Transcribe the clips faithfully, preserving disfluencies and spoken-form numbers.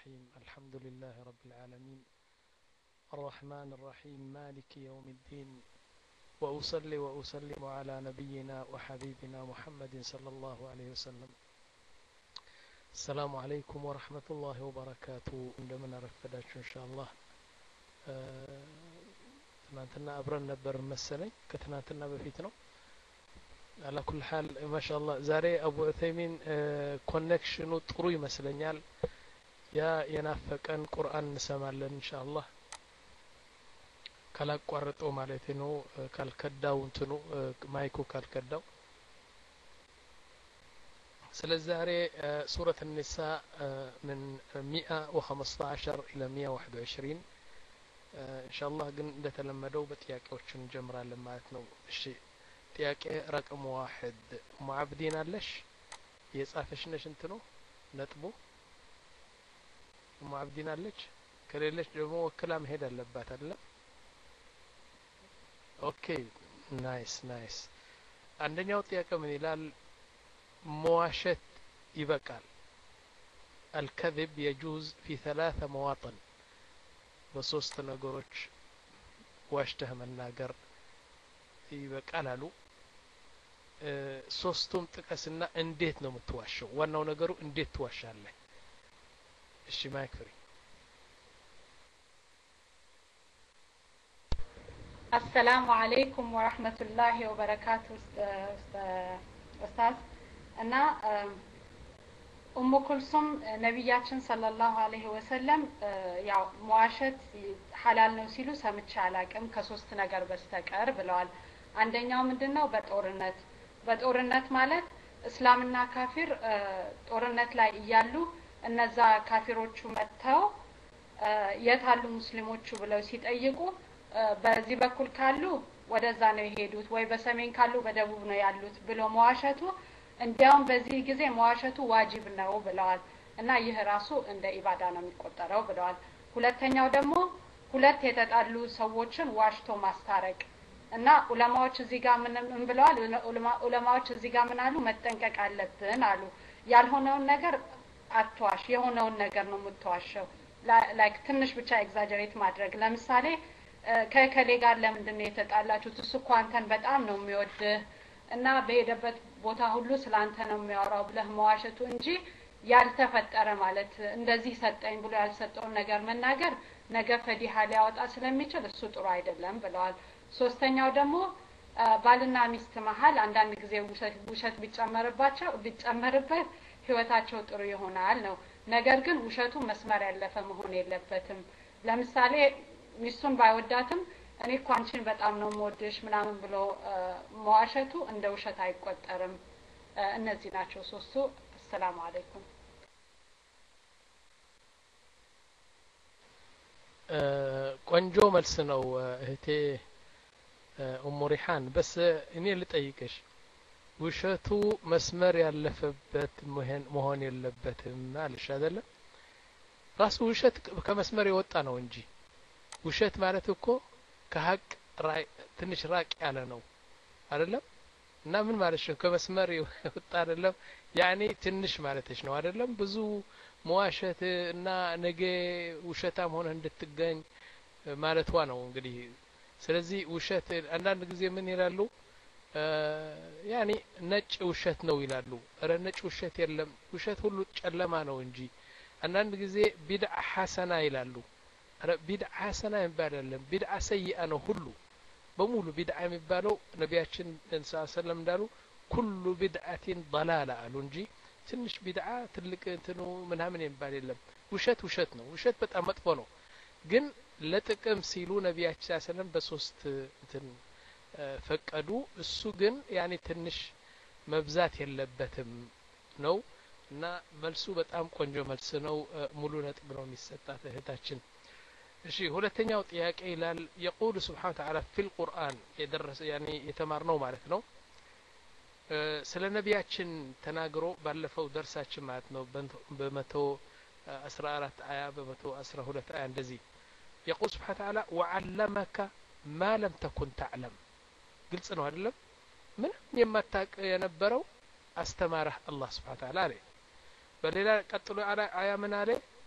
الرحيم الحمد لله رب العالمين الرحمن الرحيم مالك يوم الدين وأصلي وأسلم على نبينا وحبيبنا محمد صلى الله عليه وسلم السلام عليكم ورحمة الله وبركاته عندما رفداتش إن شاء الله ትናንትና አብረን ነበር መሰለኝ ከትናንትና በፊት ነው على كل حال ما شاء الله ዛሬ አቡ ዑሰይሚን ኮኔክሽኑ ጥሩ ይመስለኛል ያ የናፈቀን ቁርአን እንሰማለን ኢንሻአላህ ካላቋረጠው ማለት ነው ካልከዳው እንትኑ ማይኩ ካልከዳው ስለዚህ ዛሬ ሱረة النساء من مئة وخمسة عشر إلى مئة وواحد وعشرين إن شاء الله ግን እንደተለመደው በጥያቄዎችን እንጀምራለን ማለት ነው እሺ ጥያቄ رقم واحد ሙዓብዲን አለሽ የጻፈሽ ነሽ እንትኑ ነጥቡ ሙዓብዲን አለች ከሌለች ደግሞ ወክላ መሄድ አለባት አይደል ኦኬ ናይስ ናይስ አንደኛው ጥያቄ ምን ይላል መዋሸት ይበቃል الكذب يجوز في ثلاث مواطن በሶስት ነገሮች ዋሽተህ መናገር ይበቃል አሉ ሶስቱም ጥቀስና እንዴት ነው የምትዋሸው ዋናው ነገሩ እንዴት ትዋሻለህ እሺ ማይክ ፍሪ السلام عليكم ورحمة الله وبركاته أستاذ أنا ኡሙ ኩልሱም ነብያችን ሰለላሁ ዐለይሂ ወሰለም ያው መዋሸት ሐላል ነው ሲሉ ሰምቼ አላቅም ከሶስት ነገር በስተቀር ብለዋል አንደኛው ምንድነው በጦርነት በጦርነት ማለት እስላምና ካፊር ጦርነት ላይ እያሉ እነዛ ካፊሮቹ መተው የታሉ ሙስሊሞቹ ብለው ሲጠይቁ በዚህ በኩል ካሉ ወደዛ ነው የሄዱት ወይ በሰሜን ካሉ በደቡብ ነው ያሉት ብሎ መዋሸቱ እንዲያውም በዚህ ጊዜ መዋሸቱ ዋጅብ ነው ብለዋል እና ይህ ራሱ እንደ ኢባዳ ነው የሚቆጠረው ብለዋል ሁለተኛው ደግሞ ሁለት የተጣሉ ሰዎችን ዋሽቶ ማስታረቅ እና ዑለማዎች እዚህ ጋር ምን ብለዋል ዑለማዎች እዚህ ጋር ምን አሉ መጠንቀቅ አለብን አሉ ያልሆነውን ነገር አትዋሽ የሆነውን ነገር ነው የምትዋሸው ላይክ ትንሽ ብቻ ኤግዛጀሬት ማድረግ ለምሳሌ ከከሌ ጋር ለምንድን ነው የተጣላችሁት እሱ እኮ አንተን በጣም ነው የሚወድህ እና በሄደበት ቦታ ሁሉ ስላንተ ነው የሚያወራው ብለህ መዋሸቱ እንጂ ያልተፈጠረ ማለት እንደዚህ ሰጠኝ ብሎ ያልሰጠውን ነገር መናገር ነገ ፈዲሃ ሊያወጣ ስለሚችል እሱ ጥሩ አይደለም ብለዋል ሶስተኛው ደግሞ ባልና ሚስት መሃል አንዳንድ ጊዜ ውሸት ውሸት ቢጨመርባቸው ቢጨመርበት ህይወታቸው ጥሩ ይሆናል ነው ነገር ግን ውሸቱ መስመር ያለፈ መሆን የለበትም ለምሳሌ ሚስቱን ባይወዳትም እኔ እኮ አንቺን በጣም ነው የምወድሽ ምናምን ብሎ መዋሸቱ እንደ ውሸት አይቆጠርም እነዚህ ናቸው ሶስቱ ሰላም አለይኩም ቆንጆ መልስ ነው እህቴ ኡሙ ሪሃን በስ እኔ ልጠይቅሽ ውሸቱ መስመር ያለፈበት መሆን የለበትም አልሽ አይደለ ራሱ ውሸት ከመስመር የወጣ ነው እንጂ ውሸት ማለት እኮ ከሐቅ ትንሽ ራቅ ያለ ነው አይደለም እና ምን ማለት ነው ከመስመር ይወጣ አይደለም ያኔ ትንሽ ማለትሽ ነው አይደለም ብዙ መዋሸት እና ነገ ውሸታም ሆነ እንድትገኝ ማለቷ ነው እንግዲህ ስለዚህ ውሸት አንዳንድ ጊዜ ምን ይላሉ ያኔ ነጭ ውሸት ነው ይላሉ አረ ነጭ ውሸት የለም ውሸት ሁሉ ጨለማ ነው እንጂ አንዳንድ ጊዜ ቢድዓ ሐሰና ይላሉ ቢድዓ ሐሰና ይባላል ቢድዓ ሰይአ ነው ሁሉ በሙሉ ቢድዓ የሚባለው ነቢያችን ሰለላሁ ዐለይሂ ወሰለም እንዳሉ ኩሉ ቢድዓቲን ضላላ አሉ እንጂ ትንሽ ቢድዓ ትልቅ እንትኑ ምናምን ይባል የለም ውሸት ውሸት ነው ውሸት በጣም መጥፎ ነው ግን ለጥቅም ሲሉ ነቢያችን ሰለላሁ ዐለይሂ ወሰለም በሶስት እንትን ፈቀዱ እሱ ግን ያኔ ትንሽ መብዛት የለበትም ነው እና መልሱ በጣም ቆንጆ መልስ ነው ሙሉ ነጥብ ነው የሚሰጣት እህታችን እሺ ሁለተኛው ጥያቄ ይላል يقول سبحانه وتعالى في القرآن يدرس يعني የተማርነው ማለት ነው ስለ ነቢያችን ተናግሮ ባለፈው ደርሳችን ማለት ነው በመቶ አስራ አራት አያ በመቶ አስራ ሁለት አያ እንደዚህ يقول سبحانه وتعالى وعلمك ما لم تكن تعلم ግልጽ ነው አይደለም ምን የማታውቅ የነበረው አስተማረህ አላህ Subhanahu Wa Ta'ala አለ በሌላ ቀጥሎ አያ ምን አለ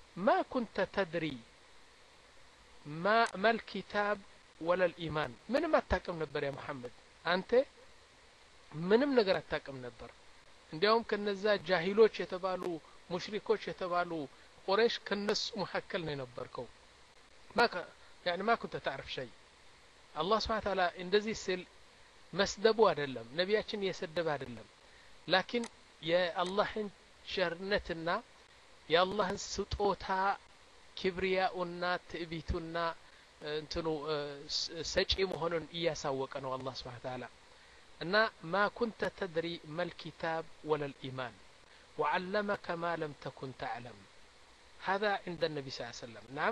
ما كنت تدري ما ما الكتاب ولا الإيمان من ما تاكم نبر يا محمد أنت ምንም ነገር አታውቅም ነበር እንዲያውም ከነዛ ጃሂሎች የተባሉ ሙሽሪኮች የተባሉ ቁረይሽ ከነሱ መካከል ነው የነበርከው ማካ يعني ما كنت تعرف شيء الله سبحانه وتعالى እንደዚህ ሲል መስደቡ አይደለም ነቢያችን የሰደበ አይደለም ላኪን የአላህን ቸርነትና የአላህን ስጦታ ክብሪያኡና ትዕቢቱና እንትኑ ሰጪ መሆኑን እያሳወቀ ነው አላህ Subhanahu Wa Ta'ala أن ما كنت تدري ما الكتاب ولا الإيمان وعلمك ما لم تكن تعلم هذا عند النبي صلى الله عليه وسلم نعم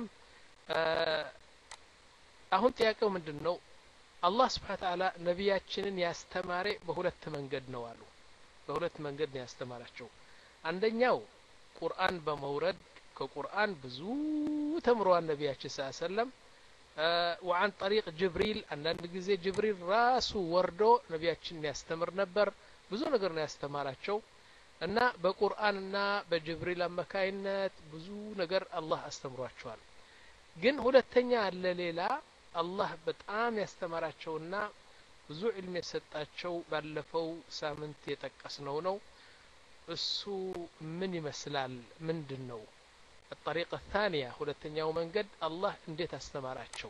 أهون تياكو من دنو الله سبحانه وتعالى نبياتشنن يستماري بهولت منقد نوالو بهولت منقد يستماراتشو عندنياو قرآن بمورد كقرآن بزو تمروا النبي صلى الله عليه وسلم وعن طريق جبريل أن نجزي جبريل راسه وردو نبياتشن يستمر نبر بزو نقرنا يستماراتشو أن بقرآننا بجبريل أما كائنات بزو نقر الله استمراتشوال جن هو التانية الليلة الله بتقام يستمراتشونا بزو علم يستاتشو بلفو سامنت يتكسنونو السو من يمسلال من دنو الطريقة الثانية هو التانية ومن قد الله انديت استماراتشو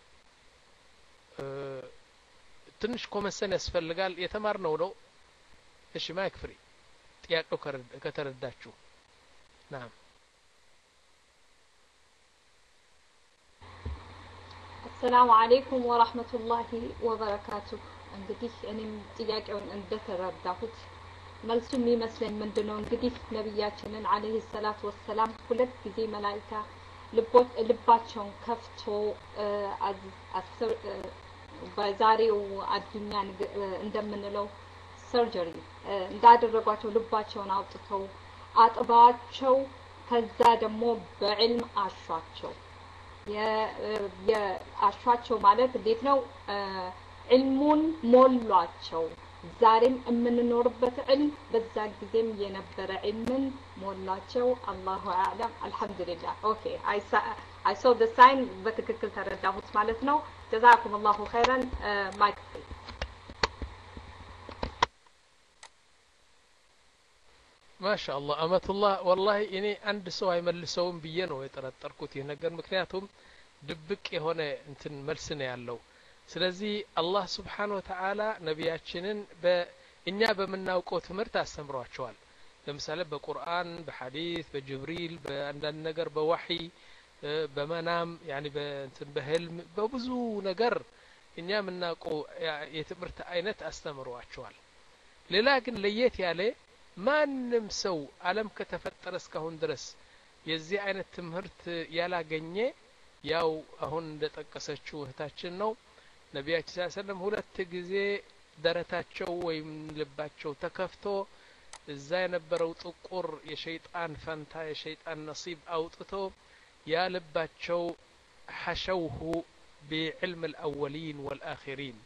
أه تنش كومن سنة اسفل قال يتمارنو لو ايش ما يكفري تياكو كترداتشو نعم السلام عليكم ورحمة الله وبركاته እንግዲህ እኔም ጥያቄውን እንደተረዳሁት መልሱ የሚመስለኝ ምንድነው እንግዲህ ነብያችንን አለይሂ ሰላቱ ወሰላም ሁለት ጊዜ መላእክታ ልባቸውን ከፍቶ በዛሬው አዱኛ እንደምንለው ሰርጀሪ እንዳደረጓቸው ልባቸውን አውጥተው አጥባቸው ከዛ ደግሞ በዕልም አሿቸው የአሿቸው ማለት እንዴት ነው ዕልሙን ሞሏቸው ዛሬም የምንኖርበት ዕልም በዛ ጊዜም የነበረ ዕልምን ሞላቸው አላሁ አዕለም አልহামዱሊላህ ኦኬ አይ አይ ሶ ዘ ሳይን በትክክል ተረዳሁት ማለት ነው ጀዛኩም አላሁ ኸይራን ማይክ ما شاء الله أمة الله والله إني عند سو يملسون بينو يترطركوت ينجر مكنياتهم دبك هنا انتن ملسنا ያለው ስለዚህ አላህ Subhanahu Wa Ta'ala ነቢያችንን በእኛ በመናውቀው ትምህርት አስተምሯቸዋል ለምሳሌ በቁርአን በሐዲስ በጅብሪል በአንዳንድ ነገር በወህይ በመናም يعني በእንትን በህልም በብዙ ነገር እኛ የምናውቀው የትምህርት አይነት አስተምሯቸዋል ሌላ ግን ለየት ያለ ማንም ሰው ዓለም ከተፈጠረ እስካሁን ድረስ የዚህ አይነት ትምህርት ያላገኘ ያው አሁን እንደጠቀሰችው እህታችን ነው ነቢያችን ሰለላሁ ዐለይሂ ወሰለም ሁለት ጊዜ ደረታቸው ወይም ልባቸው ተከፍቶ እዛ የነበረው ጥቁር የሸይጣን ፈንታ የሸይጣን ነሲብ አውጥቶ ያ ልባቸው حشوه بعلم الأولين والآخرين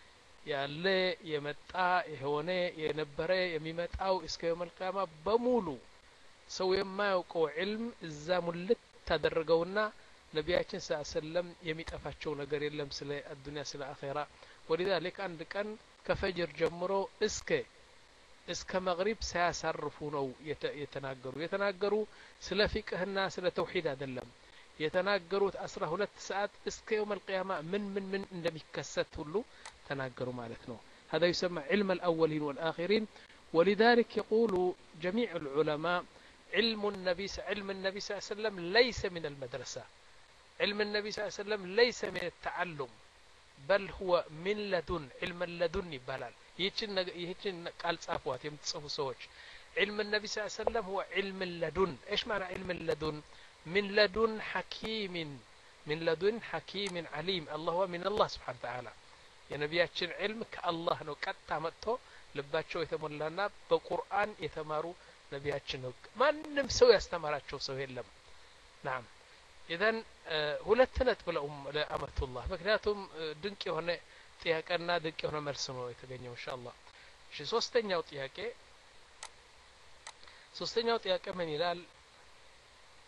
ያለ የመጣ የሆነ የነበረ የሚመጣው እስከ يوم القيامة በሙሉ ሰው የማያውቀው علم እዛ ሙልት ተደረገውና ነቢያችን ሰለላሁ ዐለይሂ ወሰለም የሚጠፋቸው ነገር የለም ስለ አዱንያ ስለ አኺራ ወለذلك አንድ ቀን ከፈጅር ጀምሮ እስከ እስከ መግሪብ ሳያሳርፉ ነው የተናገሩ የተናገሩ ስለ ፍቅህና ስለ ተውሂድ አይደለም የተናገሩት አስራ ሁለት ሰዓት እስከ يوم القيامة ምን ምን ምን እንደሚከሰት ሁሉ تناقروا مالتنا هذا يسمى علم الأولين والآخرين ولذلك يقول جميع العلماء علم النبي علم النبي صلى الله عليه وسلم ليس من المدرسة علم النبي صلى الله عليه وسلم ليس من التعلم بل هو من لدن علم اللدن بلال يتشن يتشن قال صافوات يمتصفوا سوش علم النبي صلى الله عليه وسلم هو علم اللدن ايش معنى علم اللدن من لدن حكيم من لدن حكيم عليم الله هو من الله سبحانه وتعالى የነቢያችን علم ከአላህ ነው ቀጥታ መጥቶ ልባቸው የተሞላና በቁርአን የተማሩ ነቢያችን ነው ማንም ሰው ያስተማራቸው ሰው የለም نعم اذا ሁለት ነጥብ ለኡም ለአመቱላህ ምክንያቱም ድንቅ የሆነ ጥያቄና ድንቅ የሆነ መልስ ነው የተገኘው ኢንሻአላህ እሺ ሶስተኛው ጥያቄ ሶስተኛው ጥያቄ ምን ይላል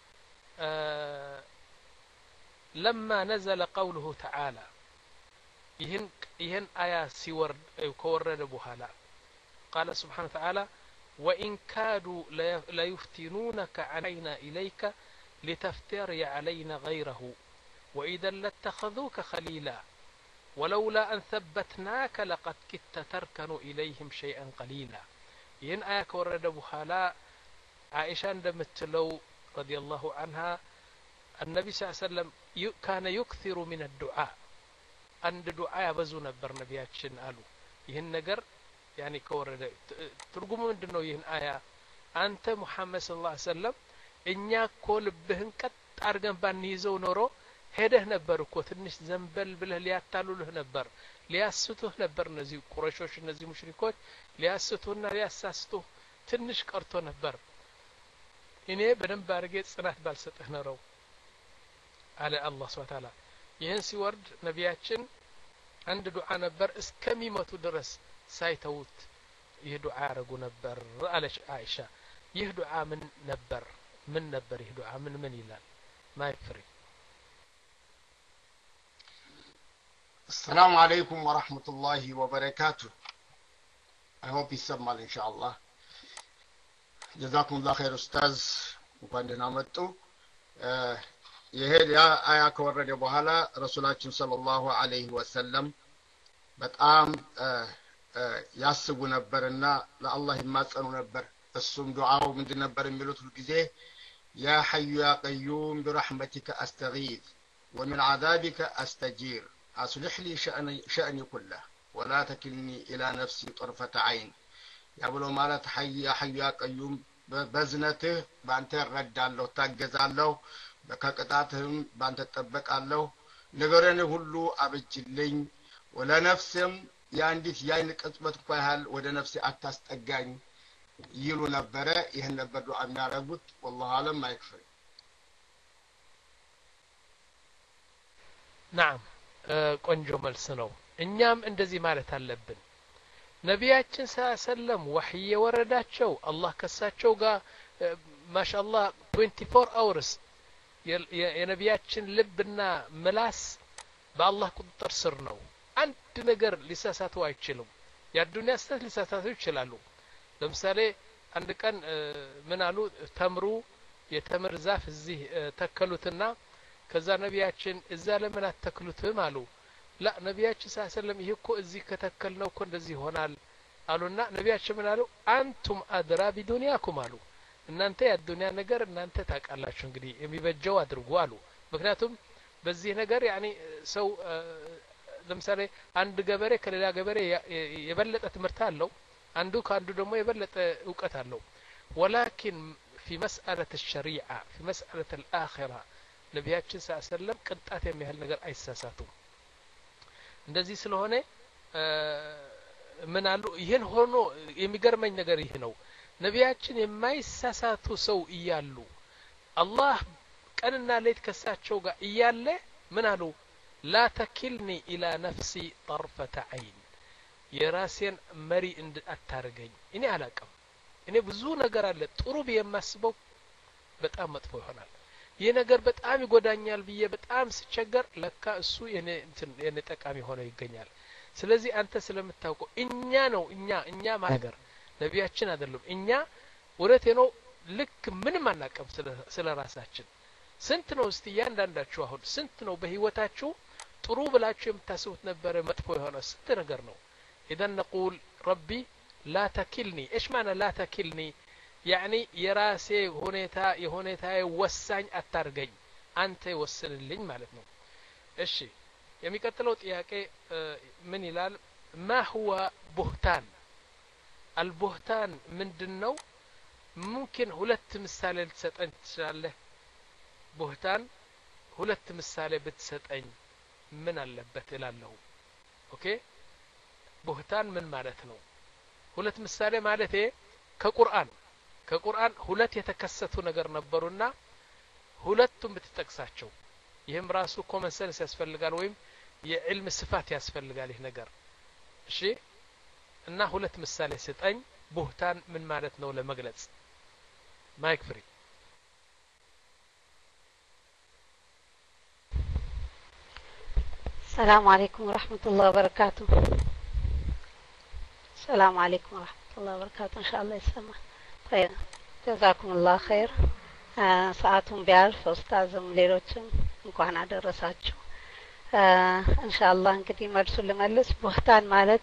آه لما نزل قوله تعالى ይህን ይህን አያ ሲወርድ ከወረደ በኋላ قال سبحانه وتعالى وإن كادوا ليفتنونك علينا إليك لتفتري علينا غيره وإذا لاتخذوك خليلا ولولا أن ثبتناك لقد كدت تركن إليهم شيئا قليلا ይህን አያ ከወረደ በኋላ عائشة እንደምትለው رضي الله عنها النبي صلى الله عليه وسلم كان يكثر من الدعاء عند دعاء يبزو ነበር ነቢያችን አሉ ይህን ነገር ያኒ ከወረደ ትርጉሙ ምንድነው ይህን አያ አንተ ሙሐመድ ሰለላሁ ዐለይሂ ወሰለም እኛ እኮ ልብህን ቀጥ አድርገን ባንይዘው ኖሮ ሄደህ ነበር እኮ ትንሽ ዘንበል ብለህ ሊያታሉልህ ነበር ሊያስቱህ ነበር እነዚህ ቁረሾች እነዚህ ሙሽሪኮች ሊያስቱህና ሊያሳስቱህ ትንሽ ቀርቶ ነበር እኔ በደንብ አድርጌ ጽናት ባልሰጥህ ነው አለ አላህ ሱብሓነሁ ወተዓላ ይህን ሲወርድ ነቢያችን አንድ ዱዓ ነበር እስከሚመቱ ድረስ ሳይተውት ይህ ዱዓ ያረጉ ነበር አለች አይሻ ይህ ዱዓ ምን ነበር ምን ነበር ይህ ዱዓ ምን ምን ይላል ማይፍሪ السلام عليكم ورحمة الله وبركاته I hope يسمع إن شاء الله جزاكم الله خير أستاذ وقدنا متو يهدي آية كورد بحالا رسولاتنا صلى الله عليه وسلم بتقام ياسبو نبرنا لا الله ما تسألو نبر السم دعاء من دي نبر ملوت الجزيه يا حي يا قيوم برحمتك أستغيث ومن عذابك أستجير أصلح لي شأني, شأني كله ولا تكلني إلى نفسي طرفة عين يا بلو مالت حي يا حي يا قيوم بزنته بانت رد الله تاجز الله بكاكتاتهم بانت تطبق الله ነገረን ሁሉ አብጅልኝ ወለ ነፍስም ያንዲት ያይን ቅጽበት እንኳን ወደ ነፍሴ አታስጠጋኝ ይሉ ነበር ይሄን ነበር ዱዓ የሚያረጉት والله አለም ማይክፈል نعم ቆንጆ መልስ ነው እኛም እንደዚህ ማለት አለብን ነቢያችን ሰለም ወህይ የወረዳቸው አላህ ከሳቸው ጋር ማሻአላህ twenty-four hours የነቢያችን ልብና ምላስ በአላህ ቁጥጥር ስር ነው አንድ ነገር ሊሳሳቱ አይችሉም ያዱንያ ስተት ሊሳሳቱ ይችላሉ ለምሳሌ አንድ ቀን ምን አሉ ተምሩ የተምር ዛፍ እዚህ ተከሉትና ከዛ ነቢያችን እዛ ለምን አተክሉትም አሉ لا ነቢያችን ሰለም ይሄ እኮ እዚህ ከተከልነው እኮ እንደዚህ ይሆናል አሉና ነቢያችን ምን አሉ አንቱም አድራ ቢዱንያኩም አሉ እናንተ ያዱንያ ነገር እናንተ ታቃላችሁ እንግዲህ የሚበጀው አድርጉ አሉ ምክንያቱም በዚህ ነገር ያኒ ሰው ለምሳሌ አንድ ገበሬ ከሌላ ገበሬ የበለጠ ትምህርት አለው አንዱ ካንዱ ደግሞ የበለጠ ዕውቀት አለው ولكن في مسألة الشريعة في مسألة الآخرة ነቢያችን ሰለም ቅጣት የሚያህል ነገር አይሳሳቱም እንደዚህ ስለሆነ ምን አሉ ይሄን ሆኖ የሚገርመኝ ነገር ይሄ ነው ነቢያችን የማይሳሳቱ ሰው እያሉ አላህ ቀንና ሌት ከሳቸው ጋር እያለ ምን አሉ لا تكلني إلى نفسي طرفة عين የራሴን መሪ እንድ አታርገኝ እኔ አላቀም እኔ ብዙ ነገር አለ ጥሩ በየማስበው በጣም መጥፎ ይሆናል ይሄ ነገር በጣም ይጎዳኛል ብዬ በጣም ስቸገር ለካ እሱ የኔ እንትን የኔ ጠቃሚ ሆኖ ይገኛል ስለዚህ አንተ ስለምታውቀው እኛ ነው እኛ እኛ ማገር ነቢያችን አይደሉም እኛ ወረቴ ነው ልክ ምንም አናቀም ስለ ራሳችን ስንት ነው እስቲ ያንዳንዳችሁ አሁን ስንት ነው በህይወታችሁ ጥሩ ብላችሁ የምታስቡት ነበር መጥፎ የሆነ ስንት ነገር ነው اذا نقول ربي لا تكلني ايش معنى لا تكلني يعني የራሴ ሁኔታ የሁኔታ ወሳኝ አታርገኝ አንተ ወስንልኝ ማለት ነው እሺ የሚቀጥለው ጥያቄ ምን ይላል ما هو بهتان البهتان ምንድነው ممكن ሁለት ምሳሌ ልትሰጠኝ ትችላለህ بهتان ሁለት ምሳሌ ብትሰጠኝ ምን አለበት እላለሁ ኦኬ بهتان ምን ማለት ነው ሁለት ምሳሌ ማለቴ ከቁርአን ከቁርአን ሁለት የተከሰቱ ነገር ነበሩና ሁለቱም ብትጠቅሳቸው ይሄም ራሱ ኮመን ሴንስ ያስፈልጋል ወይም የዕልም ስፋት ያስፈልጋል ይሄ ነገር እሺ እና ሁለት ምሳሌ ስጠኝ ቡህታን ምን ማለት ነው ለመግለጽ ማይክ ፍሪ السلام عليكم ورحمة الله وبركاته. السلام عليكم ورحمة الله وبركاته. إن شاء الله يسمع. طيب جزاكم الله خير. آه ساعتهم بيعرف أستاذم ሌሎችም እንኳን አደረሳችሁ። ኢንሻአላህ እንግዲህ መልሱን ልመልስ። ቡህታን ማለት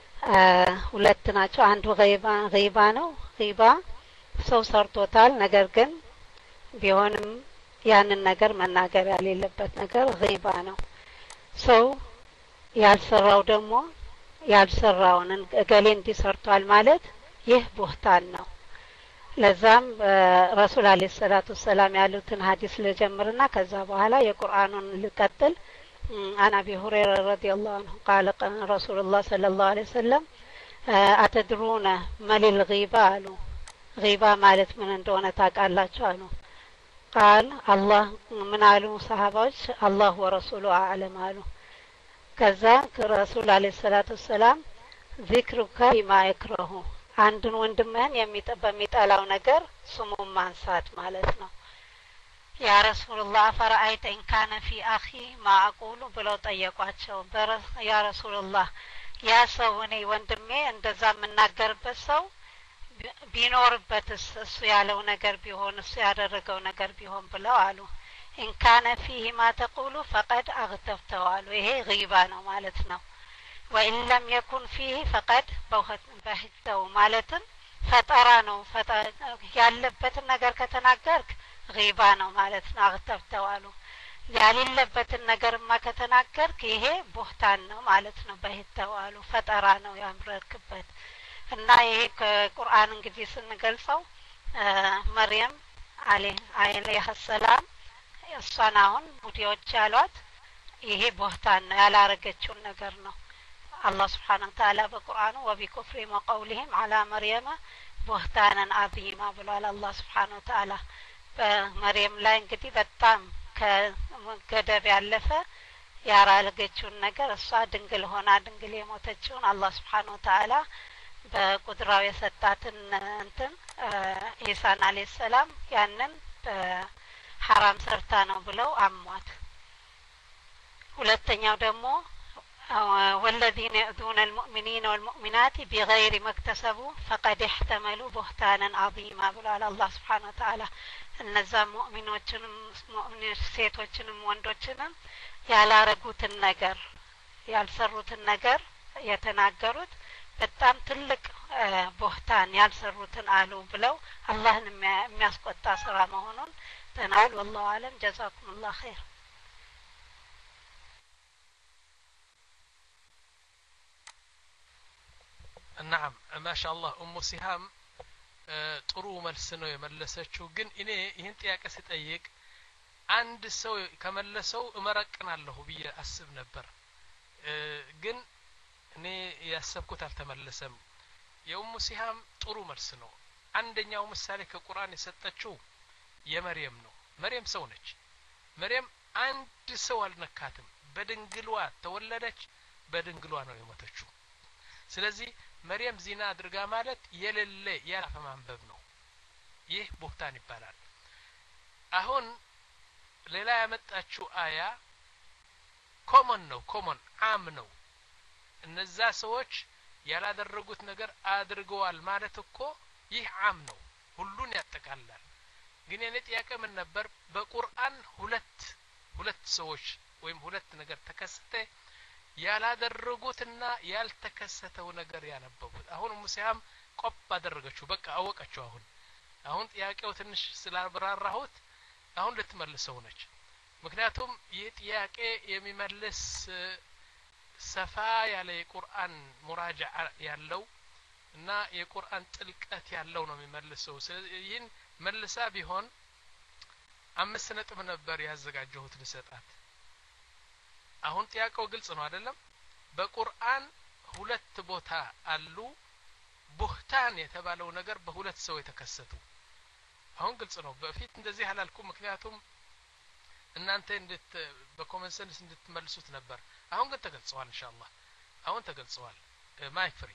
ሁለት ናቸው። አንዱ ገይባ ገይባ ነው። ገይባ ሰው ሰርቶታል፣ ነገር ግን ቢሆንም ያንን ነገር መናገር ያሌለበት ነገር ገይባ ነው። ሰው ያልሰራው ደግሞ ያልሰራውን እገሌ እንዲሰርቷል ማለት ይህ ቡህታን ነው። ለዛም ረሱል አለይሂ ሰላቱ ሰላም ያሉትን ሐዲስ ልጀምርና ከዛ በኋላ የቁርአኑን ልቀጥል። عن أبي هريرة رضي الله عنه قال قال رسول الله صلى الله عليه وسلم أتدرون ما للغيبة قالوا غيبة مالت من እንደሆነ ታውቃላችሁ አሉ። قال الله من አሉ ሰሃባዎች الله ورسوله أعلم አሉ። ከዛ ረሱል አለይሂ ሰላቱ ሰላም ذكرك ما يكره አንድን ወንድምህን በሚጠላው ነገር ስሙን ማንሳት ማለት ነው። ያ ረሱላህ ፈራአይተ ኢን ካነ ፊ አኺ ማ አቁሉ ብለው ጠየቋቸው። ያ ረሱላህ ያ ሰው እኔ ወንድሜ እንደዛ የምናገርበት ሰው ቢኖርበትስ እሱ ያለው ነገር ቢሆን እሱ ያደረገው ነገር ቢሆን ብለው አሉ። ኢን ካነ ፊሂ ማ ተቁሉ ፈቀድ አግተፍተው አሉ። ይሄ ገይባ ነው ማለት ነው። ወኢን ለም የኩን ፊሂ ፈቀድ በህተው ማለትም ፈጠራ ነው። ያለበትን ነገር ከተናገርክ ገይባ ነው ማለት ነው። አግተፍተው አሉ። ያሌለበትን ነገርማ ከተናገርክ ይሄ ቡህታን ነው ማለት ነው። በህተው አሉ። ፈጠራ ነው ያምረክበት እና ይሄ ከቁርአን እንግዲህ ስንገልጸው መርየም አለይሃ ሰላም እሷን አሁን ቡዲዎች ያሏት ይሄ ቡህታን ነው፣ ያላረገችውን ነገር ነው። الله سبحانه وتعالى بقرآنه وبكفرهم وقولهم على مريم بهتانا عظيما ብሏል الله سبحانه وتعالى በመርየም ላይ እንግዲህ በጣም ከገደብ ያለፈ ያራለገችውን ነገር እሷ ድንግል ሆና ድንግል የሞተችውን الله سبحانه وتعالى በቁድራው የሰጣትን እንትን ኢሳን አለይሂ ሰላም ያንን ሐራም ሰርታ ነው ብለው አሟት። ሁለተኛው ደግሞ والذين يؤذون المؤمنين والمؤمنات بغير ما اكتسبوا فقد احتملوا بهتانا عظيما ብሏል الله سبحانه وتعالى። እነዛ ሙእሚኖችንም ሙእሚን ሴቶችንም ወንዶችንም ያላረጉትን ነገር ያልሰሩትን ነገር የተናገሩት በጣም ትልቅ ቡህታን ያልሰሩትን አሉ ብለው አላህን የሚያስቆጣ ስራ መሆኑን ተናግረዋል። والله اعلم جزاكم الله خير. نعم ما شاء الله ام سهام ጥሩ መልስ ነው የመለሰችው። ግን እኔ ይሄን ጥያቄ ስጠይቅ አንድ ሰው ከመለሰው እመረቅናለሁ ብዬ አስብ ነበር። ግን እኔ ያሰብኩት አልተመለሰም። የኡሙ ሲሃም ጥሩ መልስ ነው። አንደኛው ምሳሌ ከቁርአን የሰጠችው የመርየም ነው። መርየም ሰው ነች። መርየም አንድ ሰው አልነካትም። በድንግሏ ተወለደች፣ በድንግሏ ነው የሞተችው። ስለዚህ መርየም ዚና አድርጋ ማለት የሌለ ያላፈ ማንበብ ነው። ይህ ቡህታን ይባላል። አሁን ሌላ ያመጣችው አያ ኮመን ነው፣ ኮመን አም ነው። እነዛ ሰዎች ያላደረጉት ነገር አድርገዋል ማለት እኮ ይህ አም ነው፣ ሁሉን ያጠቃልላል። ግን የኔ ጥያቄ ምን ነበር? በቁርአን ሁለት ሁለት ሰዎች ወይም ሁለት ነገር ተከሰተ ያላደረጉትና ያልተከሰተው ነገር ያነበቡት። አሁን ሙሲያም ቆብ አደረገችው፣ በቃ አወቀችው። አሁን አሁን ጥያቄው ትንሽ ስላብራራሁት አሁን ልትመልሰው ነች። ምክንያቱም ይህ ጥያቄ የሚመልስ ሰፋ ያለ የቁርአን ሙራጃዓ ያለው እና የቁርአን ጥልቀት ያለው ነው የሚመልሰው። ስለዚህ ይህን መልሳ ቢሆን አምስት ነጥብ ነበር ያዘጋጀሁት ልሰጣት። አሁን ጥያቄው ግልጽ ነው አይደለም? በቁርአን ሁለት ቦታ አሉ ቡህታን የተባለው ነገር በሁለት ሰው የተከሰቱ። አሁን ግልጽ ነው። በፊት እንደዚህ አላልኩም፣ ምክንያቱም እናንተ እንድት በኮመን ሴንስ እንድትመልሱት ነበር። አሁን ግን ተገልጿል ኢንሻአላህ። አሁን ተገልጿል። ማይክ ፍሪ።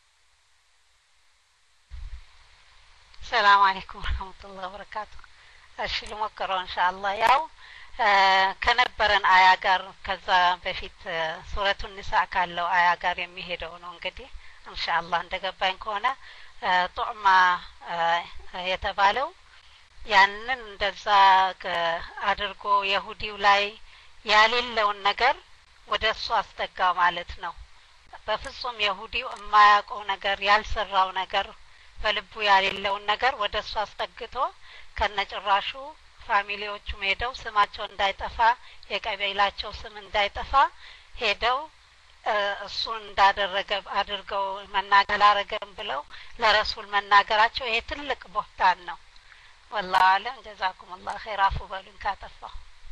السلام عليكم ورحمة الله وبركاته. እሺ ልሞክረው ኢንሻአላህ ያው ከነበረን አያ ጋር ከዛ በፊት ሱረቱን ኒሳ ካለው አያ ጋር የሚሄደው ነው እንግዲህ ኢንሻአላህ እንደገባኝ ከሆነ ጧማ የተባለው ያንን እንደዛ አድርጎ ይሁዲው ላይ ያሌለውን ነገር ወደሱ አስጠጋ ማለት ነው በፍጹም ይሁዲው የማያውቀው ነገር ያልሰራው ነገር በልቡ ያሌለውን ነገር ወደሱ አስጠግቶ ከነጭራሹ ፋሚሊዎቹ ሄደው ስማቸው እንዳይጠፋ የቀበይላቸው ስም እንዳይጠፋ ሄደው እሱ እንዳደረገ አድርገው መናገር አረገም ብለው ለረሱል መናገራቸው ይሄ ትልቅ ቦታን ነው والله اعلم جزاكم الله خير عفو በሉን ካጠፋው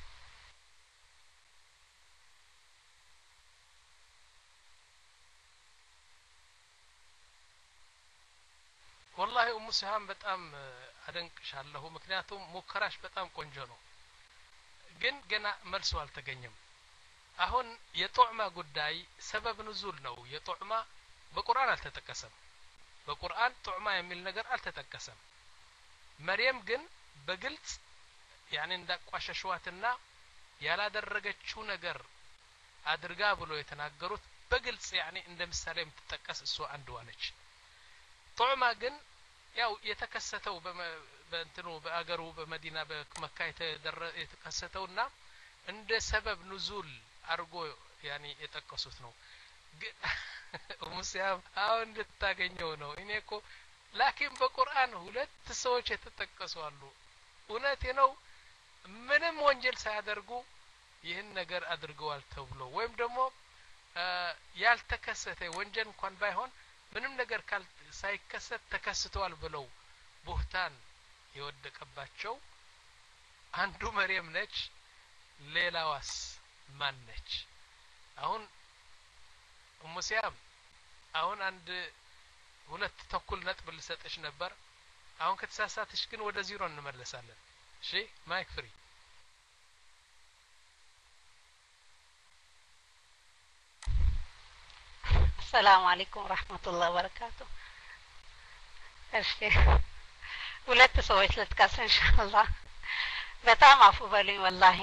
والله ام سهام በጣም አደንቅሻለሁ ምክንያቱም ሙከራሽ በጣም ቆንጆ ነው ግን ገና መልሶ አልተገኘም አሁን የጦዕማ ጉዳይ ሰበብ ንዙል ነው የጦዕማ በቁርአን አልተጠቀሰም በቁርአን ጦዕማ የሚል ነገር አልተጠቀሰም መርየም ግን በግልጽ ያኔ እንዳቋሸሽዋትና ያላደረገችው ነገር አድርጋ ብሎ የተናገሩት በግልጽ ያኔ እንደ ምሳሌ የምትጠቀስ እሱ አንዷ ነች ጦዕማ ግን ያው የተከሰተው በእንትኑ በአገሩ በመዲና በመካ የተከሰተውና እንደ ሰበብ ንዙል አርጎ ያኔ የጠቀሱት ነው ሙስያም አሁን እንድታገኘው ነው እኔኮ ላኪን በቁርአን ሁለት ሰዎች የተጠቀሱ አሉ እውነቴ ነው ምንም ወንጀል ሳያደርጉ ይህን ነገር አድርገዋል ተብሎ ወይም ደግሞ ያልተከሰተ ወንጀል እንኳን ባይሆን ምንም ነገር ሳይከሰት ተከስተዋል ብለው ቡህታን የወደቀባቸው አንዱ መርየም ነች ሌላዋስ ማን ነች አሁን ሙስያም አሁን አንድ ሁለት ተኩል ነጥብ ልሰጥሽ ነበር አሁን ከተሳሳትሽ ግን ወደ ዜሮ እንመለሳለን እሺ ማይክ ፍሪ السلام عليكم ورحمة الله وبركاته እሺ ሁለት ሰዎች ልትከስ ኢንሻአላህ በጣም አፉ በሉኝ والله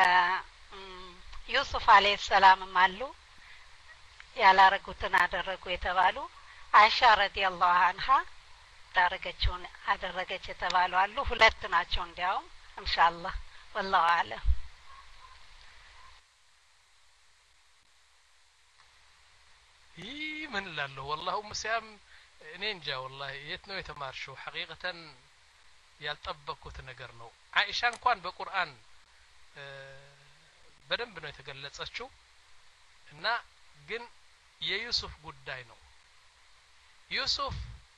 ዩሱፍ አለይሂ ሰላም ማሉ ያላረጉትን አደረጉ የተባሉ አይሻ ረዲየላሁ ዐንሃ ታረገችውን አደረገች የተባሉ አሉ ሁለት ናቸው እንዲያው ኢንሻአላህ والله اعلم ይህ ምን ላለው والله ሙስያም እኔ እንጃ والله የት ነው የተማርሽው ሐቂቀተን ያልጠበቁት ነገር ነው አይሻ እንኳን በቁርአን በደንብ ነው የተገለጸችው እና ግን የዩሱፍ ጉዳይ ነው ዩሱፍ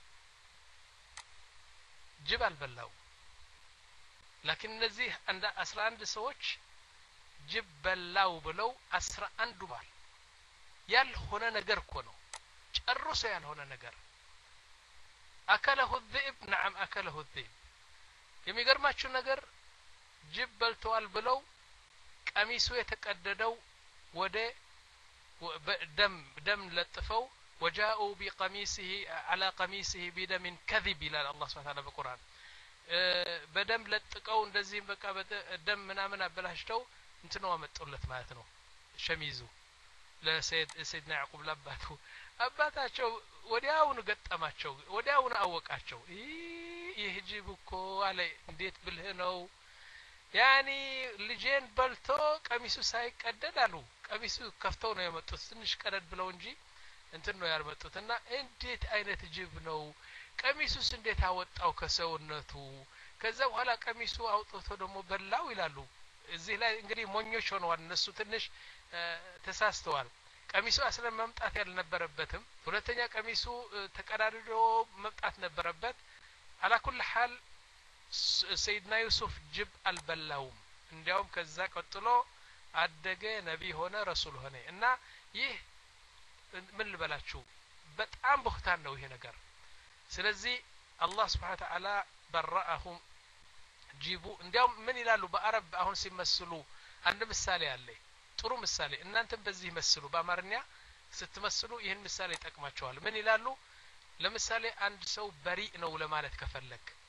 ጅብ አልበላው لكن እነዚህ አንድ አስራ አንድ ሰዎች ጅብ በላው ብለው አስራ አንድ ባል ያልሆነ ነገር እኮ ነው ጨርሶ ያልሆነ ነገር አከለሁ الذئب نعم አከለሁ الذئب የሚገርማችሁ ነገር ጅብ በልተዋል ብለው ቀሚሱ የተቀደደው ወደ ደም ደም ለጥፈው وجاءوا بقميصه على قميصه بدم كذب الى الله سبحانه وتعالى بالقران በደም ለጥቀው እንደዚህ በቃ ደም ምናምን አበላሽተው እንትነው አመጡለት ማለት ነው ሸሚዙ ለሰይድ ሰይድና ያዕቆብ ለአባቱ አባታቸው ወዲያውኑ ገጠማቸው ወዲያውኑ አወቃቸው ይህ ጅብ እኮ አለ እንዴት ብልህ ነው ያኒ ልጄን በልቶ ቀሚሱ ሳይቀደድ አሉ ቀሚሱ ከፍተው ነው የመጡት ትንሽ ቀደድ ብለው እንጂ እንትን ነው ያልመጡትና እንዴት አይነት ጅብ ነው ቀሚሱስ እንዴት አወጣው ከሰውነቱ ከዛ በኋላ ቀሚሱ አውጥቶ ደግሞ በላው ይላሉ እዚህ ላይ እንግዲህ ሞኞች ሆነዋል እነሱ ትንሽ ተሳስተዋል ቀሚሱ አስለም መምጣት ያልነበረበትም ሁለተኛ ቀሚሱ ተቀዳድዶ መምጣት ነበረበት على كل حال سيدنا يوسف ጅብ አልበላውም እንዲያውም ከዛ ቀጥሎ አደገ ነብይ ሆነ ረሱል ሆነ እና ይህ ምን ልበላችሁ በጣም በህታን ነው ይሄ ነገር ስለዚህ አላህ Subhanahu Wa Ta'ala በራአሁም ጅቡ እንዲያውም ምን ይላሉ በአረብ አሁን ሲመስሉ አንድ ምሳሌ አለ ጥሩ ምሳሌ እናንተም በዚህ መስሉ በአማርኛ ስትመስሉ ይሄን ምሳሌ ይጠቅማቸዋል ምን ይላሉ ለምሳሌ አንድ ሰው በሪ ነው ለማለት ከፈለክ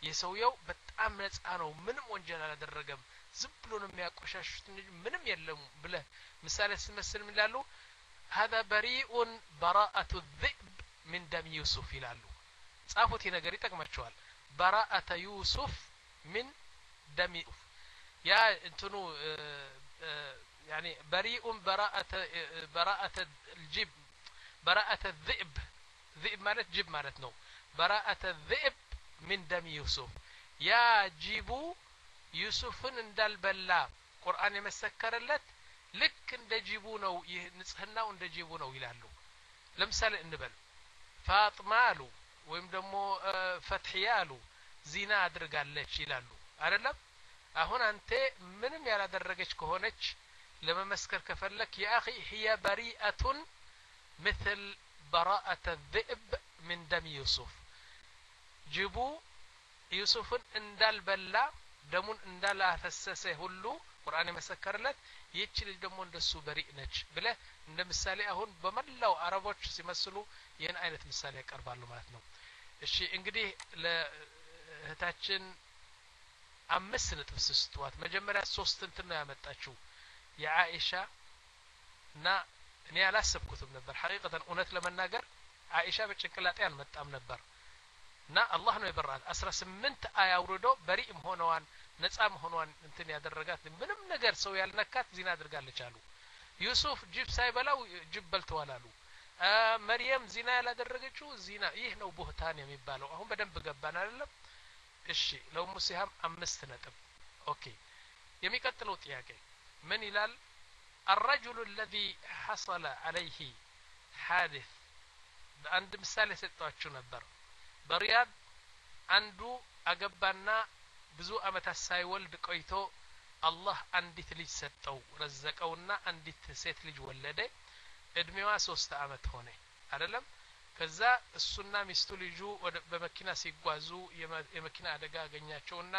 የሰውየው በጣም ነፃ ነው ምንም ወንጀል አላደረገም ዝም ብሎ ነው የሚያቆሻሹት እንጂ ምንም የለም ብለ ምሳሌ ስመስል ምን ይላሉ هذا بريء براءة الذئب من دم يوسف ይላሉ ጻፉት ነገር ይጠቅማቸዋል براءة يوسف من دم يا እንትኑ يعني بريء براءة براءة الجب براءة الذئب ذئب ማለት ጅብ ማለት ነው براءة الذئب من دم يوسف يا جيبو يوسفን እንዳልበላ ቁርአን የመሰከረለት ልክ እንደ ጂቡ ነው ይህ ንጽህናው እንደ ጂቡ ነው ይላሉ ለምሳሌ እንበል ፋጥማ አሉ ወይም ደግሞ ፈትሂያ አሉ ዚና አድርጋለች ይላሉ አይደለም አሁን አንተ ምንም ያላደረገች ከሆነች ለመመስከር ከፈለክ ያ اخي هي بريئة مثل براءة الذئب من دم يوسف ጅቡ ዩሱፍን እንዳልበላ ደሙን እንዳላፈሰሰ ሁሉ ቁርአን የመሰከረለት ይህች ልጅ ደግሞ እንደሱ በሪእ ነች ብለ እንደ ምሳሌ አሁን በመላው አረቦች ሲመስሉ ይህን አይነት ምሳሌ ያቀርባሉ ማለት ነው እሺ እንግዲህ ለእህታችን አምስት ነጥብ ስጥቷት መጀመሪያ ሶስት እንትን ነው ያመጣችው የአኢሻ እና እኔ አላሰብኩትም ነበር ሐቂቀተን እውነት ለመናገር አኢሻ በጭንቅላጤ አልመጣም ነበር እና አላህ ነው የበራት አስራ ስምንት አያ አውርዶ በሪእም ሆነዋን ነፃም ሆነዋን እንትን ያደረጋት ምንም ነገር ሰው ያልነካት ዚና አድርጋለች አሉ ዩሱፍ ጅብ ሳይበላው ጅብ በልተዋል አሉ መርየም ዚና ያላደረገችው ዚና ይህ ነው ቡህታን የሚባለው አሁን በደንብ ገባን አይደለም እሺ ለሙ ሲሃም አምስት ነጥብ ኦኬ የሚቀጥለው ጥያቄ ምን ይላል الرجل الذي حصل عليه حادث አንድ ምሳሌ ሰጣችሁ ነበር በሪያድ አንዱ አገባና ብዙ አመታት ሳይወልድ ቆይቶ አላህ አንዲት ልጅ ሰጠው ረዘቀውና አንዲት ሴት ልጅ ወለደ እድሜዋ ሶስት አመት ሆነ አይደለም ከዛ እሱና ሚስቱ ልጁ በመኪና ሲጓዙ የመኪና አደጋ አገኛቸውና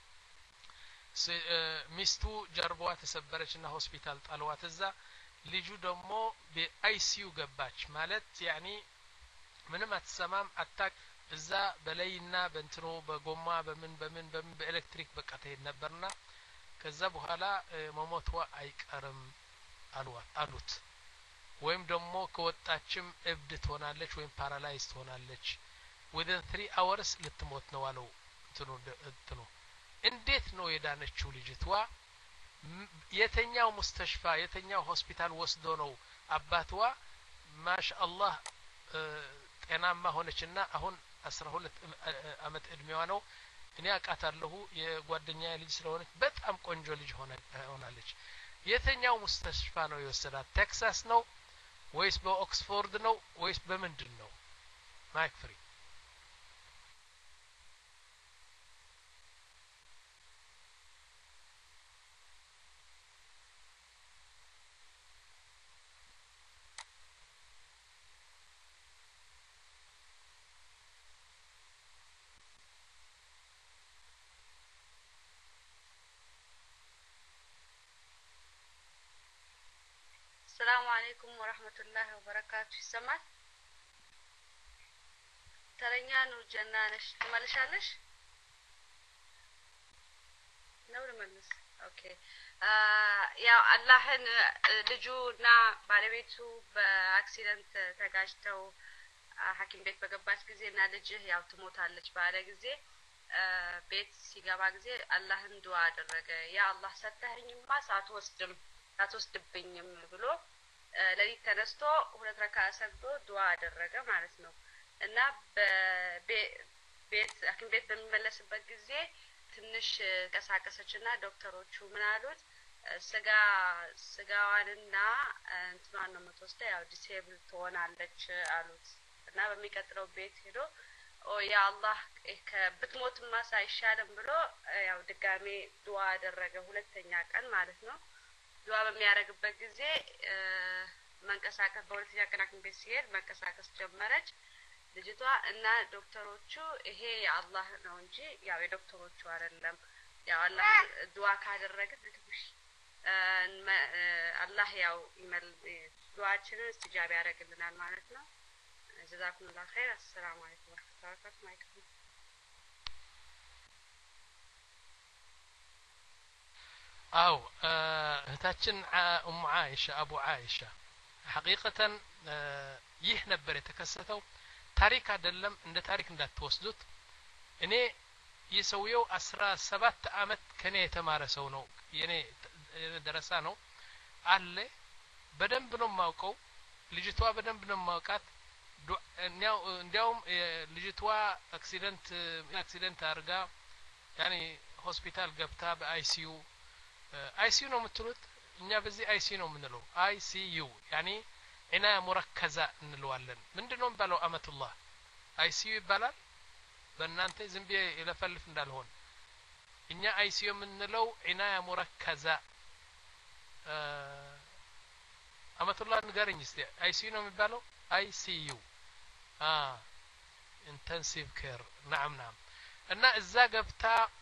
ሚስቱ ጀርባዋ ተሰበረችና ሆስፒታል ጣለዋት እዛ ልጁ ደግሞ በአይሲዩ ገባች ማለት ያኒ ምንም አትሰማም አታክ እዛ በላይና በእንትኑ በጎማ በምን በምን በምን በኤሌክትሪክ በቃ ተሄድ ነበርና ከዛ በኋላ መሞቷ አይቀርም አሉት አሉት ወይም ደግሞ ከወጣችም እብድ ትሆናለች ወይም ፓራላይዝ ትሆናለች within three hours ልትሞት ነው አለው እንትኑ እንትኑ እንዴት ነው የዳነችው ልጅቷ የተኛው ሙስተሽፋ የተኛው ሆስፒታል ወስዶ ነው አባቷ ማሻአላህ ጤናማ ሆነችና አሁን አስራ ሁለት አመት እድሜዋ ነው እኔ አቃታለሁ የጓደኛዬ ልጅ ስለሆነች በጣም ቆንጆ ልጅ ሆናለች የተኛው ሙስተሽፋ ነው የወሰዳት ቴክሳስ ነው ወይስ በኦክስፎርድ ነው ወይስ በምንድን ነው ማይክ ፍሪ السلام عليكم ورحمة الله وبركاته سمعت ترنيا نور جنانش تملشالش نور ملس اوكي ያው አላህን ልጁና ባለቤቱ በአክሲደንት ተጋጭተው ሐኪም ቤት በገባች ጊዜና ልጅህ ያው ትሞታለች ባለ ጊዜ ቤት ሲገባ ጊዜ አላህን ዱዓ አደረገ ያ አላህ ሰተኸኝማ ሳትወስድም ሳትወስድብኝም ብሎ ለሊት ተነስቶ ሁለት ረካ ሰግዶ ዱዓ አደረገ ማለት ነው እና በቤት ሐኪም ቤት በሚመለስበት ጊዜ ትንሽ ቀሳቀሰችና ዶክተሮቹ ምን አሉት ስጋ ስጋዋንና እንትማን ነው የምትወስደው ያው ዲሴብል ትሆናለች አሉት እና በሚቀጥለው ቤት ሄዶ ኦ ያ አላህ ከብትሞትማ ሳይሻልም ብሎ ያው ድጋሜ ዱዓ አደረገ ሁለተኛ ቀን ማለት ነው ዱዓ በሚያደርግበት ጊዜ መንቀሳቀስ በሁለተኛ ቀን ሐኪም ቤት ሲሄድ መንቀሳቀስ ጀመረች ልጅቷ እና ዶክተሮቹ ይሄ የአላህ ነው እንጂ ያው የዶክተሮቹ አይደለም ያው አላህ ዱዓ ካደረገ ትንሽ አላህ ያው ይመል ዱዓችንን استجابة ያደርግልናል ማለት ነው ጀዛኩሙላህ ኸይር አሰላሙ አለይኩም ወራህመቱላሂ ወበረካቱሁ አው እህታችን ኡሙ አይሻ አቡ አይሻ ሐቂቀተን ይህ ነበር የተከሰተው ታሪክ አይደለም እንደ ታሪክ እንዳትወስዱት እኔ የሰውየው አስራ ሰባት አመት ከኔ የተማረ ሰው ነው የኔ ደረሳ ነው አለ በደንብ ነው ማውቀው ልጅቷ በደንብ ነው ማውቃት እንያው እንዲያውም ልጅቷ አክሲደንት አክሲደንት አርጋ ያኒ ሆስፒታል ገብታ በአይሲዩ አይሲዩ ነው የምትሉት እኛ በዚህ አይሲዩ ነው የምንለው አይሲዩ ያኒ ኢና ሙረከዛ እንለዋለን ምንድነው ባለው አመቱላህ አይሲዩ ይባላል በእናንተ ዝም ብዬ ይለፈልፍ እንዳልሆን እኛ አይሲዩ የምንለው ኢና ሙረከዛ አመቱላህ ንገረኝ እስቲ አይሲዩ ነው የሚባለው አይሲዩ አ ኢንተንሲቭ ኬር نعم نعم እና እዛ ገብታ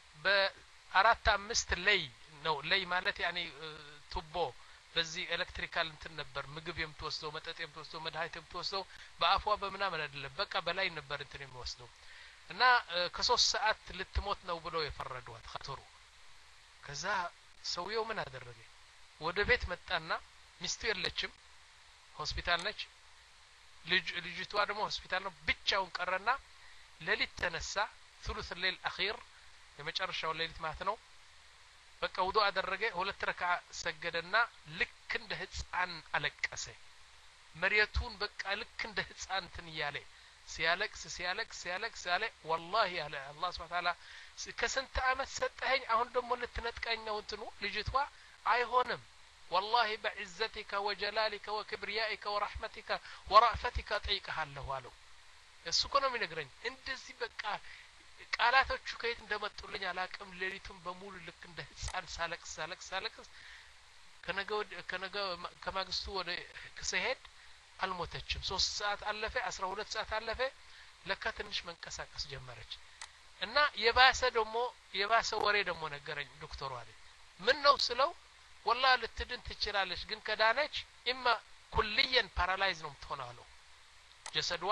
በአራት አምስት ለይ ነው ለይ ማለት ያኒ ቱቦ በዚህ ኤሌክትሪካል እንትን ነበር ምግብ የምትወስደው መጠጥ የምትወስደው መድኃኒት የምትወስደው በአፏ በመናምን አይደለም በቃ በላይ ነበር እንትን የሚወስደው እና ከሶስት ሰዓት ልትሞት ነው ብለው የፈረዷት ኸተሩ ከዛ ሰውየው ምን አደረገ ወደ ቤት መጣና ሚስቱ የለችም ሆስፒታል ነች ልጅ ልጅቷ ደግሞ ሆስፒታል ነው ብቻውን ቀረና ሌሊት ተነሳ ثلث الليل الاخير የመጨረሻው ሌሊት ማለት ነው በቃ ውዱ አደረገ ሁለት ረካዓ ሰገደና ልክ እንደ ህፃን አለቀሰ መሪያቱን በቃ ልክ እንደ ህፃን እንትን ያለ ሲያለቅስ ሲያለቅስ ሲያለቅስ ያለ والله ያለ አላህ Subhanahu Wa Ta'ala ከስንት አመት ሰጠኸኝ አሁን ደግሞ ልትነጥቀኝ ነው እንትኑ ልጅቷ አይሆንም والله بعزتك وجلالك وكبريائك ورحمتك ورأفتك ጠይቀሃለሁ አለው እሱ እኮ ነው የሚነግረኝ እንደዚህ በቃ ቃላቶቹ ከየት እንደመጡልኝ አላቅም ሌሊቱን በሙሉ ልክ እንደ ህፃን ሳለቅስ ሳለቅስ ሳለቅስ ከነገው ከነገው ከማግስቱ ወደ ከሰሄድ አልሞተችም ሶስት ሰዓት አለፈ አስራ ሁለት ሰዓት አለፈ ለካ ትንሽ መንቀሳቀስ ጀመረች እና የባሰ ደግሞ የባሰ ወሬ ደግሞ ነገረኝ ዶክተሩ አለ ምን ነው ስለው والله ልትድን ትችላለች ግን ከዳነች ኢማ ኩልየን ፓራላይዝ ነው የምትሆነው ጀሰድዋ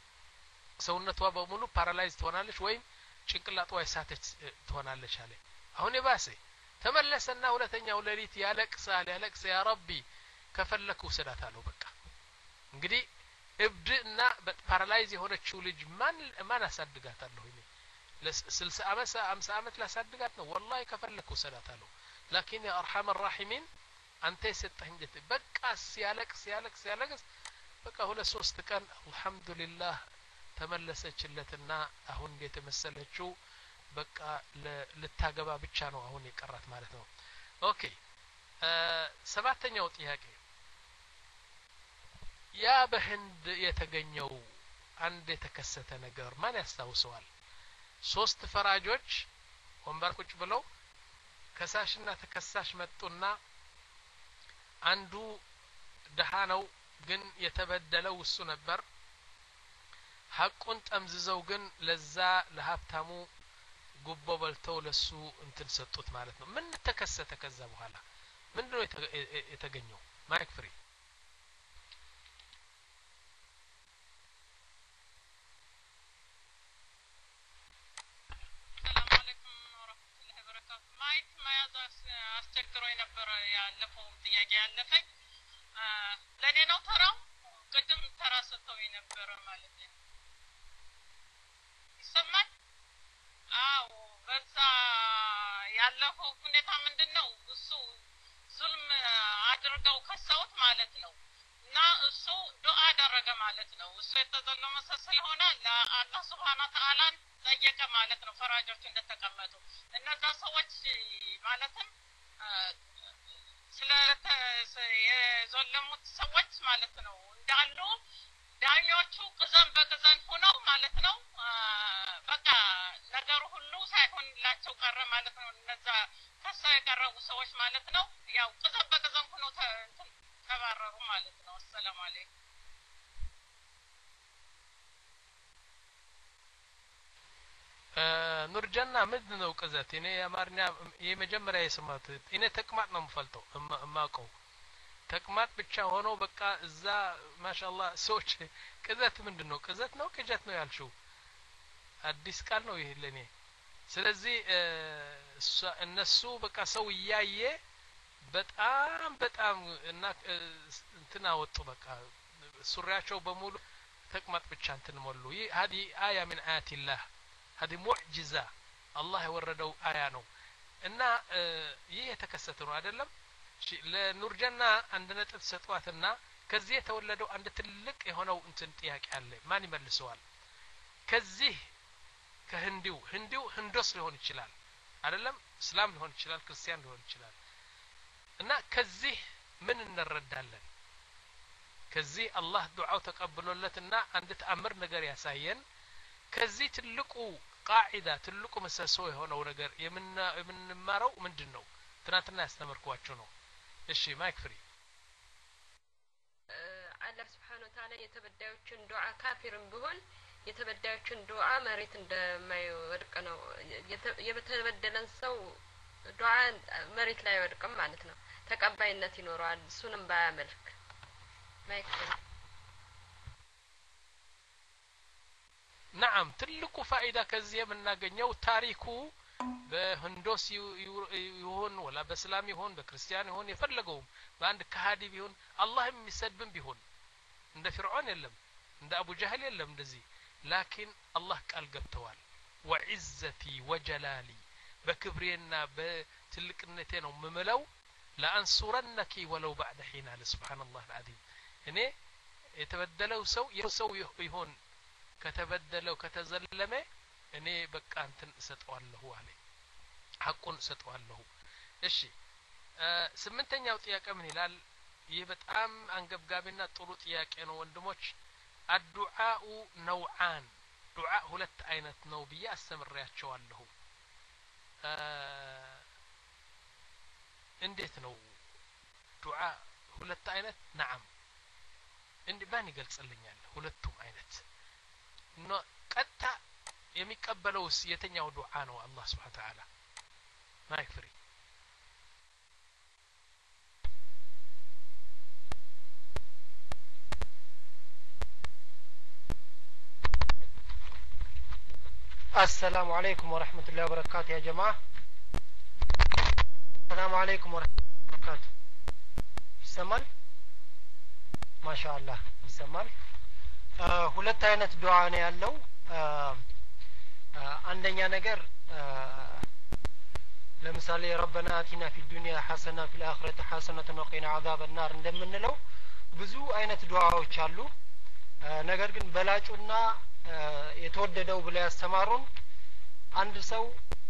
ሰውነቷ በሙሉ ፓራላይዝ ትሆናለች ወይም ጭንቅላቷ ይሳተች ትሆናለች አለ አሁን የባሰ ተመለሰና ሁለተኛው ሌሊት ያለቅሳል ያለቅስ ያ ረቢ ከፈለኩ ሰዳታለው በቃ እንግዲህ እብድና ፓራላይዝ የሆነችው ልጅ ማን ማን አሳድጋታለሁ እኔ ለ60 አመት ሃምሳ አመት ላሳድጋት ነው والله ከፈለኩ ሰዳታለው لكن يا ارحم الراحمين አንተ የሰጠኝ ጀት በቃ ሲያለቅስ ሲያለቅስ ሲያለቅስ በቃ ሁለት ሶስት ቀን አልহামዱሊላህ ተመለሰችለትና አሁን የተመሰለችው በቃ ለታገባ ብቻ ነው አሁን የቀራት ማለት ነው ኦኬ ሰባተኛው ጥያቄ ያ በህንድ የተገኘው አንድ የተከሰተ ነገር ማን ያስታውሰዋል ሶስት ፈራጆች ወንበር ቁጭ ብለው ከሳሽና ተከሳሽ መጡና አንዱ ደሃ ነው ግን የተበደለው እሱ ነበር ሐቁን ጠምዝዘው ግን ለዛ ለሀብታሙ ጉቦ በልተው ለሱ እንትን ሰጡት ማለት ነው ምን ተከሰተ ከዛ በኋላ ምንድነው የተገኘው ማይክ ፍሪ አስቸግሮኝ ነበር ያለፈው ጥያቄ ያለፈኝ ለኔ ነው ተራው ቅድም ተራ ሰጥተውኝ ነበር ማለት ነው ይሰማል አው በዛ ያለፈው ሁኔታ ምንድነው እሱ ዙልም አድርገው ከሰውት ማለት ነው እና እሱ ዱዓ አደረገ ማለት ነው እሱ የተዘለመ ስለሆነ ለአላህ Subhanahu Wa Ta'ala ጠየቀ ማለት ነው ፈራጆች እንደተቀመጡ እነዛ ሰዎች ማለትም ስለ የዘለሙት ሰዎች ማለት ነው እንዳሉ ዳኞቹ ቅዘን በቅዘን ሆነው ማለት ነው በቃ ነገሩ ሁሉ ሳይሆንላቸው ቀረ ማለት ነው እነዛ ከሳ የቀረቡ ሰዎች ማለት ነው ያው ቅዘን በቅዘን ሆነው ተባረሩ ማለት ነው ሰላም አለይኩም ኑርጀና ምንድነው ቅዘት እኔ የአማርኛ የመጀመሪያ የሰማሁት እኔ ተቅማጥ ነው የምፈልጠው እማቀው ተቅማጥ ብቻ ሆኖ በቃ እዛ ማሻአላህ ሰዎች ቅዘት ምንድነው ቅዘት ነው ቅጀት ነው ያልሽው አዲስ ቃል ነው ይሄ ለኔ ስለዚህ እነሱ በቃ ሰው ያየ በጣም በጣም እና እንትና ወጡ በቃ ሱሪያቸው በሙሉ ተቅማጥ ብቻ እንትን ሞሉ ይህ هذه آية من آيات الله هذه معجزة الله የወረደው አያ ነው እና ይህ የተከሰተ ነው አይደለም ለኑርጀና አንድ ነጥብ ሰጧትና ከዚህ የተወለደው አንድ ትልቅ የሆነው እንትን ጥያቄ አለ ማን ይመልሰዋል ከዚህ ከህንዲው ህንዲው ህንዶስ ሊሆን ይችላል አይደለም እስላም ሊሆን ይችላል ክርስቲያን ሊሆን ይችላል እና ከዚህ ምን እንረዳለን ከዚህ አላህ ዱዓው ተቀብሎለትና አንድ ተአምር ነገር ያሳየን ከዚህ ትልቁ ቃዒዳ ትልቁ መሰሶ የሆነው ነገር የምንማረው ምንድነው ትናንትና ያስተምርኳችሁ ነው እሺ ማይክ ፍሪ አላህ Subhanahu Wa Ta'ala የተበዳዮችን ዱዓ ካፊርም ቢሆን የተበዳዮችን ዱዓ መሬት እንደማይወድቅ ነው የተበደለን ሰው ዱዓ መሬት ላይ አይወድቅም ማለት ነው ተቀባይነት ይኖረዋል እሱንም ባያመልክ ማይክ نعم ትልቁ ፋይዳ ከዚህ የምናገኘው ታሪኩ በህንዶስ ይሁን ወላ በእስላም ይሁን በክርስቲያን ይሁን የፈለገው በአንድ ከሃዲ ቢሆን አላህ የሚሰድብም ቢሆን እንደ ፍርዖን የለም እንደ አቡ ጀህል የለም እንደዚህ ላኪን አላህ ቃል ገብተዋል وعزتي وجلالي በክብሬና በትልቅነቴ ነው መመለው لانصرنك ولو بعد حين سبحان الله العظيم እኔ የተበደለው ሰው የሰው ይሆን ከተበደለው ከተዘለመ እኔ በቃ እንትን እሰጠዋለሁ አለ ሐቁን እሰጠዋለሁ እሺ ስምንተኛው ጥያቄ ምን ይላል ይህ በጣም አንገብጋቢና ጥሩ ጥያቄ ነው ወንድሞች الدعاء نوعان دعاء ሁለት አይነት ነው ብዬ አስተምራቸዋለሁ እንዴት ነው ዱዓ ሁለት አይነት نعم እንዴ ባን ይገልጽልኛል ሁለቱም አይነት ነው ቀጣ የሚቀበለውስ የተኛው ዱዓ ነው አላህ Subhanahu Wa Ta'ala ማይክ ፍሪ السلام عليكم ورحمة الله وبركاته يا جماعة السلام عليكم ورحمة الله وبركاته يسمال ما شاء الله يسمال ሁለት አይነት ዱዓ ነው ያለው አንደኛ ነገር ለምሳሌ ربنا آتنا في الدنيا حسنة في الآخرة حسنة وقنا عذاب النار እንደምንለው ብዙ አይነት ዱዓዎች አሉ ነገር ግን በላጩና የተወደደው ብለው ያስተማሩን አንድ ሰው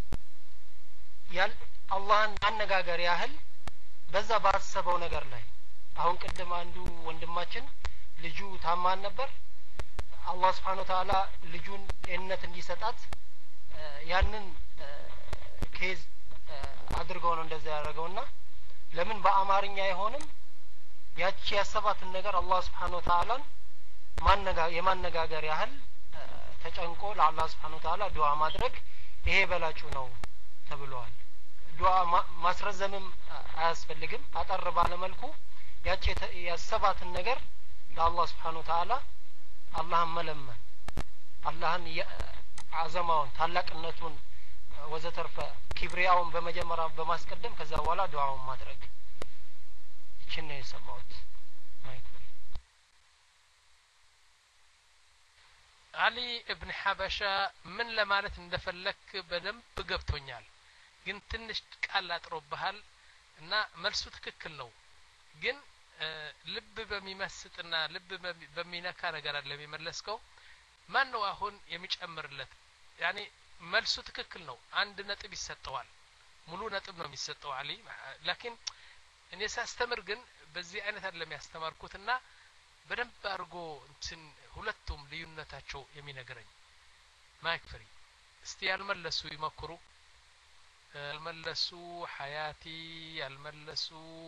ያል አላህን ማነጋገር ያህል በዛ ባሰበው ነገር ላይ አሁን ቀደም አንዱ ወንድማችን ልጁ ታማን ነበር አላህ Subhanahu Wa Ta'ala ልጁን ጤንነት እንዲሰጣት ያንን ኬዝ አድርገው ነው እንደዛ ያደረገውና ለምን በአማርኛ አይሆንም ያቺ ያሰባትን ነገር አላህ Subhanahu Wa Ta'ala ማነጋ የማነጋገር ያህል ተጨንቆ ለአላህ Subhanahu Wa Ta'ala ዱዓ ማድረግ ይሄ በላጩ ነው ተብሏል ዱዓ ማስረዘምም አያስፈልግም አጠር ባለ መልኩ ያቺ ያሰባትን ነገር ለአላህ Subhanahu Wa Ta'ala አላህን መለመን አላህን አዘማውን ታላቅነቱን ወዘተርፈ ኪብሪያውን በመጀመሪያ በማስቀደም ከዛ በኋላ ዱዓውን ማድረግ ይችን ነው የሰማሁት አሊ ኢብን ሐበሻ ምን ለማለት እንደፈለክ በደንብ ገብቶኛል ግን ትንሽ ቃል አጥሮብሃል እና መልሱ ትክክል ነው ግን ልብ በሚመስጥና ልብ በሚነካ ነገር አለ የሚመለስከው ማን ነው አሁን የሚጨምርለት ያኒ መልሱ ትክክል ነው አንድ ነጥብ ይሰጠዋል ሙሉ ነጥብ ነው የሚሰጠው አሊ ላኪን እኔ ሳስተምር ግን በዚህ አይነት አይደለም ያስተማርኩትና በደንብ አርጎ እንትን ሁለቱም ልዩነታቸው የሚነገረኝ ማይክ ፍሪ እስቲ ያልመለሱ ይመክሩ ያልመለሱ ሐያቲ ያልመለሱ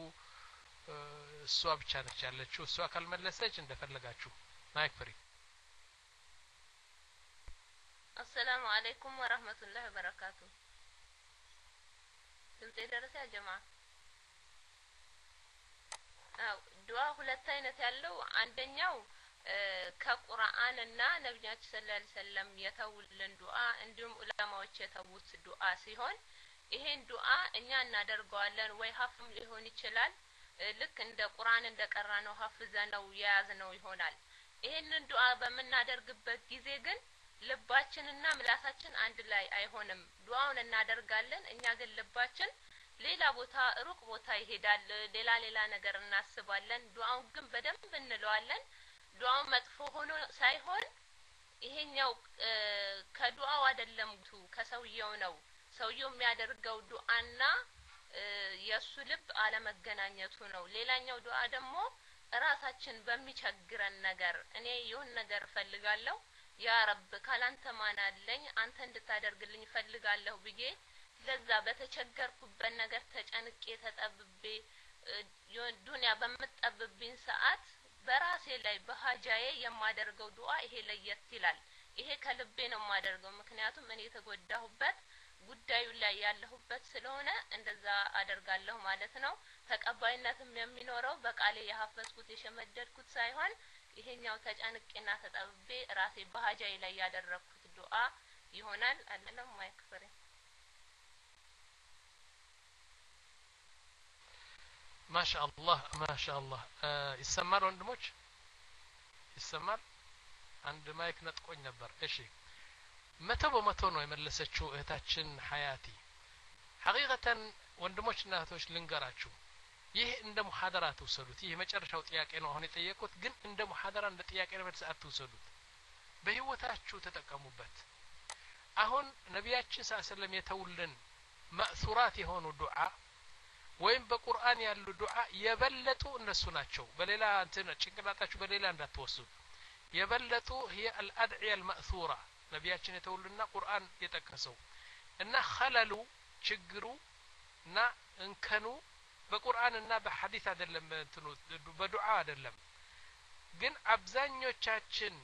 እሷ ብቻ ነች ያለችው እሷ ካልመለሰች እንደፈለጋችሁ ማይክ ፍሪ السلام عليكم ورحمة الله وبركاته ስልጤ ደረሰ ያ ጀማዓ አው ዱዓ ሁለት አይነት ያለው አንደኛው ከቁርአንና ነብያችን ሰለላሁ ዐለይሂ ወሰለም የተውልን ዱዓ እንዲሁም ዑለማዎች የተውት ዱዓ ሲሆን ይሄን ዱዓ እኛ እናደርገዋለን ወይ ሀፍም ሊሆን ይችላል ልክ እንደ ቁርአን እንደቀራ ነው ሀፍዘነው የያዝነው ይሆናል ይሄንን ዱዓ በመናደርግበት ጊዜ ግን ልባችንና ምላሳችን አንድ ላይ አይሆንም ዱዓውን እናደርጋለን እኛ ግን ልባችን ሌላ ቦታ ሩቅ ቦታ ይሄዳል ሌላ ሌላ ነገር እናስባለን ዱዓውን ግን በደንብ እንለዋለን ዱዓው መጥፎ ሆኖ ሳይሆን ይሄኛው ከዱዓው አይደለም ከሰውየው ነው ሰውየው የሚያደርገው ዱዓና የሱ ልብ አለመገናኘቱ ነው ሌላኛው ዱዓ ደግሞ ራሳችን በሚቸግረን ነገር እኔ ይሁን ነገር ፈልጋለሁ ያ ረብ ካላንተ ማናለኝ አንተ እንድታደርግልኝ ፈልጋለሁ ብዬ ለዛ በተቸገርኩበት ነገር ተጨንቄ ተጠብቤ ዱንያ በመጠብብኝ ሰዓት በራሴ ላይ በሃጃዬ የማደርገው ዱዓ ይሄ ለየት ይላል ይሄ ከልቤ ነው የማደርገው ምክንያቱም እኔ የተጎዳሁበት ጉዳዩ ላይ ያለሁበት ስለሆነ እንደዛ አደርጋለሁ ማለት ነው ተቀባይነትም የሚኖረው በቃሌ የሐፈዝኩት የሸመደድኩት ሳይሆን ይሄኛው ተጨንቄና ተጠብቤ ራሴ በሃጃዬ ላይ ያደረኩት ዱዓ ይሆናል አለለም ማይክፈሪ ማሻአላህ ማሻአላህ ይሰማል ወንድሞች ይሰማል አንድ ማይክ ነጥቆኝ ነበር እሺ መቶ በመቶ ነው የመለሰችው እህታችን ሐያቲ ሐቂቀተን ወንድሞችና እህቶች ልንገራችሁ ይህ እንደ ሙሐደራ ተወሰዱት ይህ መጨረሻው ጥያቄ ነው አሁን የጠየቁት ግን እንደ ሙሐደራ እንደ ጥያቄ ነው በተሰዓት ተወሰዱት በህይወታችሁ ተጠቀሙበት አሁን ነቢያችን ሰለላሁ ዐለይሂ ወሰለም የተውልን ማእሱራት የሆኑ ዱዓ ወይም በቁርአን ያሉ ዱዓ የበለጡ እነሱ ናቸው በሌላ እንትን ጭንቅላታችሁ በሌላ እንዳትወስዱ የበለጡ هي الادعيه الماثوره ነቢያችን የተውልና ቁርአን የጠቀሰው እና ኸለሉ ችግሩ እና እንከኑ በቁርአንና በሐዲስ አይደለም እንትኑ በዱዓ አይደለም ግን አብዛኞቻችን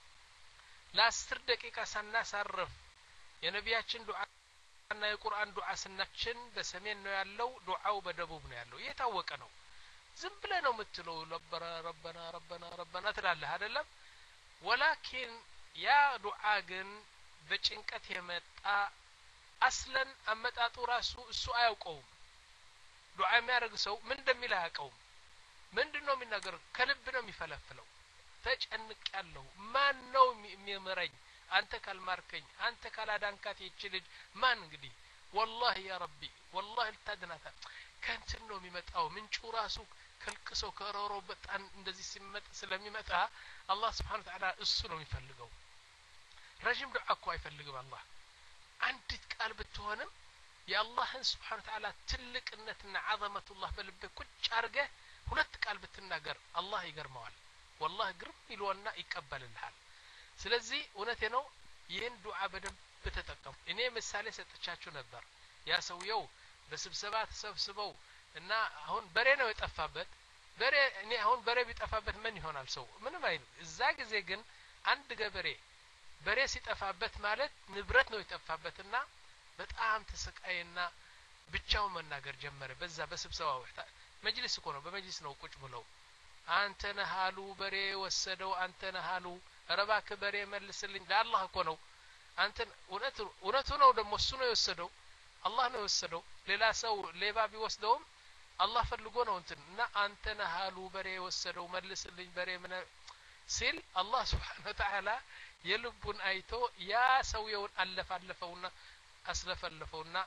ለአስር ደቂቃ ሳናሳርፍ የነቢያችን ዱዓ እና የቁርአን ዱዓ ስናችን በሰሜን ነው ያለው ዱዓው በደቡብ ነው ያለው የታወቀ ነው ዝም ብለህ ነው የምትለው ረበና ረበና ረበና ረበና ትላለህ አይደለም ወላኪን ያ ዱዓ ግን በጭንቀት የመጣ አስለን አመጣጡ ራሱ እሱ አያውቀውም ዱዓ የሚያደርግ ሰው ምን እንደሚል አያውቀውም ምንድነው የሚናገረው ከልብ ነው የሚፈለፍለው ተጨንቅ ያለው ማን ነው የሚመረኝ አንተ ካልማርከኝ አንተ ካላዳንካት ይችልጅ ማን እንግዲህ والله يا ربي والله ልታድናታ ከንትን ነው የሚመጣው ምንጩ ራሱ ከልቅሶ ከሮሮ በጣም እንደዚህ ሲመጣ ስለሚመጣ አላህ Subhanahu Wa Ta'ala እሱ ነው የሚፈልገው ረጅም ዱዓ እኮ አይፈልግም አላህ አንዲት ቃል ብትሆንም የአላህን Subhanahu Wa Ta'ala ትልቅነትና عظمቱላህ በልብህ ቁጭ አርገህ ሁለት ቃል ብትናገር አላህ ይገርመዋል والله ግርም ይለውና ይቀበልልሃል ስለዚህ እውነቴ ነው ይህን ዱዓ በደንብ በተጠቀሙ እኔ ምሳሌ ሰጥቻችሁ ነበር ያ ሰውየው በስብሰባ ተሰብስበው እና አሁን በሬ ነው የጠፋበት በሬ እኔ አሁን በሬ ቢጠፋበት ምን ይሆናል ሰው ምንም አይል እዛ ጊዜ ግን አንድ ገበሬ በሬ ሲጠፋበት ማለት ንብረት ነው የጠፋበትና በጣም ተሰቃየና ብቻው መናገር ጀመረ በዛ በስብሰባው መጅልስ እኮ ነው በመጅልስ ነው ቁጭ ብለው አንተ ነሃሉ በሬ ወሰደው አንተ ነሃሉ ረባክ በሬ መልስልኝ ለአላህ እኮ ነው አንተ እውነቱ እውነቱ ነው ደግሞ እሱ ነው የወሰደው አላህ ነው የወሰደው ሌላ ሰው ሌባ ቢወስደውም አላህ ፈልጎ ነው እንትን እና አንተ ነሃሉ በሬ ወሰደው መልስልኝ በሬ ምን ሲል አላህ Subhanahu Wa Ta'ala የልቡን አይቶ ያ ሰውየውን አለፋለፈውና አስለፈለፈውና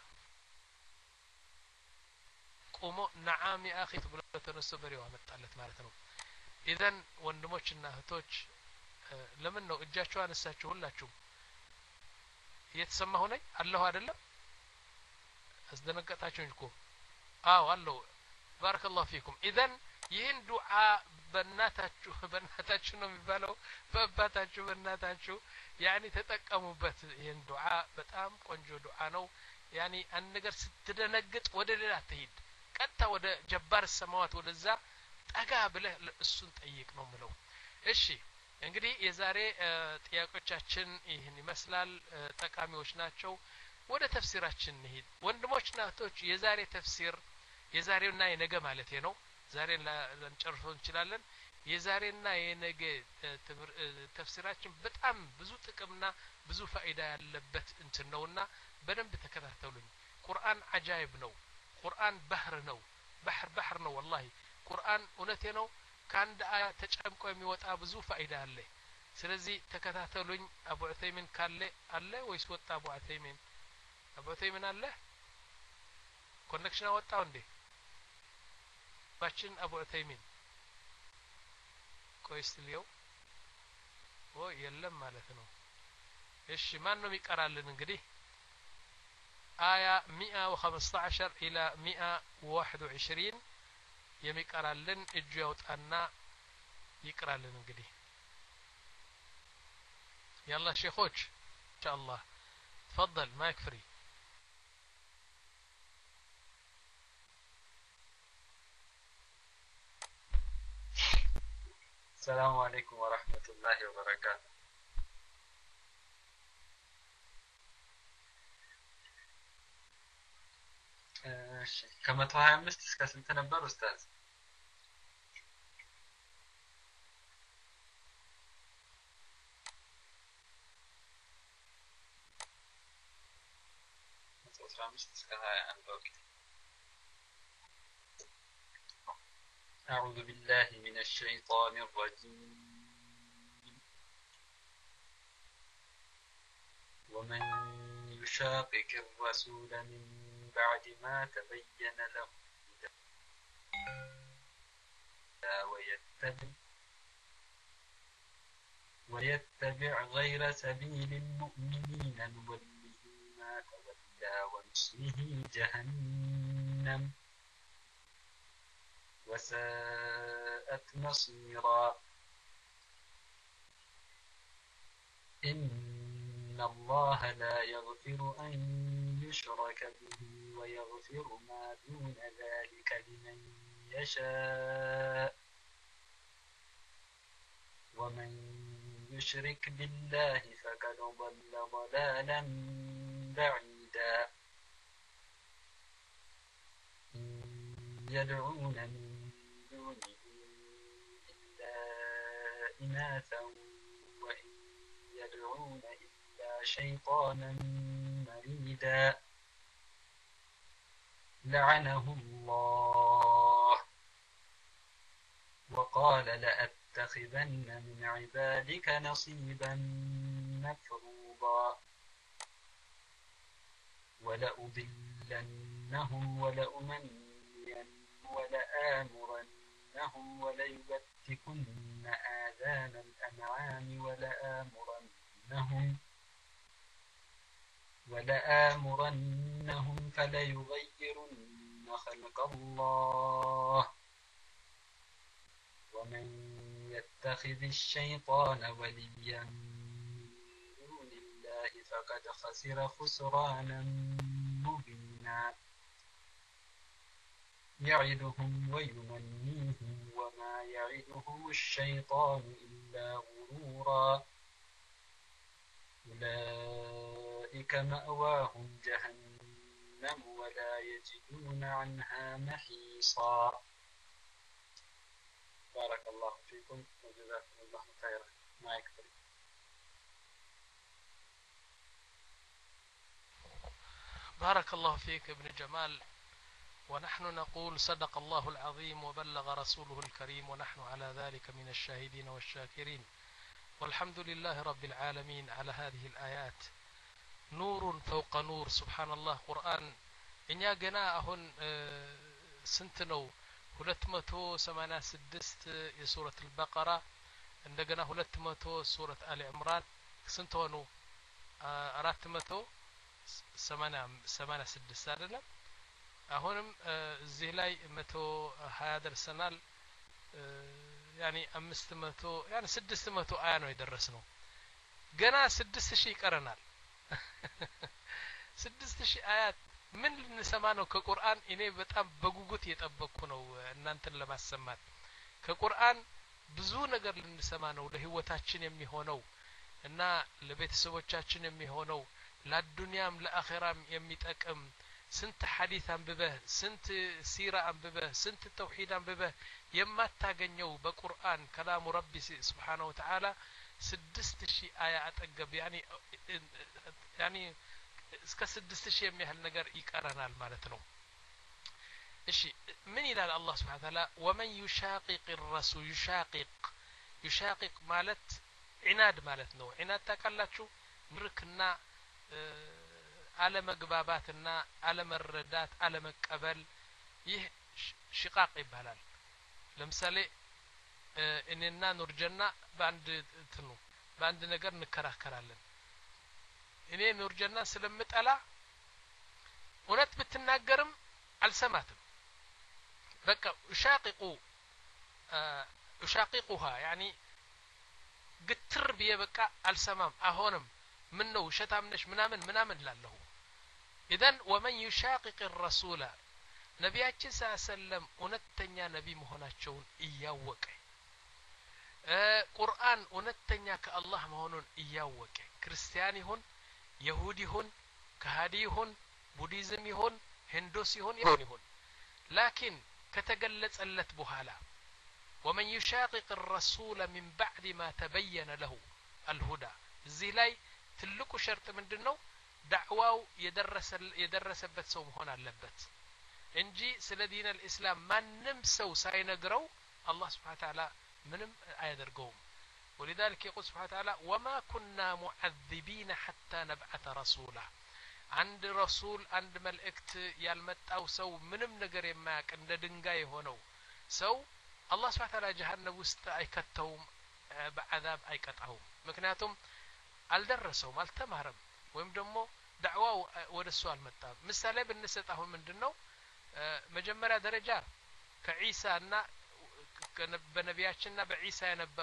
ቆሞ ነዓም ያ አኺ ብሎ ተነስቶ በሬው አመጣለት ማለት ነው ኢዘን ወንድሞችና እህቶች ለምን ነው እጃችሁ አነሳችሁ ሁላችሁ እየተሰማሁ ነኝ አላህ አይደለም አስደነገጣችሁ እኮ አዎ አላህ ባረከላሁ ፊኩም ኢዘን ይህን ዱዓ በእናታችሁ በእናታችሁ ነው የሚባለው በአባታችሁ በእናታችሁ ያኒ ተጠቀሙበት ይህን ዱዓ በጣም ቆንጆ ዱዓ ነው ያኒ አንድ ነገር ስትደነግጥ ወደ ሌላ ትሄድ ቀጥታ ወደ ጀባር ሰማዋት ወደዛ ጠጋ ብለህ እሱን ጠይቅ ነው ምለው እሺ እንግዲህ የዛሬ ጥያቄዎቻችን ይህን ይመስላል ጠቃሚዎች ናቸው ወደ ተፍሲራችን እንሂድ ወንድሞችና እህቶች የዛሬ ተፍሲር የዛሬውና የነገ ማለት ነው ዛሬ ለንጨርሰው እንችላለን የዛሬና የነገ ተፍሲራችን በጣም ብዙ ጥቅምና ብዙ ፋይዳ ያለበት እንትን ነውና በደንብ ተከታተሉኝ ቁርአን አጃይብ ነው ቁርአን ባህር ነው ባህር ባህር ነው والله ቁርአን እውነቴ ነው ከአንድ አያ ተጨምቆ የሚወጣ ብዙ ፋይዳ አለ ስለዚህ ተከታተሉኝ አቡ ዑተይሚን ካለ አለ ወይስ ወጣ አቡ ዑተይሚን አቡ ዑተይሚን አለ ኮኔክሽን አወጣው እንዴ ባችን አቡ ዑተይሚን ቆይስልየው ወይ የለም ማለት ነው እሺ ማን ነው የሚቀራልን እንግዲህ አያ مئة وخمسة عشر الى مئة وواحد وعشرين የሚቀራልን እጁ ያውጣና ይቀራልን እንግዲህ يلا شيخوች ان شاء الله تفضل مايك فري السلام عليكم ورحمة الله وبركاته እሺ ከመቶ ሀያ አምስት እስከ ስንት ነበር ኡስታዝ አስራ አምስት እስከ ሀያ አንድ ወቅት أعوذ بالله من الشيطان الرجيم ومن يشاقق الرسول من بعد ما تبين له ويتبع ويتبع غير سبيل المؤمنين نوله ما تولى ونصله جهنم وساءت مصيرا إن الله لا يغفر أن يشرك به ويغفر ما دون ذلك لمن يشاء ومن يشرك بالله فقد ضل ضلالا بعيدا يدعون من دونه إلا إناثا وإن يدعون إلا شيطانا مريدا لعنه الله وقال لأتخذن من عبادك نصيبا مفروضا ولأضلنهم ولأمنينهم ولآمرنهم وليبتكن آذان الأنعام ولآمرنهم ولآمرنهم فليغيرن خلق الله ومن يتخذ الشيطان وليا من دون الله فقد خسر خسرانا مبينا يعدهم ويمنيهم وما يعدهم الشيطان إلا غرورا أولئك مأواهم جهنم ولا يجدون عنها محيصا بارك الله فيكم وجزاكم الله خيرا ما يكفي بارك الله فيك ابن جمال ونحن نقول صدق الله العظيم وبلغ رسوله الكريم ونحن على ذلك من الشاهدين والشاكرين والحمد لله رب العالمين على هذه الآيات نور فوق نور سبحان الله قرآن إن جنا هون سنتنو ሁለት መቶ ሰማንያ ስድስት የሱረት البقرة እንደገና ሁለት መቶ ሱረት አሊ ዕምራን ስንት ሆኑ አራት መቶ ሰማንያ ስድስት አይደለም አሁንም እዚህ ላይ መቶ ሀያ ደርሰናል ያኒ አምስት መቶ ያኒ ስድስት መቶ አያ ነው የደረስነው ገና ስድስት ሺህ ይቀረናል ስድስት ሺህ አያት ምን ልንሰማ ነው ከቁርአን እኔ በጣም በጉጉት እየጠበቅኩ ነው እናንተን ለማሰማት ከቁርአን ብዙ ነገር ልንሰማ ነው ለህይወታችን የሚሆነው እና ለቤተሰቦቻችን የሚሆነው ለዱንያም ለአኺራም የሚጠቅም ስንት ሐዲስ አንብበህ ስንት ሲራ አንብበህ ስንት ተውሂድ አንብበህ የማታገኘው በቁርአን ከላሙ ረቢ Subhanahu Wa Ta'ala ስድስት ሺህ አያ አጠገብ ያኒ ያኒ እስከ ስድስት ሺህ የሚያህል ነገር ይቀረናል ማለት ነው እሺ ምን ይላል አላህ Subhanahu Wa Ta'ala ወመን يشاقق الرسول يشاقق يشاقق ማለት ዒናድ ማለት ነው ዒናድ ታውቃላችሁ ምርክና አለመግባባትና አለመረዳት አለመቀበል ይህ ሽቃቅ ይባላል ለምሳሌ እኔና ኑርጀና በአንድ እንትኑ በአንድ ነገር እንከራከራለን እኔ ኑርጀና ስለምጠላ እውነት ብትናገርም አልሰማትም በቃ ሻቂቁ ሻቂቁها يعني ግትር ቢየ በቃ አልሰማም አሁንም ምን ነው ሸታምነሽ ምናምን ምናምን ላለሁ اذا ومن يشاقق الرسول ነቢያችን ሰለም እውነተኛ ነቢ መሆናቸውን እያወቀ ቁርአን እውነተኛ ከአላህ መሆኑን እያወቀ ክርስቲያን ይሁን ይሁዲ ይሁን ከሃዲ ይሁን ቡዲዝም ይሁን ሂንዱስ ይሁን ይሁን لكن ከተገለጸለት በኋላ ومن يشاقق الرسول من بعد ما تبين له الهدى እዚህ ላይ ትልቁ ሸርጥ ምንድነው ዳዕዋው የደረሰ የደረሰበት ሰው መሆን አለበት እንጂ ስለ ዲን الاسلام ማንም ሰው ሳይነግረው አላህ Subhanahu Wa Ta'ala ምንም አያደርገውም ولذلك يقول سبحانه وتعالى وما كنا معذبين حتى نبعث رسولا عند رسول عند ملائكت ያልመጣው ሰው ምንም ነገር የማያውቅ እንደ ድንጋይ ሆነው ሰው አላህ Subhanahu Wa Ta'ala ጀሃነም ውስጥ አይከተውም በአዛብ አይቀጣውም ምክንያቱም አልደረሰውም አልተማረም ወይም ደግሞ ዳዕዋው ወደሱ አልመጣም ምሳሌ ብንሰጣው ምንድነው መጀመሪያ ደረጃ ከኢሳና በነቢያችንና በኢሳ የነበረ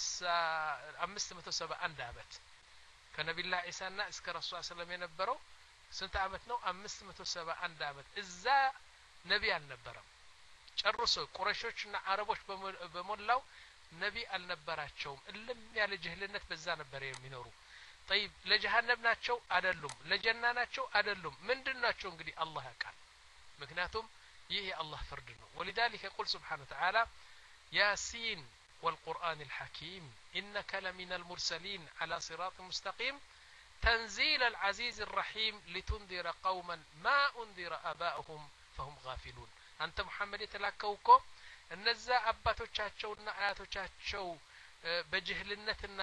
አምስት መቶ ሰባ አንድ አመት ከነቢዩላህ ኢሳና እስከ ረሱል ሰለላሁ የነበረው ስንት አመት ነው አምስት መቶ ሰባ አንድ አመት እዛ ነቢ አልነበረም ጨርሶ ቁረይሾችና አረቦች በሞላው ነቢ አልነበራቸውም እልም ያለ ጅህልነት በዛ ነበር የሚኖሩ طيب ለጀሃነም ናቸው አይደሉም ለጀና ናቸው አይደሉም ምንድናቸው እንግዲህ አላህ ያውቃል ምክንያቱም ይሄ አላህ ፍርድ ነው ولذلك يقول سبحانه وتعالى ياسين والقرآن الحكيم إنك لمن المرسلين على صراط مستقيم تنزيل العزيز الرحيم لتنذر قوما ما أنذر آباؤهم فهم غافلون أنت محمد يتلاكوكو እነዛ አባቶቻቸውና አያቶቻቸው በጅህልነትና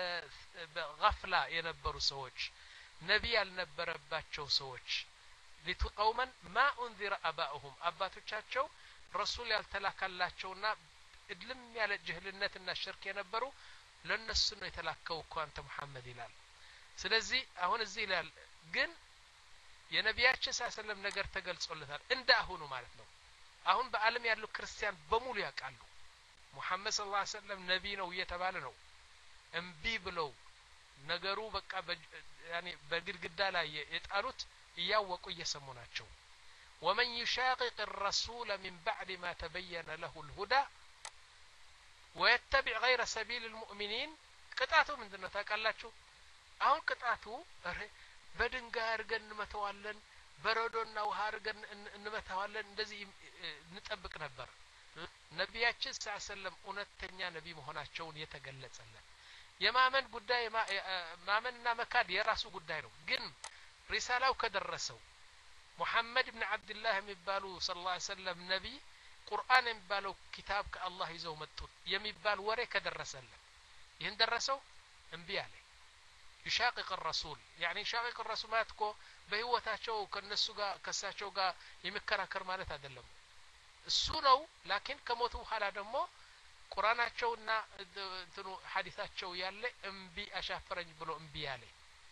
በغفላ የነበሩ ሰዎች ነቢ ያልነበረባቸው ሰዎች لتقوما ما انذر اباؤهم አባቶቻቸው ረሱል ያልተላከላቸውና እድልም ያለ ጅህልነትና ሽርክ የነበሩ ለነሱ ነው የተላከው እኮ አንተ መሐመድ ይላል ስለዚህ አሁን እዚህ ይላል ግን የነቢያችን ሰለላሁ ነገር ተገልጾለታል እንደ አሁኑ ማለት ነው አሁን በአለም ያሉ ክርስቲያን በሙሉ ያውቃሉ ሙሐመድ ሰለላሁ ዐለይሂ ወሰለም ነቢ ነው እየተባለ ነው እምቢ ብለው ነገሩ በቃ ያኒ በግድግዳ ላይ የጣሉት እያወቁ እየሰሙ ናቸው ومن يشاقق الرسول من بعد ما تبين له الهدى ويتبع غير سبيل المؤمنين ቅጣቱ ምንድነው ታውቃላችሁ አሁን ቅጣቱ በድንጋይ አርገን እንመታዋለን በረዶና ውሃ አርገን እንመታዋለን እንደዚህ እንጠብቅ ነበር ነቢያችን ሰለላሁ እውነተኛ ነቢ መሆናቸውን የተገለጸለን የማመን ጉዳይ ማመንና መካድ የራሱ ጉዳይ ነው ግን ሪሳላው ከደረሰው ሙሐመድ ኢብኑ አብዱላህ የሚባሉ ሰለላሁ ዐለይሂ ወሰለም ነቢ ቁርአን የሚባለው ኪታብ ከአላህ ይዘው መጡ የሚባል ወሬ ከደረሰልን ይሄን ደረሰው እንቢ አለ يشاقق الرسول يعني يشاقق الرسول ማለትኮ በህይወታቸው ከነሱ ጋር ከሳቸው ጋር የሚከራከር ማለት አይደለም እሱ ነው ላኪን ከሞቱ በኋላ ደግሞ ቁርአናቸውና እንትኑ ሐዲሳቸው ያለ እንቢ አሻፈረኝ ብሎ እንቢ ያለ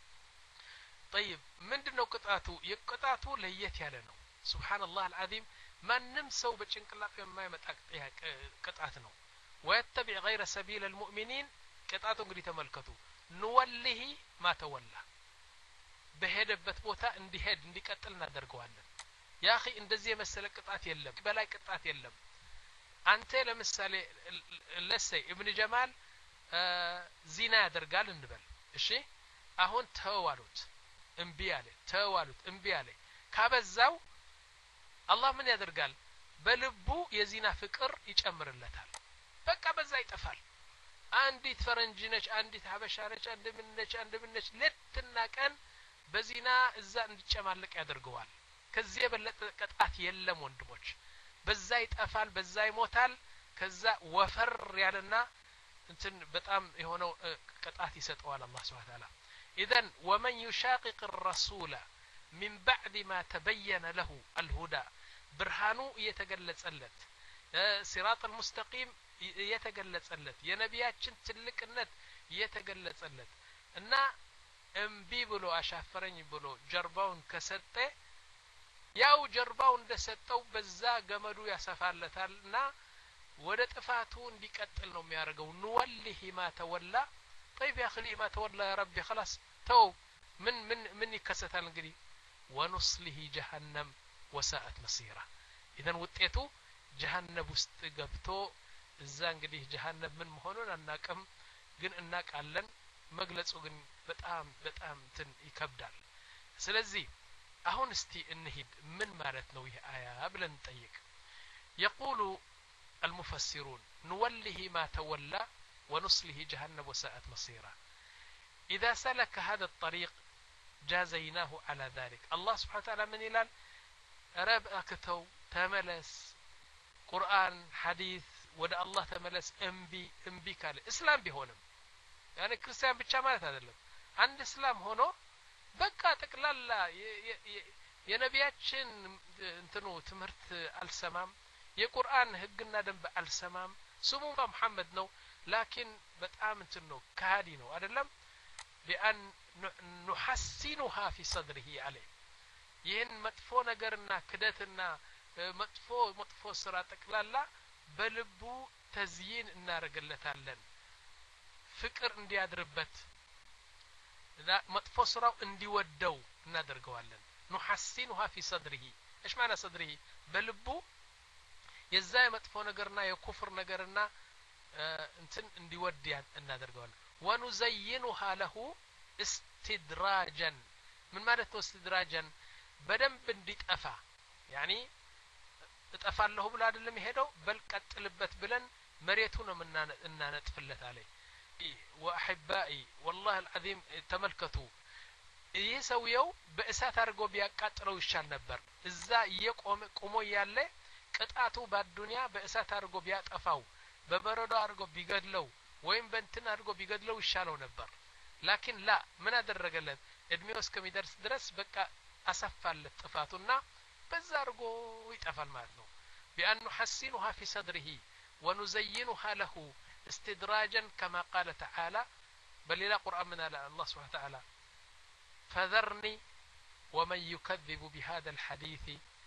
طيب ምንድነው ቅጣቱ የቅጣቱ ለየት ያለ ነው ሱብሃንአላህ አልዓዚም ማንም ሰው በጭንቅላቱ የማይመጣ ቅጣት ነው ويتبع غير سبيل المؤمنين ቅጣቱ እንግዲህ ተመልከቱ نوله ما تولى በሄደበት ቦታ እንዲሄድ እንዲቀጥል እናደርገዋለን يا اخي እንደዚህ የመሰለ ቅጣት የለም በላይ ቅጣት የለም አንተ ለምሳሌ ለሰይ ኢብኑ ጀማል ዚና ያደርጋል እንበል እሺ አሁን ተዋሉት እንቢ አለ ተዋሉት እንቢ አለ ካበዛው አላህ ምን ያደርጋል በልቡ የዚና ፍቅር ይጨምርለታል በቃ በዛ ይጠፋል አንዲት ፈረንጅ ነች አንዲት ሀበሻ ነች አንድ ምን ነች አንድ ምን ነች ለትና ቀን በዚና እዛ እንዲጨማለቅ ያደርገዋል ከዚህ የበለጠ ቅጣት የለም ወንድሞች በዛ ይጠፋል በዛ ይሞታል ከዛ ወፈር ያለና እንትን በጣም የሆነው ቅጣት ይሰጠዋል አላህ Subhanahu Wa Ta'ala اذا ومن يشاقق الرسول من بعد ما تبين له الهدى برهانو يتجلصለት صراط المستقيم يتجلصለት የነቢያችን ትልቅነት የተገለጸለት እና እምቢ ብሎ አሻፈረኝ ብሎ ጀርባውን ከሰጠ ያው ጀርባው እንደሰጠው በዛ ገመዱ ያሰፋለታልና ወደ ጥፋቱ እንዲቀጥል ነው የሚያደርገው ንወልሂ ማ ተወላ طيب يا اخي ما تولى يا ربي خلاص تو من من من يكسታል እንግዲህ ونصله جهنم وساءت مصيره اذا ውጤቱ جهنم ውስጥ ገብቶ እዛ እንግዲህ جهنم ምን መሆኑን አናቀም ግን እናቃለን መግለጹ ግን በጣም በጣም እንትን ይከብዳል ስለዚህ አሁን እስቲ እንሂድ ምን ማለት ነው ይሄ አያ ብለን ጠይቅ يقول المفسرون نوله ما تولى ونصله جهنم وساءت مصيره إذا سلك هذا الطريق جازيناه على ذلك الله سبحانه وتعالى من يلال رب أكتو تملس قرآن حديث ودا الله تملس انبي انبي قال اسلام بهونم يعني كريستيان ብቻ ማለት አይደለም አንድ እስላም ሆኖ በቃ ተቅላላ የነቢያችን እንትኑ ትምህርት አልሰማም የቁርአን ህግና ደንብ አልሰማም ስሙ መሐመድ ነው لكن በጣም እንትን ነው ካዲ ነው አይደለም بأن نحسنها في صدره عليه ይህን መጥፎ ነገርና ክደትና መጥፎ መጥፎ ስራ ተቅላላ በልቡ ተዝይን እናረጋለታለን ፍቅር እንዲያድርበት መጥፎ ስራው እንዲወደው እናደርገዋለን نحسنها في صدره ايش معنى صدره በልቡ የዛ መጥፎ ነገርና የኩፍር ነገርና እንትን እንዲወድ እናደርገዋለን ونزينها له استدراجا من ማለት ነው استدراجا በደንብ እንዲጠፋ يعني እጠፋለሁ ብሎ አይደለም ይሄደው በልቀጥልበት ብለን መሬቱ ነው እናነጥፍለት አለ واحبائي والله العظيم ተመልከቱ ይሄ ሰውየው በእሳት አድርጎ ቢያቃጥለው ይሻል ነበር እዛ እየቆመ ቆሞ ያለ ቅጣቱ በአዱንያ በእሳት አድርጎ ቢያጠፋው በበረዶ አድርጎ ቢገድለው ወይም በእንትን አድርጎ ቢገድለው ይሻለው ነበር لكن لا ምን አደረገለት እድሜው እስከሚደርስ ድረስ በቃ አሰፋለት ጥፋቱና በዛ አድርጎ ይጠፋል ማለት ነው بأن نحسنها في صدره ونزينها له استدراجا كما قال تعالى بل الى قرآن من الله سبحانه وتعالى فذرني ومن يكذب بهذا الحديث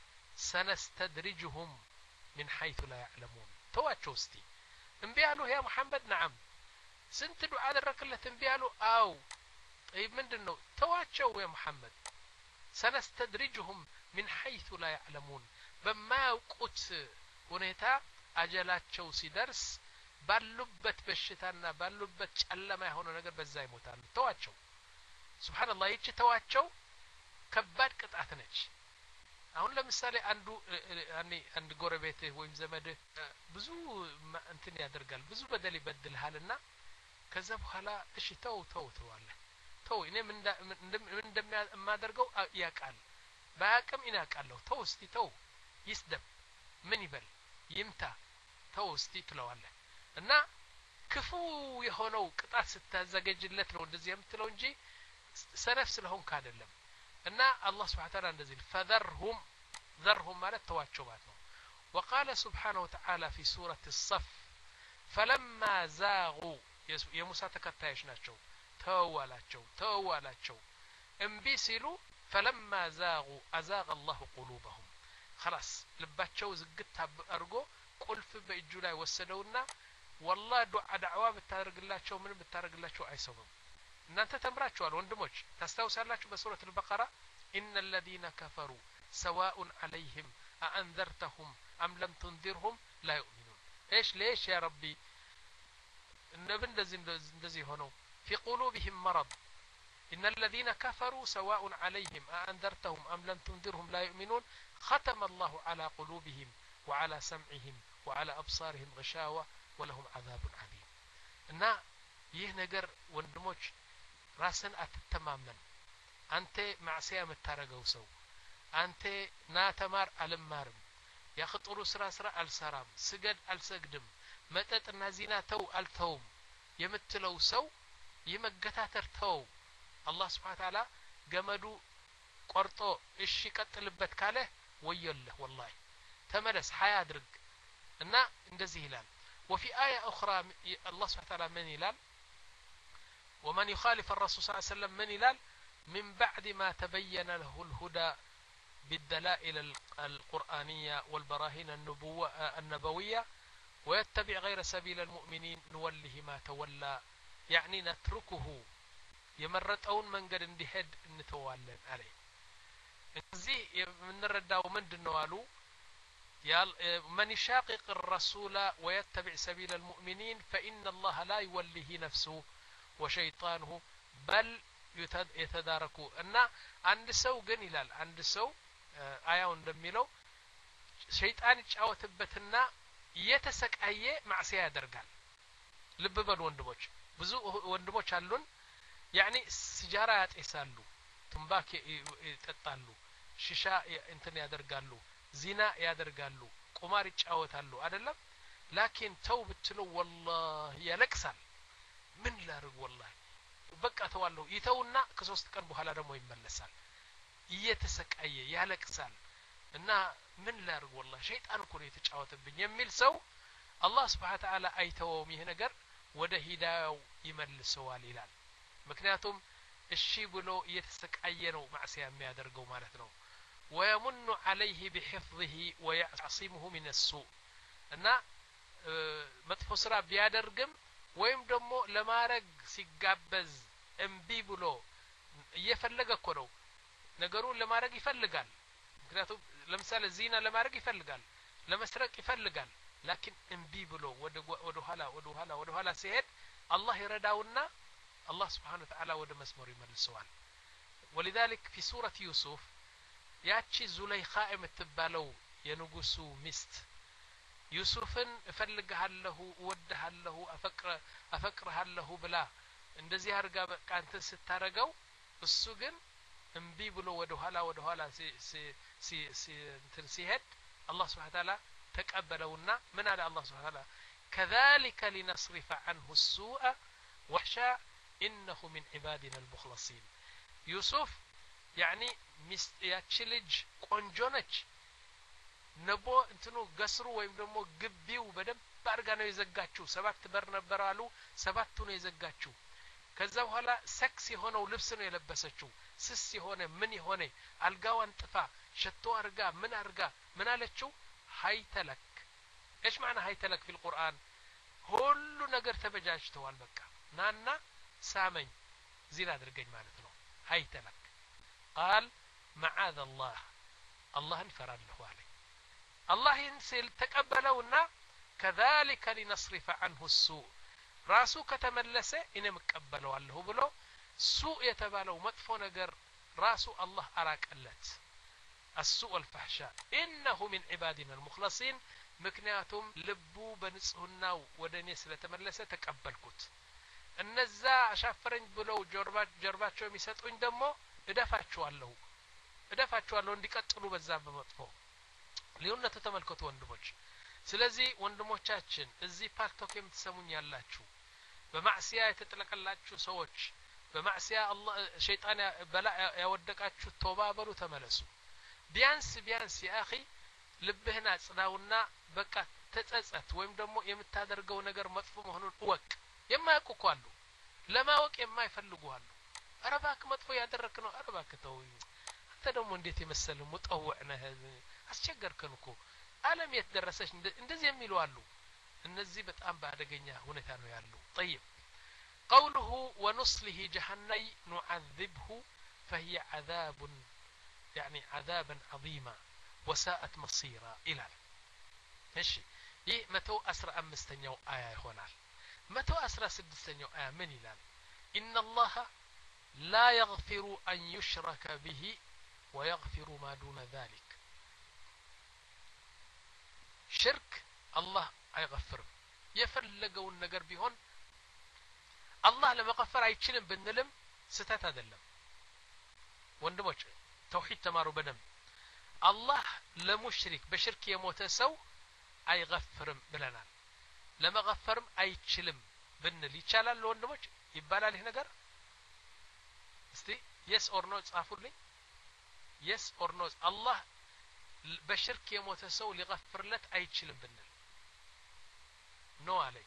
سنستدرجهم من حيث لا يعلمون تواتشوستي انبيالو يا محمد نعم سنت دعاء دركلت انبيالو او طيب ምንድነው ተዋቸው يا محمد سنستدرجهم من حيث لا يعلمون بما يقوت ሁኔታ አጀላቸው ሲደርስ ባሉበት በሽታና ባሉበት ጨለማ የሆነ ነገር በዛ ይሞታል ተዋቸው ሱብሃንአላህ ይቺ ተዋቸው ከባድ ቅጣት ነች አሁን ለምሳሌ አንዱ ያኒ አንድ ጎረቤት ወይም ዘመድ ብዙ እንትን ያደርጋል ብዙ በደል ይበድልሃልና ከዛ በኋላ እሺ ተው ተው ተዋለ ተው እኔ ምን እንደማደርገው ያቃል ባያቅም ይናቃለሁ ተው እስቲ ተው ይስደብ ምን ይበል ይምታ ተው እስቲ ትለዋለህ እና ክፉ የሆነው ቅጣት ስታዘገጅለት ነው እንደዚህ የምትለው እንጂ ሰነፍ ስለሆንክ አይደለም እና አላህ Subhanahu Wa Ta'ala እንደዚህ فذرهم ذرهم ማለት ተዋቸው ማለት ነው وقال سبحانه وتعالى في سورة الصف فلما زاغوا የሙሳ ተከታዮች ናቸው ተዋላቸው ተዋላቸው እምቢ ሲሉ فلما زاغوا أزاغ الله قلوبهم خلاص ልባቸው ዝግት አርጎ ቁልፍ በእጁ ላይ ወሰደውና والله دعاء دعوه ብታደርግላቸው ምን ብታደርግላቸው አይሰሙም እናንተ ተምራችኋል ወንድሞች ታስታውሳላችሁ በሱረት البقرة ان الذين كفروا سواء عليهم أأنذرتهم أم لم تنذرهم لا يؤمنون ايش ليش يا ربي النبي እንደዚህ እንደዚህ ሆነው في قلوبهم مرض ان الذين كفروا سواء عليهم أأنذرتهم أم لم تنذرهم لا يؤمنون ختم الله على قلوبهم وعلى سمعهم وعلى أبصارهم غشاوة ولهم عذاب عظيم እና ይህ ነገር ወንድሞች ራስን አትተማመን አንተ ማዕሲያ የምታረገው ሰው አንተ ና ተማር አልማርም ያخطሩ ስራ ስራ አልሰራም ስገድ አልሰግድም መጠጥና ዚና ተው አልተውም የምትለው ሰው ይመገታተር ተው አላህ Subhanahu Ta'ala ገመዱ ቆርጦ እሺ ቀጥልበት ካለ ወየለህ ወላሂ ተመለስ ሀያ አድርግ እና እንደዚህ ይላል وفي آية أخرى الله سبحانه وتعالى من يلال ومن يخالف الرسول صلى الله عليه وسلم من يلال من بعد ما تبين له الهدى بالدلائل القرآنية والبراهين النبوة النبوية ويتبع غير سبيل المؤمنين نوله ما تولى يعني نتركه يمرطون من قد اندهد نتوالن عليه زي من الرداو من دنوالو من يشاقق الرسول ويتبع سبيل المؤمنين فإن الله لا يوليه نفسه وشيطانه بل يتداركوا أن عند سو جنيلال عند سو آيون دميلو شيطان يتعوتبتنا يتسقيه معصيه ያደርጋል ልብ በሉ ወንድሞች ብዙ ወንድሞች አሉን يعني ሲጃራ ያጤሳሉ ትንባክ ይጠጣሉ ሽሻ እንትን ያደርጋሉ ዚና ያደርጋሉ ቁማር ይጫወታሉ አይደለም ላኪን ተው ብትለው والله ያለቅሳል ምን ላርግ والله በቃ ተዋለው ይተውና ከሶስት ቀን በኋላ ደግሞ ይመለሳል እየተሰቃየ ያለቅሳል እና ምን ላርግ والله ሸይጣን እኮ ነው የተጫወተብኝ የሚል ሰው አላህ Subhanahu Wa Ta'ala አይተውም ይሄ ነገር ወደ ሂዳው ይመልሰዋል ይላል ምክንያቱም እሺ ብሎ እየተሰቃየ ነው ማዕሲያ የሚያደርገው ማለት ነው ويمن عليه بحفظه ويعصمه من السوء እና መጥፎ ስራ ቢያደርግም ወይም ደግሞ ለማረግ ሲጋበዝ እምቢ ብሎ እየፈለገ እኮ ነው ነገሩን ለማረግ ይፈልጋል ምክንያቱም ለምሳሌ ዚና ለማረግ ይፈልጋል ለመስረቅ ይፈልጋል ላኪን እምቢ ብሎ ወደ ወደ ኋላ ወደ ኋላ ወደ ኋላ ሲሄድ አላህ ይረዳውና አላህ Subhanahu Wa Ta'ala ወደ መስመሩ ይመልሰዋል ولذلك في سورة يوسف ያቺ ዙለይኻ የምትባለው የንጉሱ ሚስት ዩሱፍን እፈልግሃለሁ እወድሃለሁ አፈቅረ አፈቅርሃለሁ ብላ እንደዚህ አርጋ በቃ አንተ ስታረገው እሱ ግን እምቢ ብሎ ወደ ኋላ ወደ ኋላ ሲ ሲ ሲ እንትን ሲሄድ አላህ Subhanahu Wa Ta'ala ተቀበለውና ምን አለ አላህ Subhanahu Wa Ta'ala كذلك لنصرف عنه السوء وحشا إنه من عبادنا المخلصين يوسف يعني ያቺ ልጅ ቆንጆ ነች ነቦ እንትኑ ገስሩ ወይም ደግሞ ግቢው በደንብ አርጋ ነው የዘጋችው ሰባት በር ነበር አሉ ሰባቱ ነው የዘጋችው ከዛ በኋላ ሰክስ የሆነው ልብስ ነው የለበሰችው ስስ የሆነ ምን የሆነ አልጋዋን ጥፋ ሸቶ አርጋ ምን አርጋ ምን አለችው ሃይተለክ ايش معنى ሃይተለክ في القرآن ሁሉ ነገር ተበጃጅተዋል በቃ ናና ሳመኝ ዚና አድርገኝ ማለት ነው ሃይተለክ قال معاذ الله الله انفرد له عليه الله ينسل تقبلونا كذلك لنصرف عنه السوء راسو كتملسه ان مقبلوا الله بلو سوء يتبالو مطفو ነገር راسو الله اراقلت السوء والفحشاء انه من عبادنا المخلصين ምክንያቱም ልቡ በንጽህናው ወደኔ ስለተመለሰ ተቀበልኩት እነዛ አሻፈረኝ ብለው ጀርባ ጀርባቸው የሚሰጡኝ ደግሞ እደፋቸዋለሁ እደፋቸዋለሁ እንዲቀጥሉ በዛ በመጥፎ ሊውነቱ ተመልከቱ ወንድሞች ስለዚህ ወንድሞቻችን እዚህ ፓርቶክ የምትሰሙኝ ያላችሁ በማዕሲያ የተጠለቀላችሁ ሰዎች በማዕሲያ አላህ ሸይጣን በላ ያወደቃችሁ ተውባ በሉ ተመለሱ ቢያንስ ቢያንስ ያኺ ልብህና ጽናውና በቃ ተጸጸት ወይም ደግሞ የምታደርገው ነገር መጥፎ መሆኑን ወቅ የማያውቁ አሉ ለማወቅ የማይፈልጉ አሉ አረባክ መጥፎ ያደረክ ነው አረባክ ተው አንተ ደግሞ እንዴት የመሰለ ሙጠውዕ ነህ አስቸገርከን እኮ ዓለም የተደረሰች እንደዚህ የሚሉ አሉ እነዚህ በጣም ባደገኛ ሁኔታ ነው ያሉ طيب قوله ونصله جهنم نعذبه فهي عذاب يعني عذابا عظيما وساءت مصيرا الى ماشي ይህ መቶ አስራ አምስተኛው አያ ይሆናል መቶ አስራ ስድስተኛው አያ ምን ይላል ان الله لا يغفر ان يشرك به ويغفر ما دون ذلك شرك الله አይغفርም የፈለገውን ነገር ቢሆን አላህ ለመغፈር አይችልም ብንልም ስተት አይደለም ወንድሞች ተውሂድ ተማሩ በደም አላህ ለሙሽሪክ በሽርክ የሞተ ሰው አይገፍርም ብለናል ለመገፈርም አይችልም ብንል ይቻላል ወንድሞች ይባላል ይሄ ነገር እስቲ yes or no ጻፉልኝ yes or no አላህ በሽርክ የሞተ ሰው ሊገፍርለት አይችልም ብንል ኖ አለኝ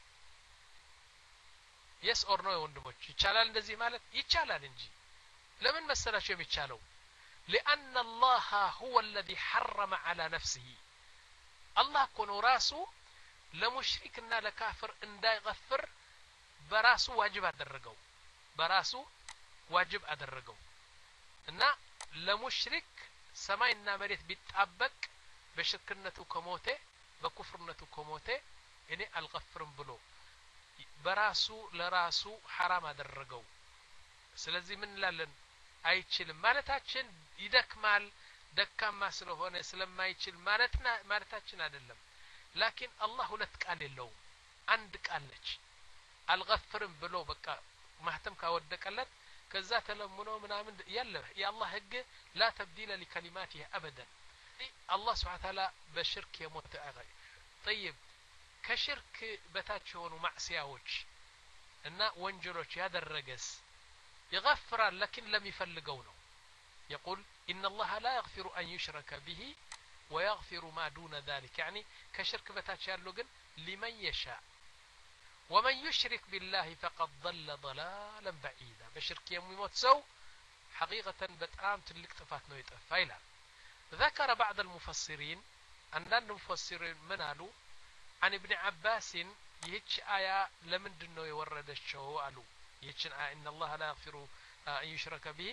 yes or no ወንድሞች ይቻላል እንደዚህ ማለት ይቻላል እንጂ ለምን መሰላችሁ የሚቻለው لأن الله هو الذي حرم على نفسه الله كونه راسه لمشركنا لكافر اندا يغفر براسه واجب ادرجو براسه واجب ادرجو እና ለሙሽሪክ ሰማይና መሬት ቢጣበቅ በሽርክነቱ ከሞተ በኩፍርነቱ ከሞተ እኔ አልገፍርም ብሎ በራሱ ለራሱ حرام አደረገው ስለዚህ ምን እንላለን አይችልም ማለታችን ይደክማል ደካማ ስለሆነ ስለማይችል ማለትና ማለታችን አይደለም ላኪን አላህ ሁለት ቃል የለውም አንድ ቃል ነች አልገፍርም ብሎ በቃ ማህተም ካወደቀለት ከዛ ተለምኖ ምናምን ያለ የአላህ ህግ لا تبديل لكلماته ابدا الله سبحانه وتعالى በሽርክ የሞተ አጋይ طيب ከሽርክ በታች የሆኑ ማዕሲያዎች እና ወንጀሎች ያደረገስ يغفر لكن لم يفلقوا له يقول إن الله لا يغفر أن يشرك به ويغفر ما دون ذلك يعني كشرك بتاتشالوغن لمن يشاء ومن يشرك بالله فقد ضل ضلالا بعيدا بشرك يموت سو حقيقة بتقام تلك تفاتنو يتفايلا ذكر بعض المفسرين أن المفسرين منالو عن ابن عباس يهج آية لمن دنو يورد الشو قالوا يهج آية إن الله لا يغفر أن يشرك به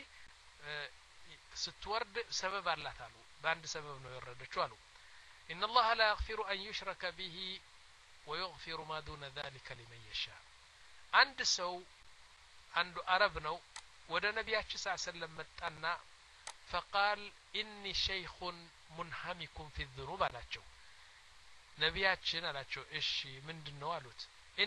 ستورد سبب الله تعالى باند سبب نو يورد الشو قالوا إن الله لا يغفر أن يشرك به ويغفر ما دون ذلك لمن يشاء عند سو عند عربنا ወደ ነቢያችን ሰለላሁ ዐለይሂ ወሰለም መጣና فقال إني شيخ منهمك في الذنوب አላቸው ነቢያችን አላቸው እሺ ምንድነው አሉት እኔ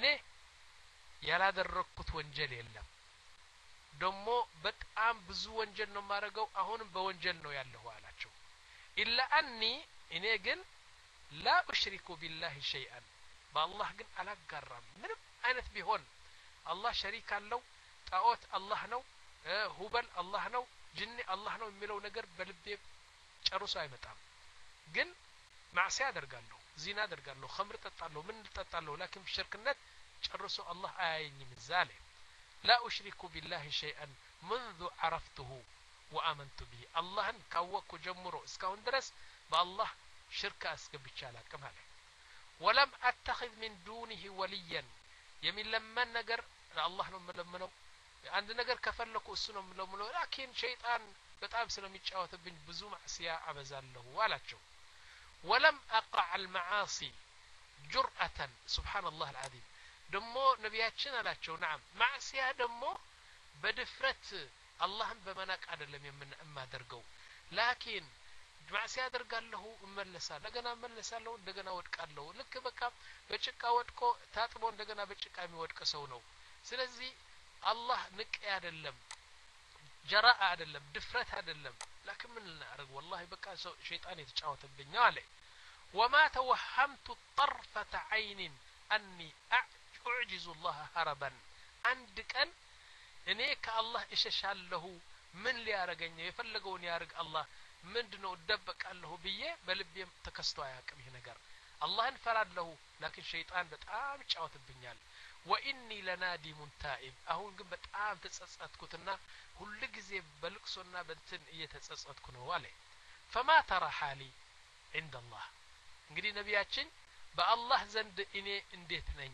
ያላደረኩት ወንጀል የለም ደሞ በጣም ብዙ ወንጀል ነው ማረገው አሁንም በወንጀል ነው ያለው አላቸው إلا أني እኔ ግን لا أشرك بالله شيئا بالله ግን አላጋራም ምንም አይነት ቢሆን አላህ ሸሪክ አለው ጣዖት አላህ ነው ሁበል አላህ ነው ጅኒ አላህ ነው የሚለው ነገር በልቤ ጨርሶ አይመጣም ግን ማዕሲያ አደርጋለሁ ዚና አደርጋለሁ ኸምር ጠጣለሁ ምን ጠጣለሁ ላኪን በሽርክነት ጨርሶ አላህ አያየኝም ዛለ لا أشرك بالله شيئا منذ عرفته وآمنت به الله كوكو جمرو اسكون درس بالله شرك اسكبچ አላቅም አለ ولم اتخذ من دونه وليا يمين لما ነገር الله ነው መለመነው አንድ ነገር ከፈለኩ እሱ ነው መለመነው ላኪን ሸይጣን በጣም ስለሚጫወትብኝ ብዙ ማዕሲያ አበዛለሁ አላቸው ولم اقع المعاصي جرأة سبحان الله العظيم ደሞ ነቢያችን አላቸው نعم ማዕሲያ ደሞ በድፍረት አላህን በመናቅ አይደለም የማደርገው ላኪን ማዕሲያ አደርጋለሁ እመለሳለሁ እንደገና እመለሳለሁ እንደገና ወድቃለሁ ልክ በቃ በጭቃ ወድቆ ታጥቦ እንደገና በጭቃ የሚወድቅ ሰው ነው ስለዚህ አላህ ንቅ አይደለም ጀራአ አይደለም ድፍረት አይደለም ላኪን ምን እናደርግ والله በቃ ሰው ሸይጣን የተጫወተብኝ አለ وما توهمت طرفة عين اني اعجز الله هربا አንድ ቀን እኔ ከአላህ እሸሻለሁ ምን ሊያረገኝ የፈለገውን ያርግ አላህ ምንድነው ደበቃለሁ ብዬ በልቤም ተከስቶ አያቅም ይሄ ነገር አላህን ፈራለሁ ላኪን ሸይጣን በጣም ጫወትብኛል واني لنادم تائب አሁን ግን በጣም ተጸጸትኩትና ሁሉ ጊዜ በልቅሶና በእንትን እየተጸጸትኩ ነው አለ فما ترى حالي عند الله እንግዲህ ነቢያችን በአላህ ዘንድ እኔ እንዴት ነኝ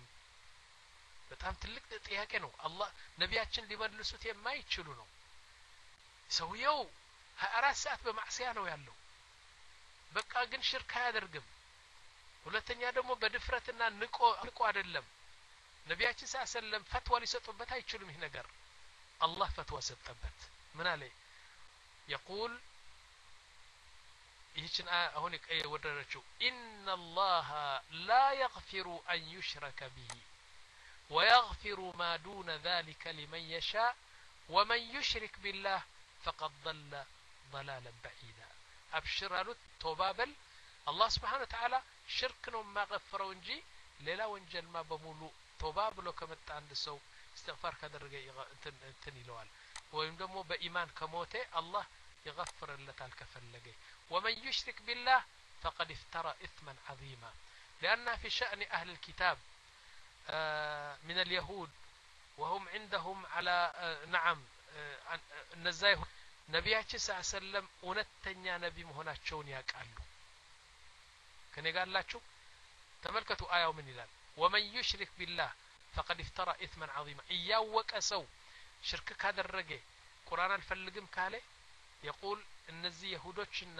በጣም ትልቅ ጥያቄ ነው አላህ ነቢያችን ሊመልሱት የማይችሉ ነው ሰውየው ሃያ አራት ሰዓት በማዕሲያ ነው ያለው በቃ ግን ሽርክ አያደርግም ሁለተኛ ደግሞ በድፍረትና ንቆ ንቆ አይደለም ነቢያችን ሰለላሁ ዐለይሂ ወሰለም ፈትዋ ሊሰጡበት አይችሉም ይሄ ነገር አላህ ፈትዋ ሰጠበት ምን አለ يقول ይህችን አሁን የወደረችው إن الله لا يغفر أن يشرك به ويغفر ما دون ذلك لمن يشاء ومن يشرك بالله فقد ضل ضلالا بعيدا أبشر قالوا توبابل الله سبحانه وتعالى شرك ነው ማغفرው እንጂ ሌላ ወንጀል ማ በሙሉ توባ ብሎ ከመጣ አንድ ሰው استغفار ካደረገ እንትን እንትን ይለዋል ወይም ደግሞ በኢማን ከሞተ አላህ ይغفرለታል ከፈለገ ومن يشرك بالله فقد افترى اثما عظيما لأن في شأن أهل الكتاب من اليهود وهم عندهم على نعم النزايه ነቢያችን ሰለላሁ እውነተኛ ነቢ መሆናቸውን ያውቃሉ ከኔ ጋር አላችሁ ተመልከቱ አያው ምን ይላል ومن يشرك بالله فقد افترى اثما عظيما እያወቀ ሰው ሽርክ ካደረገ ቁርአን አልፈልግም ካለ يقول እነዚህ ይሁዶችና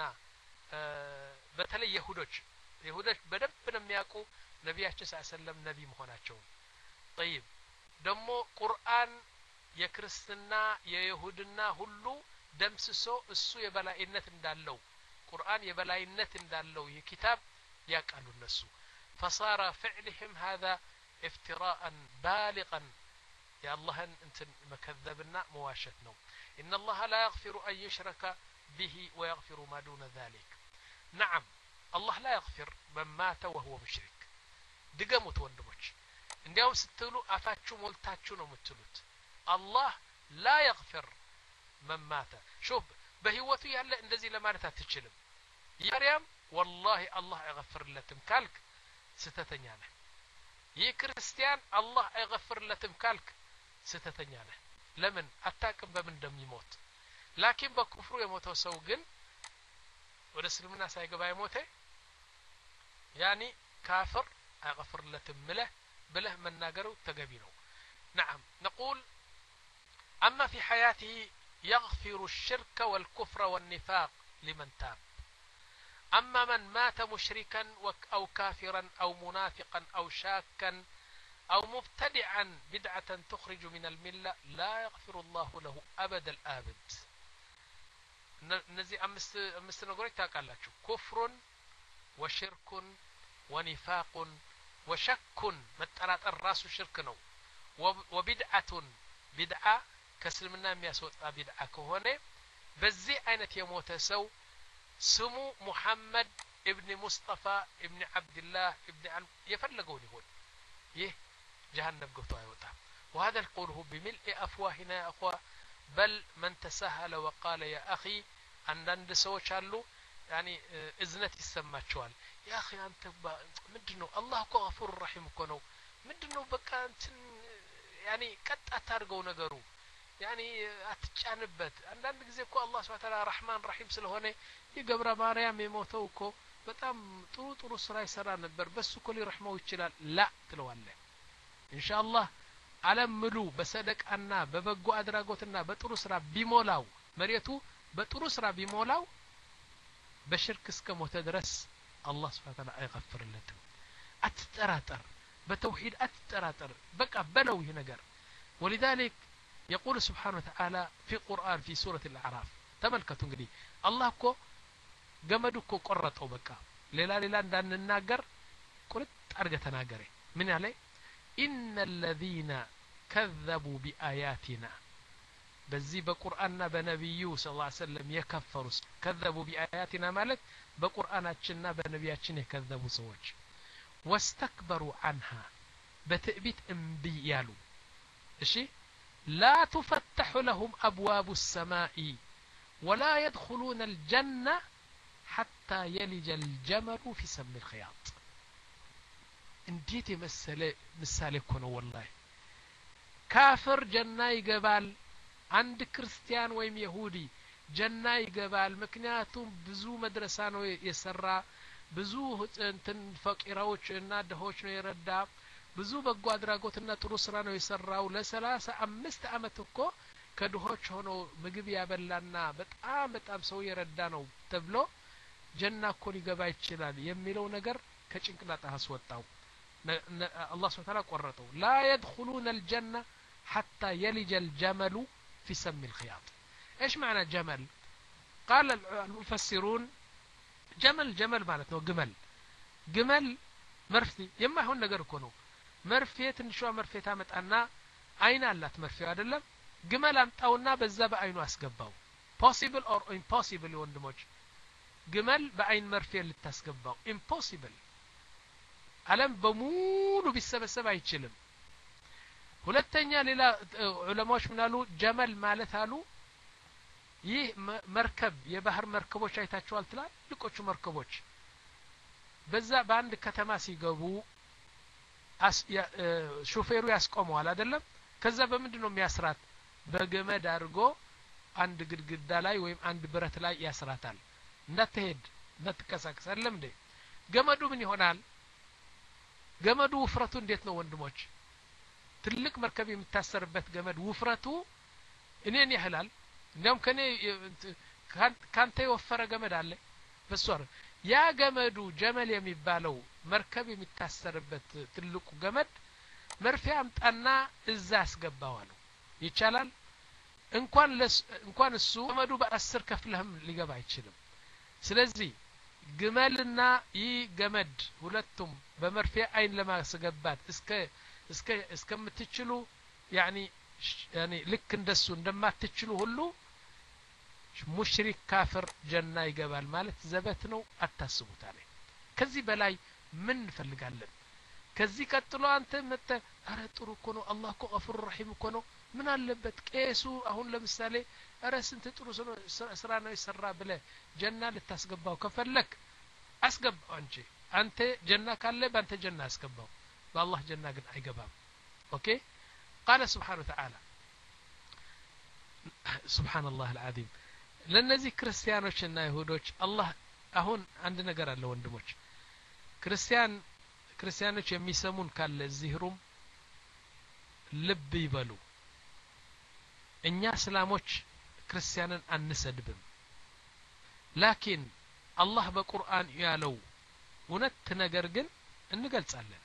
በተለይ ይሁዶች ይሁዶች በደንብ ነው የሚያውቁ ነቢያችን ሰለላሁ ነቢ መሆናቸውን طيب ደግሞ ቁርአን የክርስትና የይሁድና ሁሉ ደምስሶ እሱ የበላይነት እንዳለው ቁርአን የበላይነት እንዳለው የኪታብ ያቃሉ እነሱ فصار فعلهم هذا افتراء بالغا يا الله انت مكذبنا مواشت ነው ان الله لا يغفر ان يشرك به ويغفر ما دون ذلك نعم الله لا يغفر من مات وهو مشرك ድገሙት ወንድሞች እንዲያው ስትሉ አፋችሁ ሞልታችሁ ነው የምትሉት الله لا يغفر من مات شوف بهيوته ያለ እንደዚህ ለማለት አትችልም ያሪያም والله الله يغفرለትም ካልክ ስተተኛ ነህ ይህ ክርስቲያን الله يغفرለትም ካልክ ስተተኛ ነህ ለምን አታቅም በምን እንደሚሞት ላኪን በኩፍሩ የሞተው ሰው ግን ወደ እስልምና ሳይገባ የሞተ ያኒ ካፍር يغفرለትም ምለህ ብለህ መናገሩ ተገቢ ነው نعم نقول أما في حياته يغفر الشرك والكفر والنفاق لمن تاب أما من مات مشركا أو كافرا أو منافقا أو شاكا أو مبتدعا بدعة تخرج من الملة لا يغفر الله له أبد الآبد نزي أمس نقولك تاكالاتشو كفر وشرك ونفاق وشك مترات الراس شرك نو وبدعة بدعة كسلمنا የሚያስወጣ ቢድዓ ከሆነ በዚህ አይነት የሞተ ሰው ስሙ ሙሐመድ ኢብኑ ሙስጠፋ ኢብኑ አብዱላህ ኢብኑ አል የፈለገውን ይሁን ይህ جهنم ገብቶ አይወጣም وهذا القوله بملء افواهنا يا اخوه بل من تساهل وقال يا اخي አንዳንድ ሰዎች አሉ يعني እዝነት ይሰማቸዋል يا اخي አንተ ምንድነው አላህ እኮ غفور رحيم እኮ ነው ምንድነው በቃ እንትን يعني ቀጥ አታርገው ነገሩ يعني አትጫንበት አንዳንድ ጊዜ እኮ አላህ Subhanahu Wa Ta'ala ረህማን ረሂም ስለሆነ ይገብረ ማርያም የሞተው እኮ በጣም ጥሩ ጥሩ ስራ ይሰራ ነበር በሱ እኮ ሊረህመው ይችላል ላ ትለዋለህ ኢንሻአላህ ዓለም ሙሉ በሰደቃና በበጎ አድራጎትና በጥሩ ስራ ቢሞላው መሬቱ በጥሩ ስራ ቢሞላው በሽርክ እስከ ሞተ ድረስ አላህ Subhanahu Wa Ta'ala አይغفርለትም አትጠራጠር በተውሂድ አትጠራጠር በቃ በለው ይሄ ነገር ولذلك يقول سبحانه وتعالى في القرآن في سورة الأعراف تملكتوا እንግዲህ الله እኮ ገመዱ እኮ ቆረጠው በቃ ሌላ ሌላ እንዳንናገር ቁርጥ አርገ ተናገረ ምን ያለ إن الذين كذبوا بآياتنا በዚህ በቁርአንና በነብዩ ሰለላሁ ዐለይሂ ወሰለም የከፈሩ كذبوا بآياتنا ማለት በቁርአናችንና በነብያችን የከذቡ ሰዎች واستكبروا عنها بتأبيت انبي يالو اشي لا تفتح لهم أبواب السماء ولا يدخلون الجنة حتى يلج الجمل في سم الخياط انديت مسالة مسالة كونه والله كافر جنة يقبال عند كريستيان ويم يهودي جنة يقبال مكنياتهم بزو مدرسان يسرى ብዙ እንትን ፈቂራዎች እና ደሆች ነው ይረዳ ብዙ በጎ አድራጎትና ጥሩ ስራ ነው የሰራው ለሰላሳ አምስት አመት እኮ ከደሆች ሆኖ ምግብ ያበላና በጣም በጣም ሰው ይረዳ ነው ተብሎ ጀና እኮ ሊገባ ይችላል የሚለው ነገር ከጭንቅላት አስወጣው አላህ Subhanahu Wa Ta'ala ቆረጠው لا يدخلون الجنة حتى يلج الجمل في سم الخياط ايش معنى جمل قال المفسرون جمل جمل معناته جمل جمل مرفي يما هون ነገር እኮ ነው መርፌ ትንሿ መርፌ ታመጣና አይን አላት መርፌ አይደለም ግመል አምጣውና በዛ በአይኑ አስገባው possible or impossible ወንድሞች ግመል በአይን መርፌ ልታስገባው impossible ዓለም በሙሉ ቢሰበሰብ አይችልም ሁለተኛ ሌላ ዑለማዎች ምናሉ ጀመል ማለት አሉ ይህ መርከብ የባህር መርከቦች አይታችኋል ትላልቆቹ መርከቦች በዛ በአንድ ከተማ ሲገቡ ሹፌሩ ያስቆመዋል አይደለም ከዛ በምንድነው የሚያስራት በገመድ አድርጎ አንድ ግድግዳ ላይ ወይም አንድ ብረት ላይ ያስራታል እንዳትሄድ እንዳትከሳከስ አይደለም እንዴ ገመዱ ምን ይሆናል ገመዱ ውፍረቱ እንዴት ነው ወንድሞች ትልቅ መርከብ የሚታሰርበት ገመድ ውፍረቱ እኔን ያህላል እንደውም ከኔ ካንተ የወፈረ ገመድ አለ በሷር ያ ገመዱ ጀመል የሚባለው መርከብ የሚታሰርበት ትልቁ ገመድ መርፌ አምጣና እዛ አስገባዋል ይቻላል እንኳን እንኳን እሱ ገመዱ በአስር ከፍለህም ሊገባ አይችልም ስለዚህ ግመልና ይህ ገመድ ሁለቱም በመርፌ አይን ለማስገባት እስከ እስከ እስከምትችሉ ያኒ ያኒ ልክ እንደሱ እንደማትችሉ ሁሉ ሙሽሪክ ካፍር ጀና ይገባል ማለት ዘበት ነው አታስቡት አለ ከዚህ በላይ ምን እንፈልጋለን ከዚህ ቀጥሎ አንተ መተ አረ ጥሩ እኮ ነው አላህ እኮ ገፉር ረሂም እኮ ነው ምን አለበት ቄሱ አሁን ለምሳሌ አረ ስንት ጥሩ ስራ ነው ይሰራ ብለ ጀና ልታስገባው ከፈለክ አስገባው እንጂ አንተ ጀና ካለ ባንተ ጀና አስገባው በአላህ ጀና ግን አይገባም ኦኬ قال سبحانه وتعالى سبحان الله العظيم ለነዚህ ክርስቲያኖችና ይሁዶች አላህ አሁን አንድ ነገር አለ ወንድሞች ክርስቲያን ክርስቲያኖች የሚሰሙን ካለ ዚህሩም ልብ ይበሉ እኛ እስላሞች ክርስቲያንን አንሰድብም ላኪን አላህ በቁርአን ያለው እውነት ነገር ግን እንገልጻለን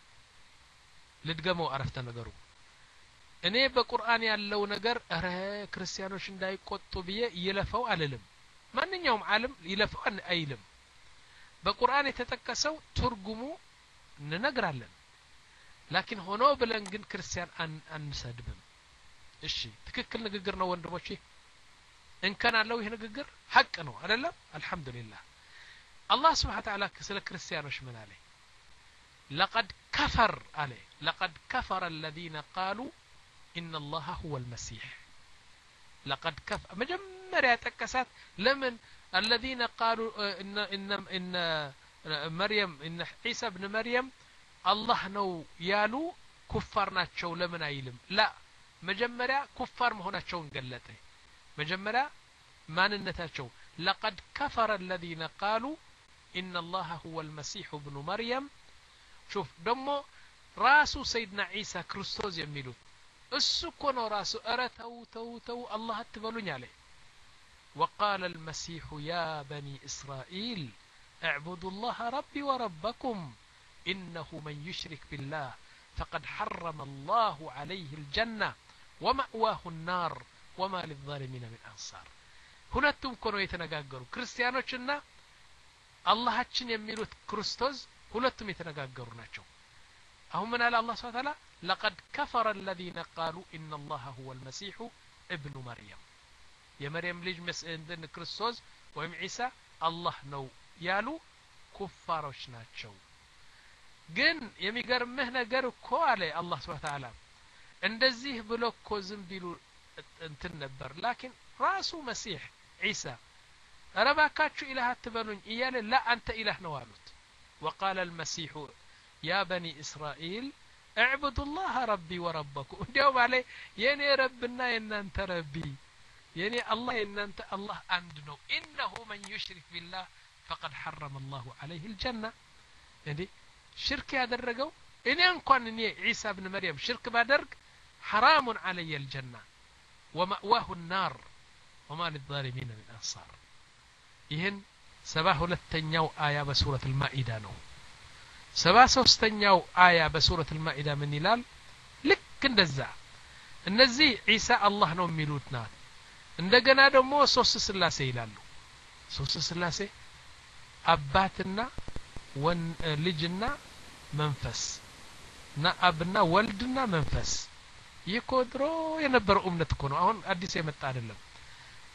ልድገመው አረፍተ ነገሩ እኔ በቁርአን ያለው ነገር አረ ክርስቲያኖች እንዳይቆጡ ብዬ ይለፈው አልልም ማንኛውም ዓለም ይለፈው አይልም በቁርአን የተጠቀሰው ትርጉሙ እንነግራለን ላኪን ሆኖ ብለን ግን ክርስቲያን አንሰድብም እሺ ትክክል ንግግር ነው ወንድሞቼ እንከን አለው ይሄ ንግግር ሐቅ ነው አይደለም አልহামዱሊላህ አላህ Subhanahu Wa Ta'ala ስለ ክርስቲያኖች ምን አለ لقد كفر عليه لقد كفر الذين قالوا إن الله هو المسيح لقد كفر مجمريا تكسات لمن الذين قالوا إن إن إن مريم إن عيسى ابن مريم الله نو يالو كفار ناتشو لمن أيلم لا مجمريا كفار مهوناتشو نقلته مجمريا ما ننتاتشو لقد كفر الذين قالوا إن الله هو المسيح ابن مريم شوف دمو راسو سيدنا عيسى كريستوس يميلو السو كونو راسو ارتو تو تو الله تبلوني عليه وقال المسيح يا بني إسرائيل اعبدوا الله ربي وربكم إنه من يشرك بالله فقد حرم الله عليه الجنة ومأواه النار وما للظالمين من أنصار ሁለቱም ኮኖ የተነጋገሩ ክርስቲያኖችና አላህችን የሚሉት ክርስቶስ ሁለቱም የተነጋገሩ ናቸው አሁን ምን አለ አላህ Subhanahu Wa Ta'ala لقد كفر الذين قالوا إن الله هو المسيح ابن مريم የመርየም ልጅ መስእንደን ክርስቶስ ወይም ዒሳ አላህ ነው ያሉ ኩፋሮች ናቸው ግን የሚገርምህ ነገር እኮ አለ አላህ Subhanahu Wa Ta'ala እንደዚህ ብሎ እኮ ዝም ቢሉ እንትን ነበር ላኪን ራሱ መሲህ ዒሳ ረባካችሁ ኢላህ አትበሉኝ እያለ ላ አንተ ኢላህ ነው አሉት وقال المسيح يا بني إسرائيل اعبدوا الله ربي وربكم እንዲያው ባለ የኔ ረብና የናንተ ረቢ የኔ አላህ የናንተ አላህ አንድ ነው انه من يشرك بالله فقد حرم الله عليه الجنة እንዴ ሽርክ ያደረገው እኔ እንኳን እኔ ዒሳ ኢብኑ መርየም ሽርክ ባደርግ حرام علي الجنة ومأواه النار وما للظالمين من أنصار ይህን ሰባ ሁለተኛው አያ በሱረት አልማኢዳ ነው ሰባ ሶስተኛው አያ በሱረት አልማኢዳ ምን ይላል ልክ እንደዛ እነዚህ ዒሳ አላህ ነው የሚሉት ናት እንደገና ደግሞ ሶስት ስላሴ ይላሉ ሶስት ስላሴ አባትና ወን ልጅና መንፈስ ና አብና ወልድና መንፈስ ይኮድሮ የነበረው እምነት እኮ ነው አሁን አዲስ የመጣ አይደለም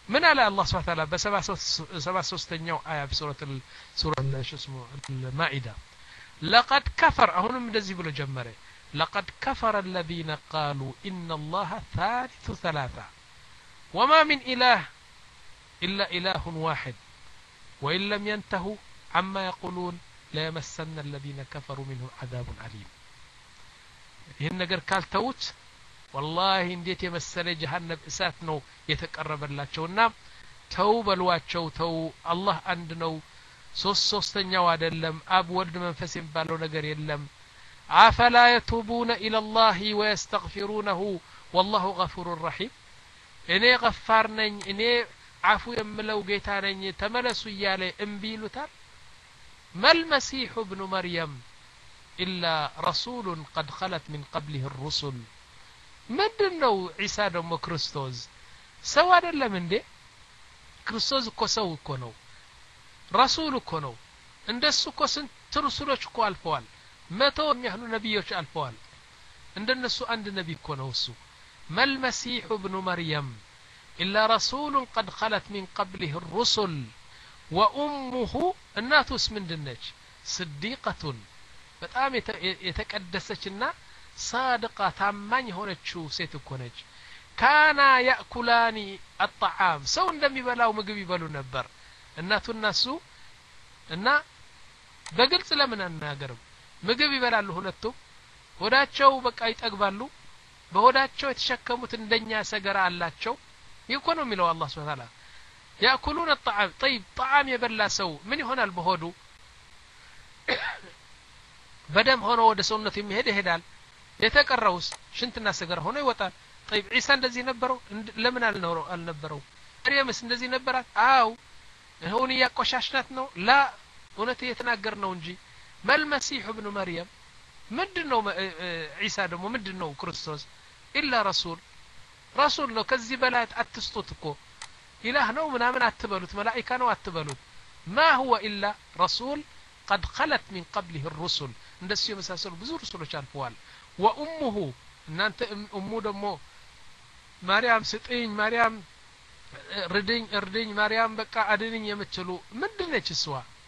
من على الله سبحانه وتعالى بسبع ሶስተኛው አያ በሱረቱ ሱራ ለሽስሙ المائدة لقد كفر አሁንም እንደዚህ ብሎ ጀመረ لقد كفر الذين قالوا إن الله ثالث ثلاثة وما من إله إلا إله واحد وإن لم ينتهوا عما يقولون لا يمسن الذين كفروا منهم عذاب أليم ይህን ነገር ካልተውት والله እንዴት የመሰለ ጀሃነም እሳት ነው የተቀረበላቸውና ተው በሏቸው ተው አላህ አንድ ነው ሶስት ሶስተኛው አይደለም አብ ወልድ መንፈስ የሚባለው ነገር የለም አፈላ يتوبون إلى الله ويستغفرونه والله غفور رحيم እኔ ገፋር ነኝ እኔ አፉ የምለው ጌታ ነኝ ተመለሱ እያለ እምቢ ይሉታል ما المسيح ابن مريم إلا رسول قد خلت من قبله الرسل ምንድነው ዒሳ ደግሞ ክርስቶስ ሰው አይደለም እንዴ ክርስቶስ እኮ ሰው እኮ ነው ረሱል እኮ ነው እንደሱ እኮ ስንት ረሱሎች እኮ አልፈዋል መቶ የሚያህሉ ነብዮች አልፈዋል እንደነሱ አንድ ነብይ እኮ ነው እሱ ما المسيح ابن مريم إلا رسول قد خلت من قبله الرسل وأمه الناتوس من دنج صديقة በጣም የተቀደሰችና صادقة ታማኝ ሆነችው ሴት እኮ ነች ካና ያእኩላኒ الطعام ሰው እንደሚበላው ምግብ ይበሉ ነበር እናቱና እሱ እና በግልጽ ለምን አናገርም ምግብ ይበላሉ ሁለቱም ሆዳቸው በቃ ይጠግባሉ በሆዳቸው የተሸከሙት እንደኛ ሰገራ አላቸው ይኮ ነው የሚለው አላህ Subhanahu Wa Ta'ala ያእኩሉን الطعام طيب طعام የበላ ሰው ምን ይሆናል በሆዱ በደም ሆኖ ወደ ሰውነቱ የሚሄድ ይሄዳል የተቀረውስ ሽንትና ሰገራ ሆኖ ይወጣል طيب ዒሳ እንደዚህ ነበረው ለምን አልኖረው አልነበረው መርየምስ እንደዚህ ነበራት አው هون ያቆሻሽናት ነው ላ እውነት እየተናገር ነው እንጂ መል መሲህ ابن مريم ምንድነው ዒሳ ደግሞ ምንድነው ክርስቶስ ኢላ ረሱል ረሱል ነው ከዚህ በላይ አትስጡት እኮ ኢላህ ነው ምናምን አትበሉት መላእክት ነው አትበሉት ما هو إلا رسول قد خلت من قبله الرسل እንደሱ የመሳሰሉ ብዙ ረሱሎች አልፈዋል وأمه እናንተ እሙ ደግሞ ማርያም ስጥኝ ማርያም ርድኝ እርድኝ ማርያም በቃ አድንኝ የምትሉ ምንድነች እሷ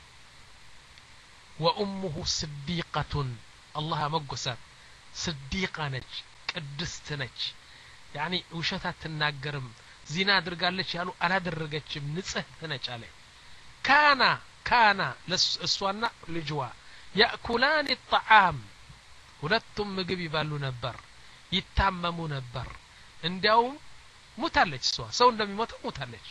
وأمه صديقة الله መጎሳት صديقة ነች ቅድስት ነች يعني ውሸት አትናገርም ዚና አድርጋለች ያሉ አላደረገችም ንጽህት ነች አለ ካና ካና ለእሷና ልጅዋ ያእኩላን الطعام ሁለቱም ምግብ ይባሉ ነበር ይታመሙ ነበር እንዲያውም ሙታለች እሷ ሰው እንደሚሞት ሙታለች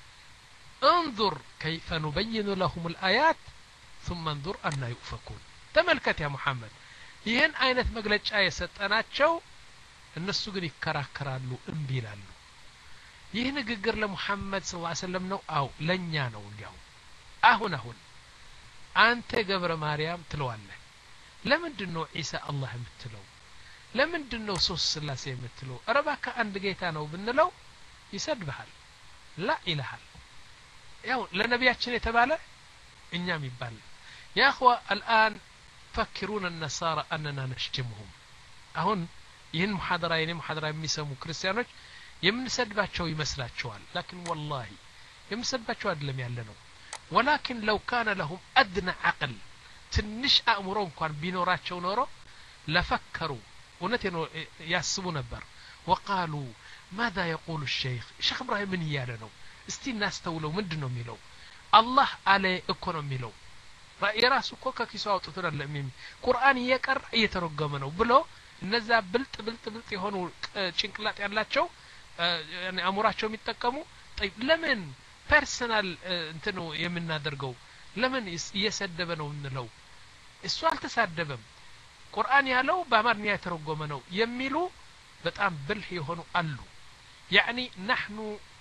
انظر كيف نبين لهم الآيات ثم انظر أن يؤفكون ተመልከት ያ መሐመድ ይሄን አይነት መግለጫ የሰጠናቸው እነሱ ግን ይከራከራሉ እምቢ ይላሉ ይህ ንግግር ለሙሐመድ ሰለላሁ ዐለይሂ ወሰለም ነው አው ለኛ ነው እንዲያው አሁን አሁን አንተ ገብረ ማርያም ትለዋለህ ለምንድነው ዒሳ አላህ የምትለው ለምንድነው ሶስት ስላሴ የምትለው አረባካ አንድ ጌታ ነው ብንለው ይሰድብሃል ላ ኢላሃ ያው ለነቢያችን የተባለ እኛም ይባል يا اخوه الان فكرون النصارى اننا نشتمهم አሁን ይህን ሙሐደራ የኔ ሙሐደራ የሚሰሙ ክርስቲያኖች የምንሰድባቸው ይመስላቸዋል لكن والله የምንሰድባቸው አይደለም ያለ ነው ولكن لو كان لهم ادنى عقل ትንሽ አእምሮ እንኳን ቢኖራቸው ኖሮ ለፈከሩ እውነት ነው ያስቡ ነበር وقالوا ماذا يقول الشيخ الشيخ ابراهيم ምን ይያለ ነው እስቲ እናስተውለው ምንድነው የሚለው አላህ አለ እኮ ነው የሚለው የራሱ እኮ ከኪሱ አውጥቶ አይደለም ቁርአን እየቀራ እየተረጎመ ነው ብሎ እነዛ ብልጥ ብልጥ ብልጥ የሆኑ ጭንቅላት ያላቸው ያኔ አእምሯቸው የሚጠቀሙ طيب ለምን ፐርሰናል እንትኑ የምናደርገው ለምን እየሰደበ ነው እንለው እሱ አልተሳደበም ቁርአን ያለው በአማርኛ የተረጎመ ነው የሚሉ በጣም ብልህ የሆኑ አሉ يعني نحن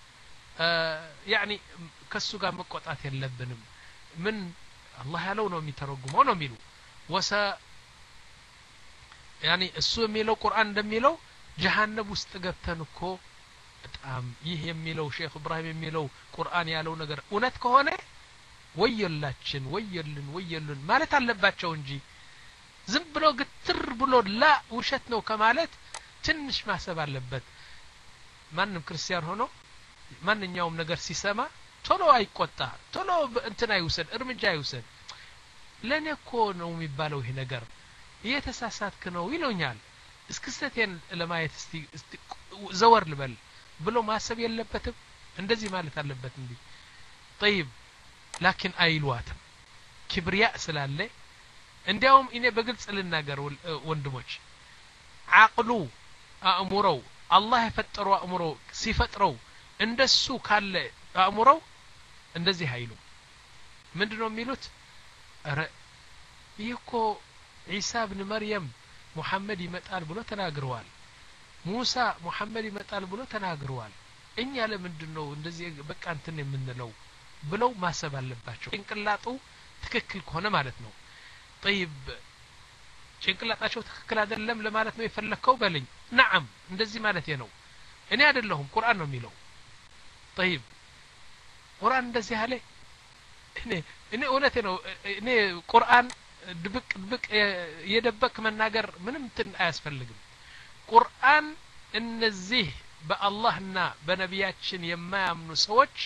يعني ከሱ ጋር መቆጣት የለብንም ምን الله ያለው ነው የሚተረጉመው ነው የሚሉ ወሰ يعني እሱ የሚለው ቁርአን እንደሚለው ጀሃነም ውስጥ ገብተን እኮ በጣም ይህ የሚለው ሼክ ኢብራሂም የሚለው ቁርአን ያለው ነገር እውነት ከሆነ ወየላችን ወየልን ወየልን ማለት አለባቸው እንጂ ዝም ብሎ ግትር ብሎ ላ ውሸት ነው ከማለት ትንሽ ማሰብ አለበት ማንም ክርስቲያን ሆኖ ማንኛውም ነገር ሲሰማ ቶሎ አይቆጣ ቶሎ እንትና ይውሰድ እርምጃ ይውሰድ ለኔ እኮ ነው የሚባለው ይሄ ነገር እየተሳሳትክ ነው ይሉኛል እስክስተቴን ለማየት እስቲ ዘወር ልበል ብሎ ማሰብ የለበትም እንደዚህ ማለት አለበት እንዴ طيب لكن አይሏትም ክብሪያ ስላለ እንዲያውም እኔ በግልጽ ልናገር ወንድሞች አቅሉ አእምሮው አላህ የፈጠረው አእምሮ ሲፈጥረው እንደሱ ካለ አእምሮው እንደዚህ አይሉ ምንድነው የሚሉት አረ ይኮ ኢሳ ኢብኑ መርየም ሙሐመድ ይመጣል ብሎ ተናግረዋል ሙሳ ሙሐመድ ይመጣል ብሎ ተናግረዋል እኛ ለምንድነው እንደዚህ በቃ እንትን የምንለው ብለው ማሰብ አለባቸው ጭንቅላቱ ትክክል ከሆነ ማለት ነው طيب ጭንቅላታቸው ትክክል አይደለም ለማለት ነው የፈለከው በልኝ نعم እንደዚህ ማለት ነው እኔ አይደለሁም ቁርአን ነው የሚለው طيب ቁርአን እንደዚህ አለ እኔ እኔ እውነቴ ነው እኔ ቁርአን ድብቅ ድብቅ የደበቅ መናገር ምንም እንትን አያስፈልግም ቁርአን እነዚህ በአላህና በነቢያችን የማያምኑ ሰዎች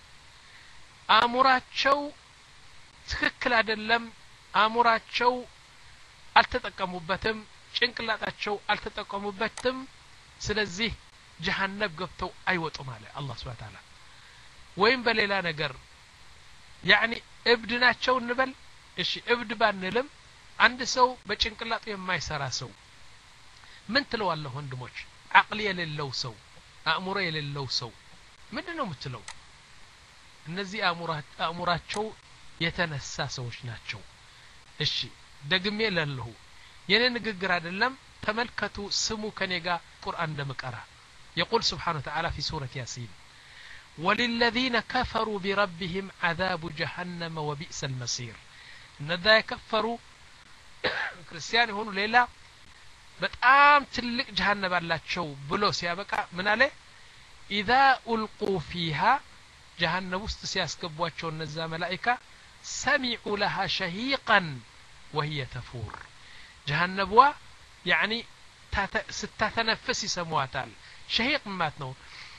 አእምሯቸው ትክክል አይደለም አእምሯቸው አልተጠቀሙበትም ጭንቅላታቸው አልተጠቀሙበትም ስለዚህ ጀሃነም ገብተው አይወጡ ማለት አላህ Subhanahu Ta'ala ወይም በሌላ ነገር يعني እብድናቸው እንበል እሺ እብድ ባንልም አንድ ሰው በጭንቅላቱ የማይሰራ ሰው ምን ትለዋለህ ወንድሞች አቅል የሌለው ሰው አእምሮ የሌለው ሰው ምንድነው የምትለው እነዚህ አእምሯቸው የተነሳ ሰዎች ናቸው እሺ ደግሜ ለለሁ የኔ ንግግር አይደለም ተመልከቱ ስሙ ከኔጋ ቁርአን እንደምቀራ يقول سبحانه وتعالى في سورة ياسين وللذين كفروا بربهم عذاب جهنم وبئس المصير እነዛ የከፈሩ ክርስቲያን ሆኑ ሌላ በጣም ትልቅ ጀሃነም አላቸው ብሎ ሲያበቃ ምን አለ اذا القوا فيها جهنم ውስጥ ሲያስገቧቸው እነዛ መላእክታ سمعوا لها شهيقا وهي تفور جهنموا يعني ستتنفس يسمواتال شهيق ማለት ነው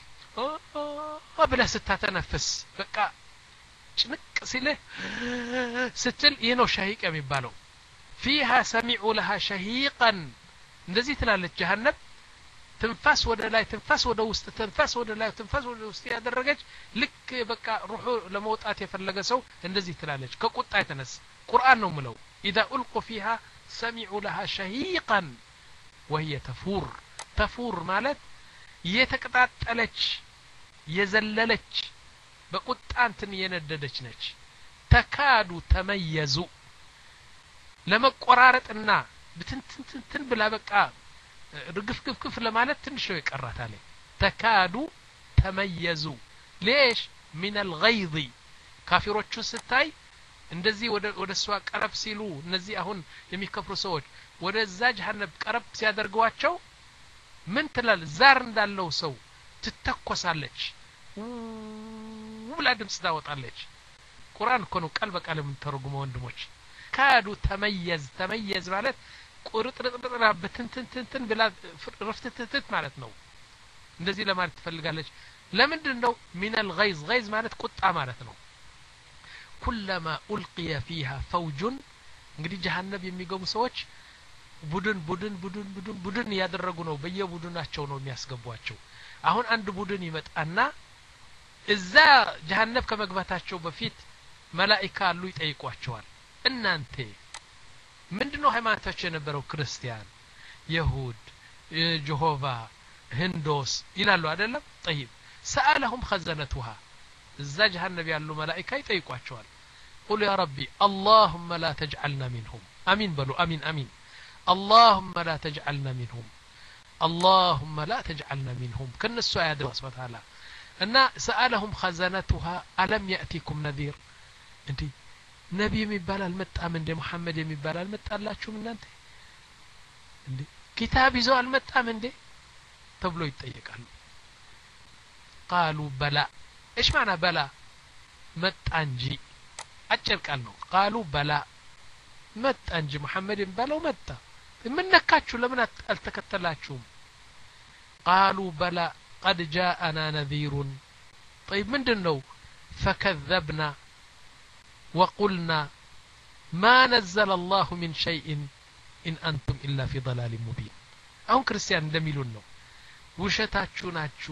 ወብለ ስትተነፍስ በቃ ጭንቅ ሲለ ስትል ይሄ شهيق የሚባለው فيها سمعوا لها شهيقا እንደዚህ ትላለች جهنم ትንፋስ ወደ ላይ ትንፋስ ወደ ውስጥ ትንፋስ ወደ ላይ ትንፋስ ወደ ውስጥ ያደረገች ልክ በቃ ሩሁ ለመውጣት የፈለገ ሰው እንደዚህ ትላለች ከቁጣ የተነሳ ቁርአን ነው ምለው اذا القوا فيها سمعوا لها شهيقا وهي تفور تفور ማለት የተቀጣጠለች የዘለለች በቁጣ እንትን የነደደች ነች ተካዱ ተመየዙ ለመቆራረጥና ብትንትን ብላ በቃ ርግፍግፍግፍ ለማለት ትንሽ ነው ይቀራታል ተካዱ ተመየዙ ليش من الغيظ ካፊሮቹ ስታይ እንደዚህ ወደ ወደሷ ቀረብ ሲሉ እነዚህ አሁን የሚከፍሩ ሰዎች ወደዛ ጀሃነም ቀረብ ሲያደርጓቸው ምን ትላል ዛር እንዳለው ሰው ትተኮሳለች ወላ ድምጽ ታወጣለች ቁርአን እኮ ነው ቃል በቃል የምንተረጉመው ወንድሞች ካዱ ተመየዝ ተመየዝ ማለት ቁርጥርጥርጥራ በትንትንትን ብላ ረፍትትት ማለት ነው እንደዚህ ለማለት ትፈልጋለች ለምንድነው من الغيظ غيظ ማለት ቁጣ ማለት ነው كلما القي فيها فوج እንግዲህ ጀሃነም የሚገቡ ሰዎች ቡድን ቡድን ቡድን ቡድን ቡድን ያደረጉ ነው በየቡድናቸው ነው የሚያስገቧቸው አሁን አንድ ቡድን ይመጣና እዛ ጀሃነም ከመግባታቸው በፊት መላእክት አሉ ይጠይቋቸዋል እናንተ ምንድነው ሃይማኖታችሁ የነበረው ክርስቲያን ይሁድ ጀሆቫ ህንዶስ ይላሉ አይደለም طيب سألهم خزنتها እዛ ጀሃነም ያሉ መላእክት ይጠይቋቸዋል قل يا ربي اللهم لا تجعلنا منهم امين بلو امين امين اللهم لا تجعلنا منهم اللهم لا تجعلنا منهم كنسو آيات الله سبحانه وتعالى أن سألهم خزنتها ألم يأتيكم نذير انت نبي يمبال المتأ من دي محمد يمبال المتأ لا شو من انت انت كتاب يزو المتأ من دي تبلو يتأيقال قالوا بلا ايش معنى بلا متأنجي أجل قالوا قالوا بلا متأنجي محمد يمبال ومتأ من نكاتشو لمن التكتلاتشوم قالوا بلى قد جاءنا نذير طيب ምንድነው فكذبنا وقلنا ما نزل الله من شيء إن أنتم إلا في ضلال مبين አሁን ክርስቲያን እንደሚሉን ነው ውሸታችሁ ናችሁ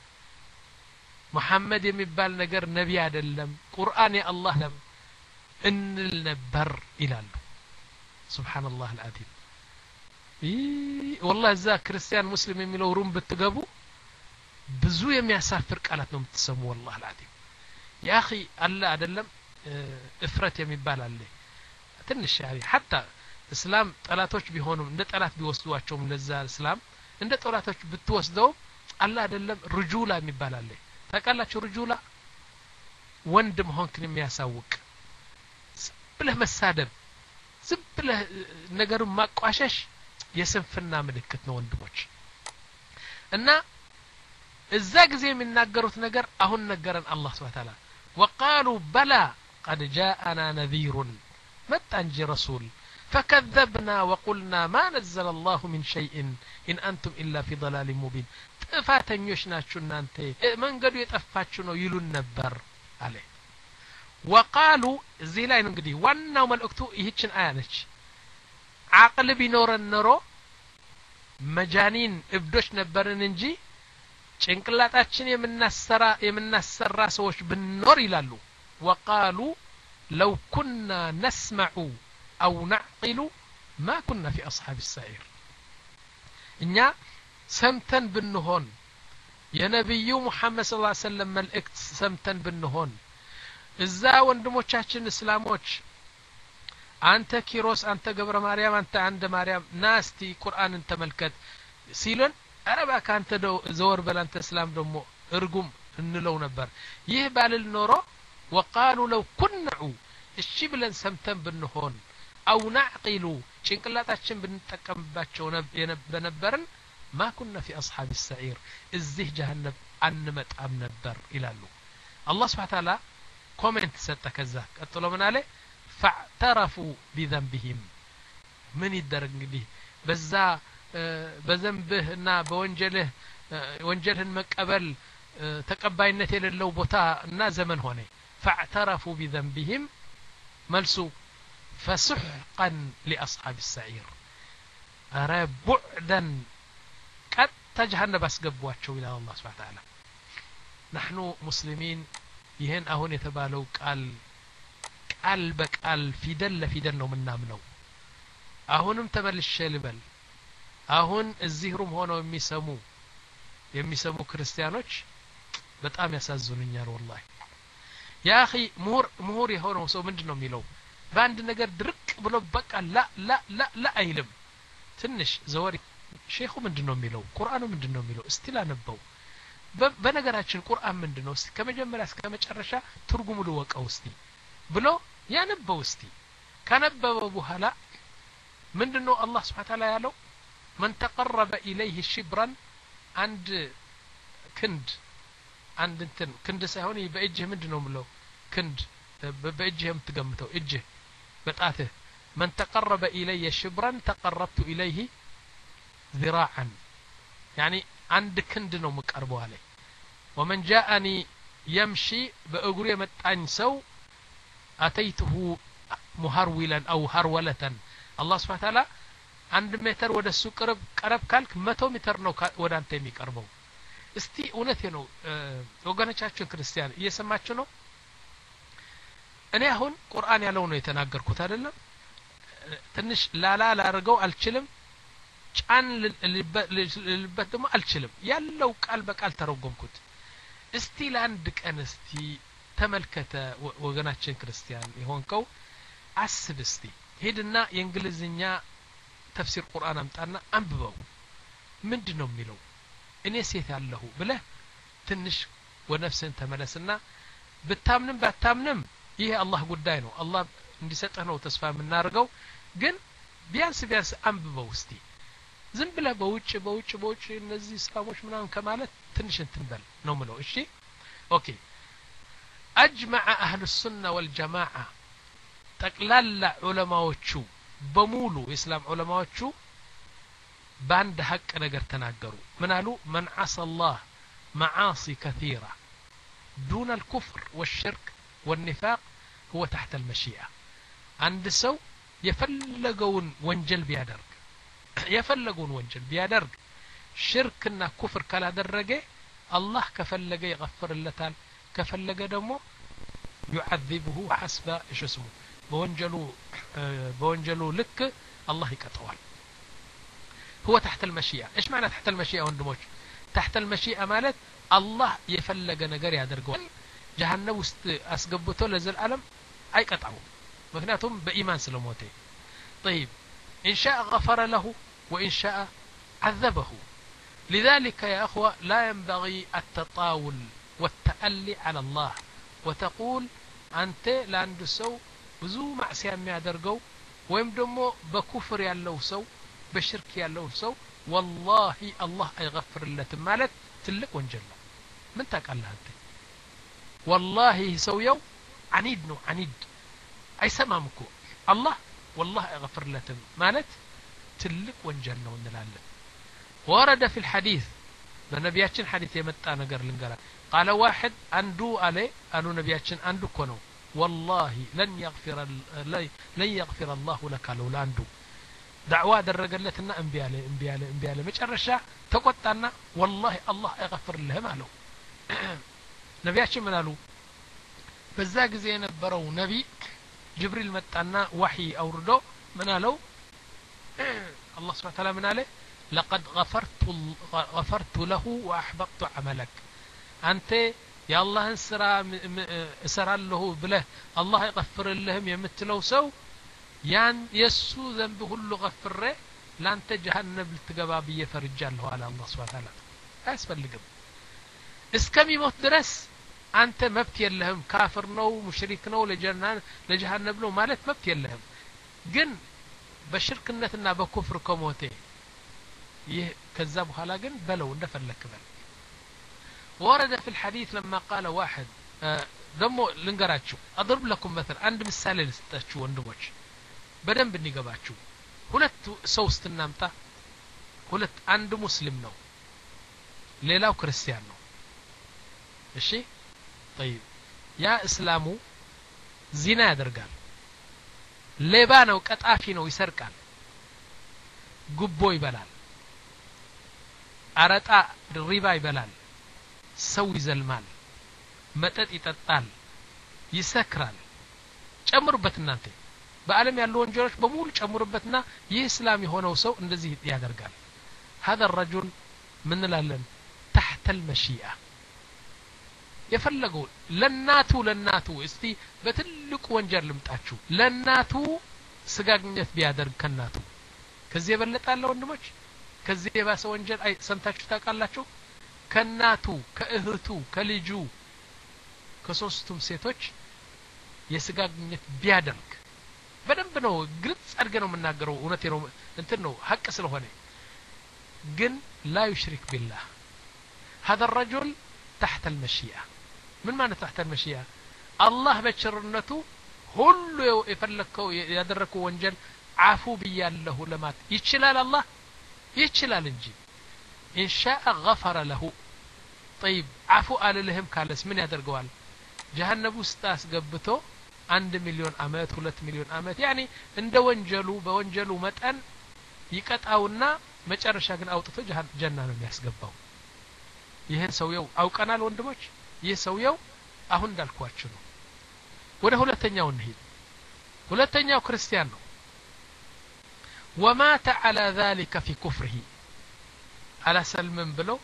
መሐመድ የሚባል ነገር ነብይ አይደለም ቁርአን የአላህ ነው እንል ነበር ይላሉ ሱብሃንአላህ አልዓዚም والله እዛ ክርስቲያን ሙስሊም የሚለው ሩም ብትገቡ ብዙ የሚያሳፍር ቃላት ነው የምትሰሙ والله العظيم يا اخي አለ አይደለም እፍረት የሚባል አለ ትንሽ ያሪ حتى እስላም ጠላቶች ቢሆኑም እንደ ጠላት ቢወስዷቸው ለዛ እስላም እንደ ጠላቶች ብትወስደው አለ አይደለም ርጁላ የሚባል አለ ታውቃላችሁ ርጁላ ወንድ መሆንክን የሚያሳውቅ ብለህ መሳደብ ዝም ብለህ ነገሩን ማቋሸሽ የስንፍና ምልክት ነው ወንድሞች እና እዛ ጊዜ የሚናገሩት ነገር አሁን ነገረን አላህ Subhanahu Wa Ta'ala وقالوا بلى قد جاءنا نذير متى انجي رسول فكذبنا وقلنا ما نزل الله من شيء إن أنتم إلا في ضلال مبين ጥፋተኞች ናችሁ እናንተ መንገዱ የጠፋችሁ ነው ይሉን ነበር አለ وقالوا እዚህ ላይ ነው እንግዲህ ዋናው መልእክቱ ይህችን አያ ነች عقل ቢኖረን ኖሮ መጃኒን እብዶች ነበርን እንጂ ጭንቅላታችን የምናሰራ የምናሰራ ሰዎች ብንኖር ይላሉ وقالوا لو كنا نسمع أو نعقل ما كنا في أصحاب السعير እኛ ሰምተን ብንሆን የነብዩ መሐመድ ሰለላሁ ዐለይሂ ወሰለም መልእክት ሰምተን ብንሆን እዛ ወንድሞቻችን እስላሞች አንተ ኪሮስ አንተ ገብረ ማርያም አንተ አንደ ማርያም ናስቲ ቁርአንን ተመልከት ሲሉን አረባ ካንተ ዘወር በላንተ እስላም ደሞ እርጉም እንለው ነበር ይህ ባልል ኖሮ وقالوا لو كنا እሺ ብለን ሰምተን ብንሆን أو نعقل ጭንቅላታችን ብንጠቀምባቸው የነበርን ما كنا في أصحاب السعير እዚህ جهنم አንመጣም ነበር ይላሉ الله سبحانه وتعالى ኮሜንት ሰጠ ከዛ ቀጥሎ ምን አለ فاعترفوا بذنبهم ምን ይደረግ እንግዲህ በዛ በዘንብህና በወንጀልህ ወንጀልህን መቀበል ተቀባይነት የሌለው ቦታ እና ዘመን ሆነ فاعترفوا بذنبهم መልሱ فسحقا لأصحاب السعير أرى بعدا قد تجهنم أسقبواቸው إلى الله سبحانه وتعالى نحن مسلمين ይሄን አሁን የተባለው ቃል ቃል በቃል ፊደል ለፊደል ነው ምናምነው አሁንም ተመልሼ ልበል አሁን እዚህ ሩም ሆነው የሚሰሙ የሚሰሙ ክርስቲያኖች በጣም ያሳዝኑኛል والله يا اخي ምሁር ምሁር የሆነው ሰው ምንድነው የሚለው በአንድ ነገር ድርቅ ብሎ በቃ ላ ላ ላ ላ አይልም ትንሽ ዘወሪ ሼኹ ምንድነው የሚለው ቁርአኑ ምንድነው የሚለው እስቲ ላነበው በነገራችን ቁርአን ምንድነው እስቲ ከመጀመሪያ እስከ መጨረሻ ትርጉሙ ልወቀው እስቲ ብሎ ያነበው እስቲ ካነበበው በኋላ ምንድነው አላህ Subhanahu Wa Ta'ala ያለው من تقرب إليه شبرا عند كند عند انتن كند ሳይሆን በእጅህ ምንድነው ምለው كند በእጅህ የምትገምተው እጅህ በጣትህ من تقرب إلي شبرا تقربت إليه ذراعا يعني عند كند ነው መቀርበው አለ ومن جاءني يمشي በእግሩ የመጣኝ ሰው أتيته مهرولا أو هرولة الله سبحانه وتعالى አንድ ሜትር ወደሱ ቅርብ ቀረብ ካልክ መቶ ሜትር ነው ወደ አንተ የሚቀርበው እስቲ እውነቴ ነው ወገኖቻችን ክርስቲያን እየሰማችሁ ነው እኔ አሁን ቁርአን ያለው ነው የተናገርኩት አይደለም ትንሽ ላላ ላርገው አልችልም ጫን ልልበት ደግሞ አልችልም ያለው ቃል በቃል ተረጎምኩት እስቲ ለአንድ ቀን እስቲ ተመልከተ ወገናችን ክርስቲያን ይሆንከው አስብ እስቲ ሄድና የእንግሊዝኛ ተፍሲር ቁርአን አምጣና አንብበው ምንድነው የሚለው እኔ ሴት ያለሁ ብለህ ትንሽ ወነፍስን ተመለስና ብታምንም ባታምንም ይሄ አላህ ጉዳይ ነው አላህ እንዲሰጠህ ነው ተስፋ የምናርገው ግን ቢያንስ ቢያንስ አንብበው እስቲ ዝም ብለህ በውጭ በውጭ በውጭ እነዚህ እስላሞች ምናምን ከማለት ትንሽ እንትን በል ነው ምለው እሺ ኦኬ اجمع اهل السنه والجماعه ጠቅላላ ዑለማዎቹ በሙሉ እስላም ዑለማዎቹ ባንድ ሐቅ ነገር ተናገሩ ምን አሉ من عصى الله معاصي كثيره دون الكفر والشرك والنفاق هو تحت المشيئة عند سو يفلقون وانجل بيادرق يفلقون وانجل بيادرق شركنا كفر كلا درجة الله كفلقه يغفر اللتال كفلقه دمو يعذبه حسب ايش اسمه بونجلو بونجلو لك الله يقطوال هو تحت المشيئة ايش معنى تحت المشيئة وندموش تحت المشيئة مالت الله يفلق نجار يادرقوا جهنم وست اسقبته لزلالم اي قطعوا مكنياتهم بايمان سلموته طيب ان شاء غفر له وان شاء عذبه لذلك يا اخوة لا ينبغي التطاول والتألي على الله وتقول انت لاند سو ብዙ ማዕሲያ የሚያደርገው ወይም ደግሞ በኩፍር ያለው ሰው በሽርክ ያለው ሰው والله الله አይغفርለትም ማለት ትልቅ ወንጀል ነው ምን ታውቃለህ አንተ والله ሰውየው عنيد ነው عنيد አይሰማም እኮ الله والله አይغفርለትም ማለት ትልቅ ወንጀል ነው እንላለን ورد في الحديث በነቢያችን ሐዲስ የመጣ ነገር ልንገራ قال واحد አንዱ አለ አኑ ነቢያችን አንዱ እኮ ነው والله لن يغفر لن يغفر الله لك لو لاندو دعوة درجلتنا انبياله انبياله انبياله مጨረሻ ተቆጣና والله الله يغفر له ማለው ነቢያችን ምን አሉ በዛ ጊዜ የነበረው ነቢ ጅብሪል መጣና ወህይ አውርዶ ምን አለው الله سبحانه وتعالى من عليه لقد غفرت غفرت له واحبطت عملك انت يا الله انسرا اسرا له بله الله يغفر لهم يمتلو سو ያን የሱ ዘንብ ሁሉ غفره ላንተ ጀሃነም ልትገባ በየፈርጃለሁ አለ አላህ Subhanahu Wa Ta'ala አያስፈልግም እስከሚሞት ድረስ አንተ መብት የለህም ካፍር ነው ሙሽሪክ ነው ለጀናን ለጀሃነም ነው ማለት መብት የለህም ግን በሽርክነትና በኩፍር ከሞተ ይህ ከዛ በኋላ ግን በለው እንደፈለክ በል ورد في الحديث لما قال واحد دمو لنقراتشو اضرب لكم مثلا عند مثال لستاتشو ወንድሞች በደንብ እንዲገባችሁ ሁለት ሰው ስትናምጣ ሁለት አንድ ሙስሊም ነው ሌላው ክርስቲያን ነው እሺ طيب ያ እስላሙ ዚና ያደርጋል ሌባ ነው ቀጣፊ ነው ይሰርቃል ጉቦ ይበላል አረጣ ሪባ ይበላል ሰው ይዘልማል መጠጥ ይጠጣል ይሰክራል ጨምሩበት እናንተ በአለም ያሉ ወንጀሎች በሙሉ ጨምሩበትና ይህ እስላም የሆነው ሰው እንደዚህ ያደርጋል هذا الرجل ምን እንላለን تحت المشيئة የፈለገው ለናቱ ለናቱ እስቲ በትልቁ ወንጀል ልምጣችሁ ለናቱ ስጋግኘት ቢያደርግ ከናቱ ከዚህ የበለጣለ ወንድሞች ከዚህ የባሰ ወንጀል አይ ሰምታችሁ ታውቃላችሁ ከናቱ ከእህቱ ከልጁ ከሶስቱም ሴቶች የስጋግኘት ቢያደርግ በደንብ ነው ግልጽ አድርገ ነው የምናገረው እውነቴ ነው እንትን ነው ሐቅ ስለሆነ ግን لا يشرك بالله هذا الرجل تحت المشيئة من معنى تحت المشيئة الله بشرنته ሁሉ የፈለከው ያደረከው ወንጀል አፉ ብያለሁ ለማት ይችላል አላህ ይችላል እንጂ إن شاء غفر له طيب عفو قال لهم كالس من يدرقوال جهنم ውስጥ አስገብቶ አንድ ሚሊዮን አመት ሁለት ሚሊዮን አመት يعني እንደ ወንጀሉ በወንጀሉ መጠን ይቀጣውና መጨረሻ ግን አውጥቶ ጀና ነው የሚያስገባው ይሄን ሰውየው አውቀናል ወንድሞች ይሄ ሰውየው አሁን እንዳልኳችሁ ነው ወደ ሁለተኛው እንሂድ ሁለተኛው ክርስቲያን ነው ومات على ذلك في كفره على سلم بلو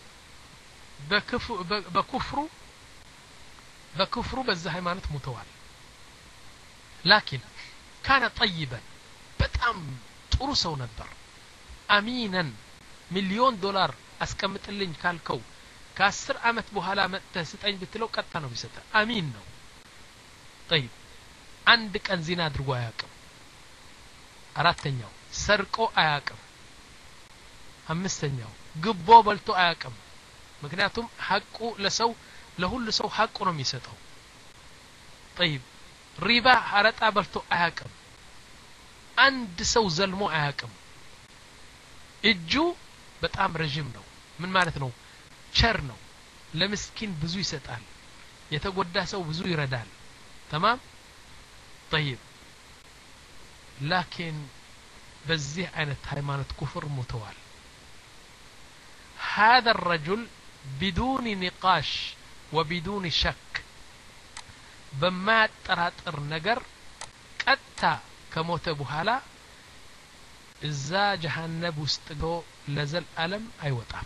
بكفرو بكفرو بዛ ሃይማኖት ሙተዋል لكن كان طيبا በጣም ጥሩ ሰው ነበር አሚናን ሚሊዮን ዶላር አስቀምጥልኝ ካልከው ከ10 አመት በኋላ መጥተህ ስጠኝ ብትለው ቀጥታ ነው የሚሰጠው አሚን ነው طيب አንድ ቀን ዚና አድርጎ አያውቅም አራተኛው ሰርቆ አያውቅም አምስተኛው ግቦ በልቶ አያውቅም ምክንያቱም ሐቁ ለሰው ለሁሉ ሰው ሐቁ ነው የሚሰጠው طيب ሪባ አረጣ በልቶ አያውቅም አንድ ሰው ዘልሞ አያውቅም እጁ በጣም ረጅም ነው ምን ማለት ነው ቸር ነው ለምስኪን ብዙ ይሰጣል የተጎዳ ሰው ብዙ ይረዳል تمام طيب لكن በዚህ አይነት ሃይማኖት ኩፍር ሞተዋል هذا الرجل بدون نقاش وبدون شك بما تراتر ነገር ቀጥታ ከሞተ በኋላ እዛ ጀሃነም ውስጥ ነው ለዘል ዓለም አይወጣም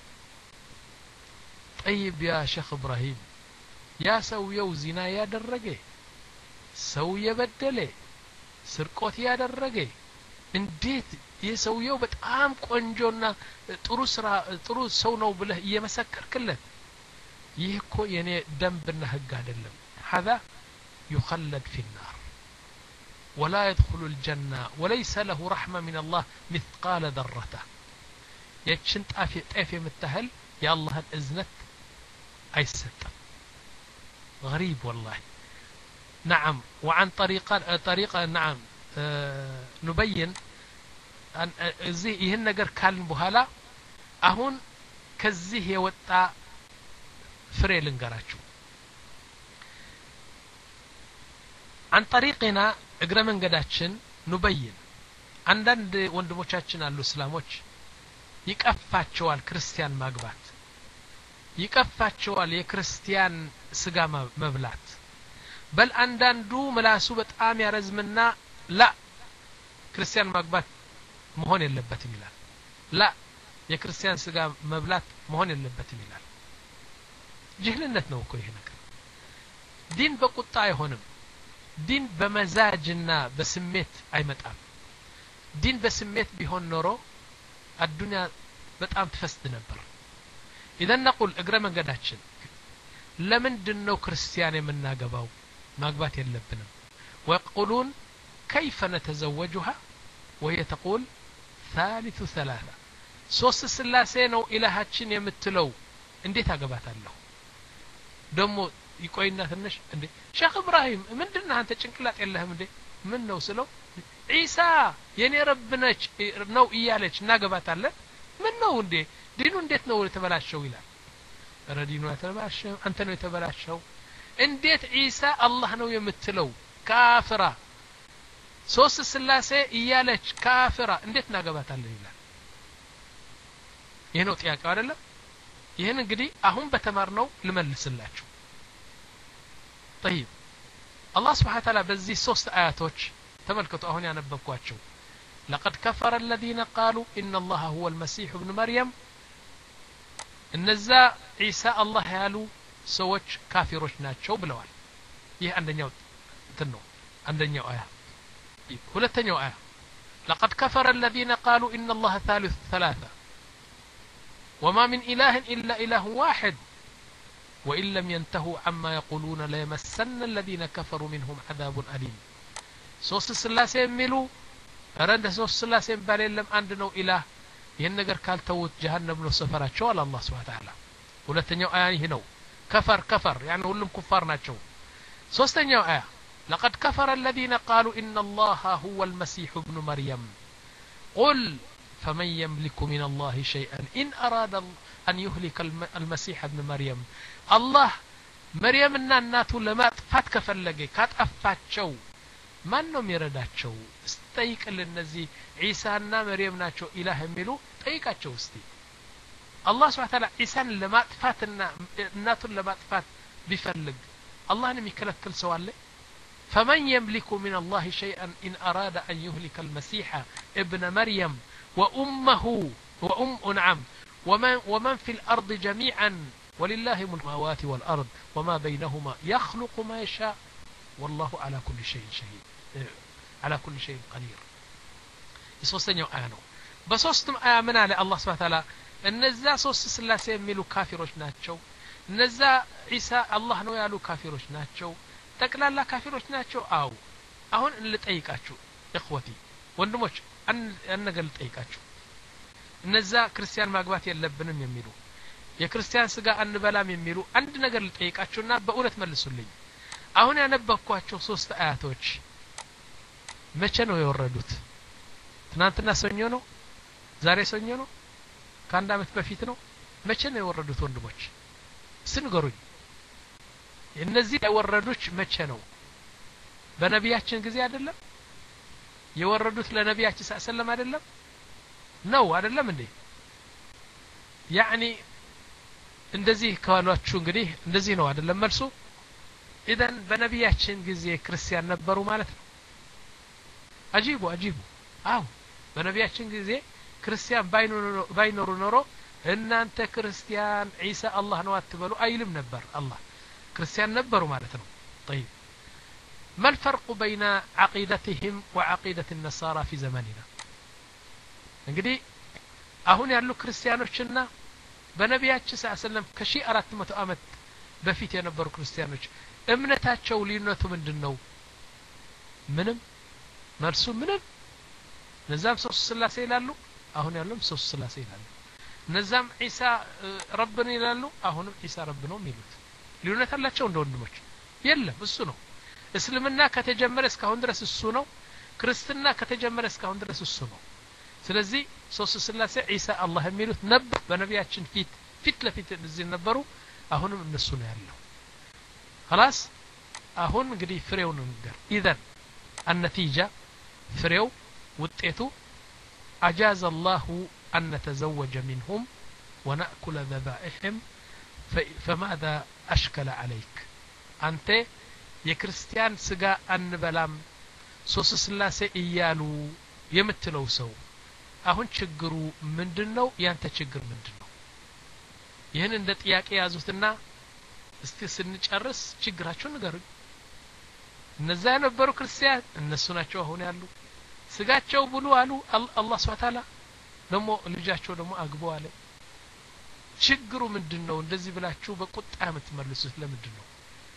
طيب يا شيخ ابراهيم يا ሰውየው ዚና ያደረገ ሰው የበደለ ስርቆት ያደረገ እንዴት የሰውየው በጣም ቆንጆና ጥሩ ስራ ጥሩ ሰው ነው ብለህ እየመሰከርክለት ይህ እኮ የኔ ደንብና ህግ አይደለም هذا يخلد في النار ولا يدخل الجنة وليس له رحمة من الله مثقال ذرة يتشن طافي طافي متهل يا الله الإذنت أيستم غريب والله نعم وعن طريقة طريقة نعم آه نبين أن زي ይህን ነገር ካልን በኋላ አሁን ከዚህ የወጣ ፍሬ ልንገራችሁ عن طريقنا እግረ መንገዳችን نبين አንዳንድ ወንድሞቻችን አሉ እስላሞች ይቀፋቸዋል ክርስቲያን ማግባት ይቀፋቸዋል የክርስቲያን ስጋ መብላት በል አንዳንዱ ምላሱ በጣም ያረዝምና ላ ክርስቲያን ማግባት መሆን የለበትም ይላል ላ የክርስቲያን ስጋ መብላት መሆን የለበትም ይላል ጅህልነት ነው እኮ ይሄ ነገር ዲን በቁጣ አይሆንም ዲን በመዛጅና በስሜት አይመጣም ዲን በስሜት ቢሆን ኖሮ አዱንያ በጣም ትፈስድ ነበር اذا نقول እግረ መንገዳችን ለምንድነው ክርስቲያን የምናገባው ማግባት የለብንም ويقولون كيف نتزوجها وهي تقول ثالث ثلاثة ሶስት ስላሴ ነው ኢላሃችን የምትለው እንዴት አገባታለሁ ደሞ ይቆይና ትንሽ እንዴ ሼክ ኢብራሂም ምንድነው አንተ ጭንቅላት የለህም እንዴ ምን ነው ስለው ኢሳ የኔ ረብ ነች ነው እያለች እናገባታለን ምን ነው እንዴ ዲኑ እንዴት ነው የተበላሸው ይላል ረዲኑ የተበላሸው አንተ ነው የተበላሸው እንዴት ኢሳ አላህ ነው የምትለው ካፍራ ሶስት ስላሴ እያለች ካፍራ እንዴት እናገባታለን ይላል ይሄ ነው ጥያቄው አይደለም ይሄን እንግዲህ አሁን በተማርነው ልመልስላችሁ طيب الله سبحانه وتعالى በዚህ ሶስት አያቶች ተመልከቱ አሁን ያነበብኳቸው لقد كفر الذين قالوا ان الله هو المسيح ابن مريم እነዛ ኢሳ አላህ ያሉ ሰዎች ካፊሮች ናቸው ብለዋል ይሄ አንደኛው እንትን ነው አንደኛው አያ ሁለተኛው አያ لقد كفر الذين قالوا ان الله ثالث ثلاثة وما من اله الا اله واحد وان لم ينتهوا عما يقولون ليمسن الذين كفروا منهم عذاب اليم ሶስት ስላሴ የሚሉ አረንደ ሶስት ስላሴ ባለ የለም አንድ ነው ኢላህ ይሄን ነገር ካልተውት ጀሃነም ነው ሰፈራቸው አለ አላህ Subhanahu Wa Ta'ala ሁለተኛው አያ ይሄ ነው ከፈር ከፈር يعني ሁሉም ኩፋር ናቸው ሶስተኛው አያ لقد كفر الذين قالوا ان الله هو المسيح ابن مريم قل فمن يملك من الله شيئا ان اراد ان يهلك المسيح ابن مريم الله مريمና እናቱ ለማጥፋት ከፈለገ ካጠፋቸው ማን ነው የሚረዳቸው እስጠይቅልን እነዚህ ኢሳና መርየም ናቸው ኢላህ የሚሉ ጠይቃቸው እስቲ አላህ Subhanahu Wa Ta'ala ኢሳን ለማጥፋትና እናቱን ለማጥፋት ቢፈልግ አላህን የሚከለክል ሰው አለ فمن يملك من الله شيئا إن أراد أن يهلك المسيح ابن مريم وأمه وأم نعم ومن, ومن في الأرض جميعا ولله ملك السماوات والأرض وما بينهما يخلق ما يشاء والله على كل شيء شهيد على كل شيء قدير يسوسنيو آنو بسوستم آمنا لله سبحانه وتعالى እነዛ ሶስት ስላሴ የሚሉ ካፊሮች ናቸው እነዛ ኢሳ አላህ ነው ያሉ ካፊሮች ናቸው ጠቅላላ ካፊሮች ናቸው አው አሁን እንልጠይቃችሁ እخوتي ወንድሞች አንድ ነገር ልጠይቃችሁ እነዛ ክርስቲያን ማግባት የለብንም የሚሉ የክርስቲያን ስጋ አንበላም የሚሉ አንድ ነገር ልጠይቃችሁና በእውነት መልሱልኝ አሁን ያነበብኳቸው ሶስት አያቶች መቼ ነው የወረዱት ትናንትና ሰኞ ነው ዛሬ ሰኞ ነው ከአንድ አመት በፊት ነው መቼ ነው የወረዱት ወንድሞች ስንገሩኝ እነዚህ የወረዱት መቼ ነው በነቢያችን ጊዜ አይደለም የወረዱት ለነቢያችን ሰለላሁ አይደለም ነው አይደለም እንዴ ያኒ እንደዚህ ካሏችሁ እንግዲህ እንደዚህ ነው አይደለም መልሱ ኢደን በነቢያችን ጊዜ ክርስቲያን ነበሩ ማለት ነው አጂቡ አጂቡ አው በነቢያችን ጊዜ ክርስቲያን ባይኖሩ ኖሮ እናንተ ክርስቲያን ኢሳ አላህ ነው አትበሉ አይልም ነበር አላህ ክርስቲያን ነበሩ ማለት ነው طيب ما الفرق بين عقيدتهم وعقيدة النصارى في زماننا እንግዲህ አሁን ያሉ ክርስቲያኖችና በነቢያችን ሰለላሁ ከሺ አራት መቶ ዓመት በፊት የነበሩ ክርስቲያኖች እምነታቸው ልዩነቱ ምንድነው ምንም መልሱ ምንም ነዛም ሶስት ስላሴ ይላሉ አሁን ያሉም ሶስት ስላሴ ይላሉ ነዛም ኢሳ ረብን ይላሉ አሁንም ኢሳ ረብ ነው የሚሉት ልዩነት አላቸው እንደ ወንድሞች የለም እሱ ነው እስልምና ከተጀመረ እስካሁን ድረስ እሱ ነው ክርስትና ከተጀመረ እስካሁን ድረስ እሱ ነው ስለዚህ ሶስት ስላሴ ኢሳ አላህ የሚሉት ነበር በነቢያችን ፊት ፊት ለፊት እዚህ ነበሩ አሁንም እነሱ ነው ያለው خلاص አሁን እንግዲህ ፍሬው ነው ነገር اذا النتيجه ፍሬው ውጤቱ اجاز الله ان نتزوج منهم وناكل ذبائحهم فماذا اشكل عليك انت የክርስቲያን ስጋ አንበላም ሶስት ስላሴ እያሉ የምትለው ሰው አሁን ችግሩ ምንድነው ያንተ ችግር ምንድነው ይሄን እንደ ጥያቄ ያዙትና እስቲ ስንጨርስ ችግራቸውን ንገሩኝ እነዛ የነበሩ ክርስቲያን እነሱ ናቸው አሁን ያሉ ስጋቸው ብሉ አሉ አላህ Subhanahu Ta'ala ደሞ ልጃቸው ደሞ አግበው አለ ችግሩ ምንድነው እንደዚህ ብላችሁ በቁጣ የምትመልሱት ለምንድነው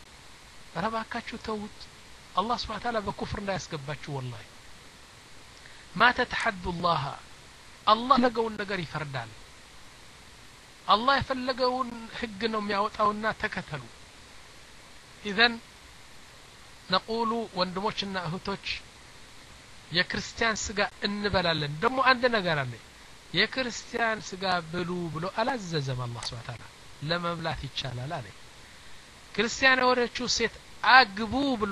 ረባካችሁ ተውት አላህ Subhanahu Ta'ala በኩፍር እንዳያስገባችሁ ወላሂ ما تتحدوا الله الله ለገውን ነገር ይፈርዳል الله የፈለገውን ህግ ነው የሚያወጣውና ተከተሉ اذا نقول ወንድሞችና እህቶች የክርስቲያን ስጋ እንበላለን ደሞ አንድ ነገር አለ የክርስቲያን ስጋ ብሉ ብሎ አላዘዘም አላህ Subhanahu Ta'ala ለመብላት ይቻላል አለ ክርስቲያን ወረቹ ሴት አግቡ ብሎ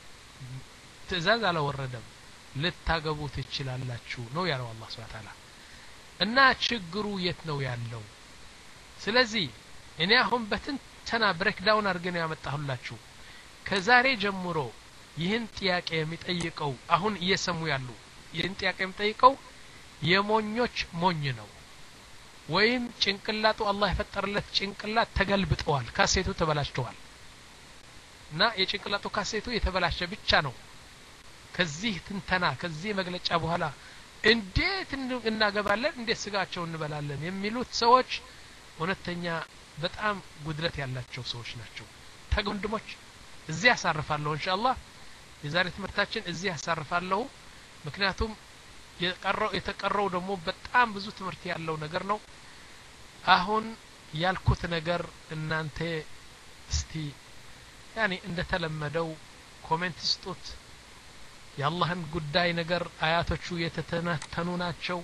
ትእዛዝ አላወረደም ልታገቡ ትችላላችሁ ነው ያለው አላህ Subhanahu Ta'ala እና ችግሩ የት ነው ያለው ስለዚህ እኔ አሁን በትንተና ብሬክ ዳውን አድርገን ያመጣሁላችሁ ከዛሬ ጀምሮ ይህን ጥያቄ የሚጠይቀው አሁን እየሰሙ ያሉ ይህን ጥያቄ የሚጠይቀው የሞኞች ሞኝ ነው ወይም ጭንቅላቱ አላህ የፈጠረለት ጭንቅላት ተገልብጠዋል ካሴቱ ተበላሽቷል እና የጭንቅላቱ ካሴቱ የተበላሸ ብቻ ነው ከዚህ ትንተና ከዚህ መግለጫ በኋላ እንዴት እናገባለን እንዴት ስጋቸው እንበላለን የሚሉት ሰዎች እውነተኛ በጣም ጉድለት ያላቸው ሰዎች ናቸው ተገንድሞች እዚህ ያሳርፋለሁ ኢንሻአላህ የዛሬ ትምህርታችን እዚህ ያሳርፋለሁ ምክንያቱም የቀረው የተቀረው ደግሞ በጣም ብዙ ትምህርት ያለው ነገር ነው አሁን ያልኩት ነገር እናንተ እስቲ ያኒ እንደተለመደው ኮሜንት ስጡት የአላህን ጉዳይ ነገር አያቶቹ የተተነተኑ ናቸው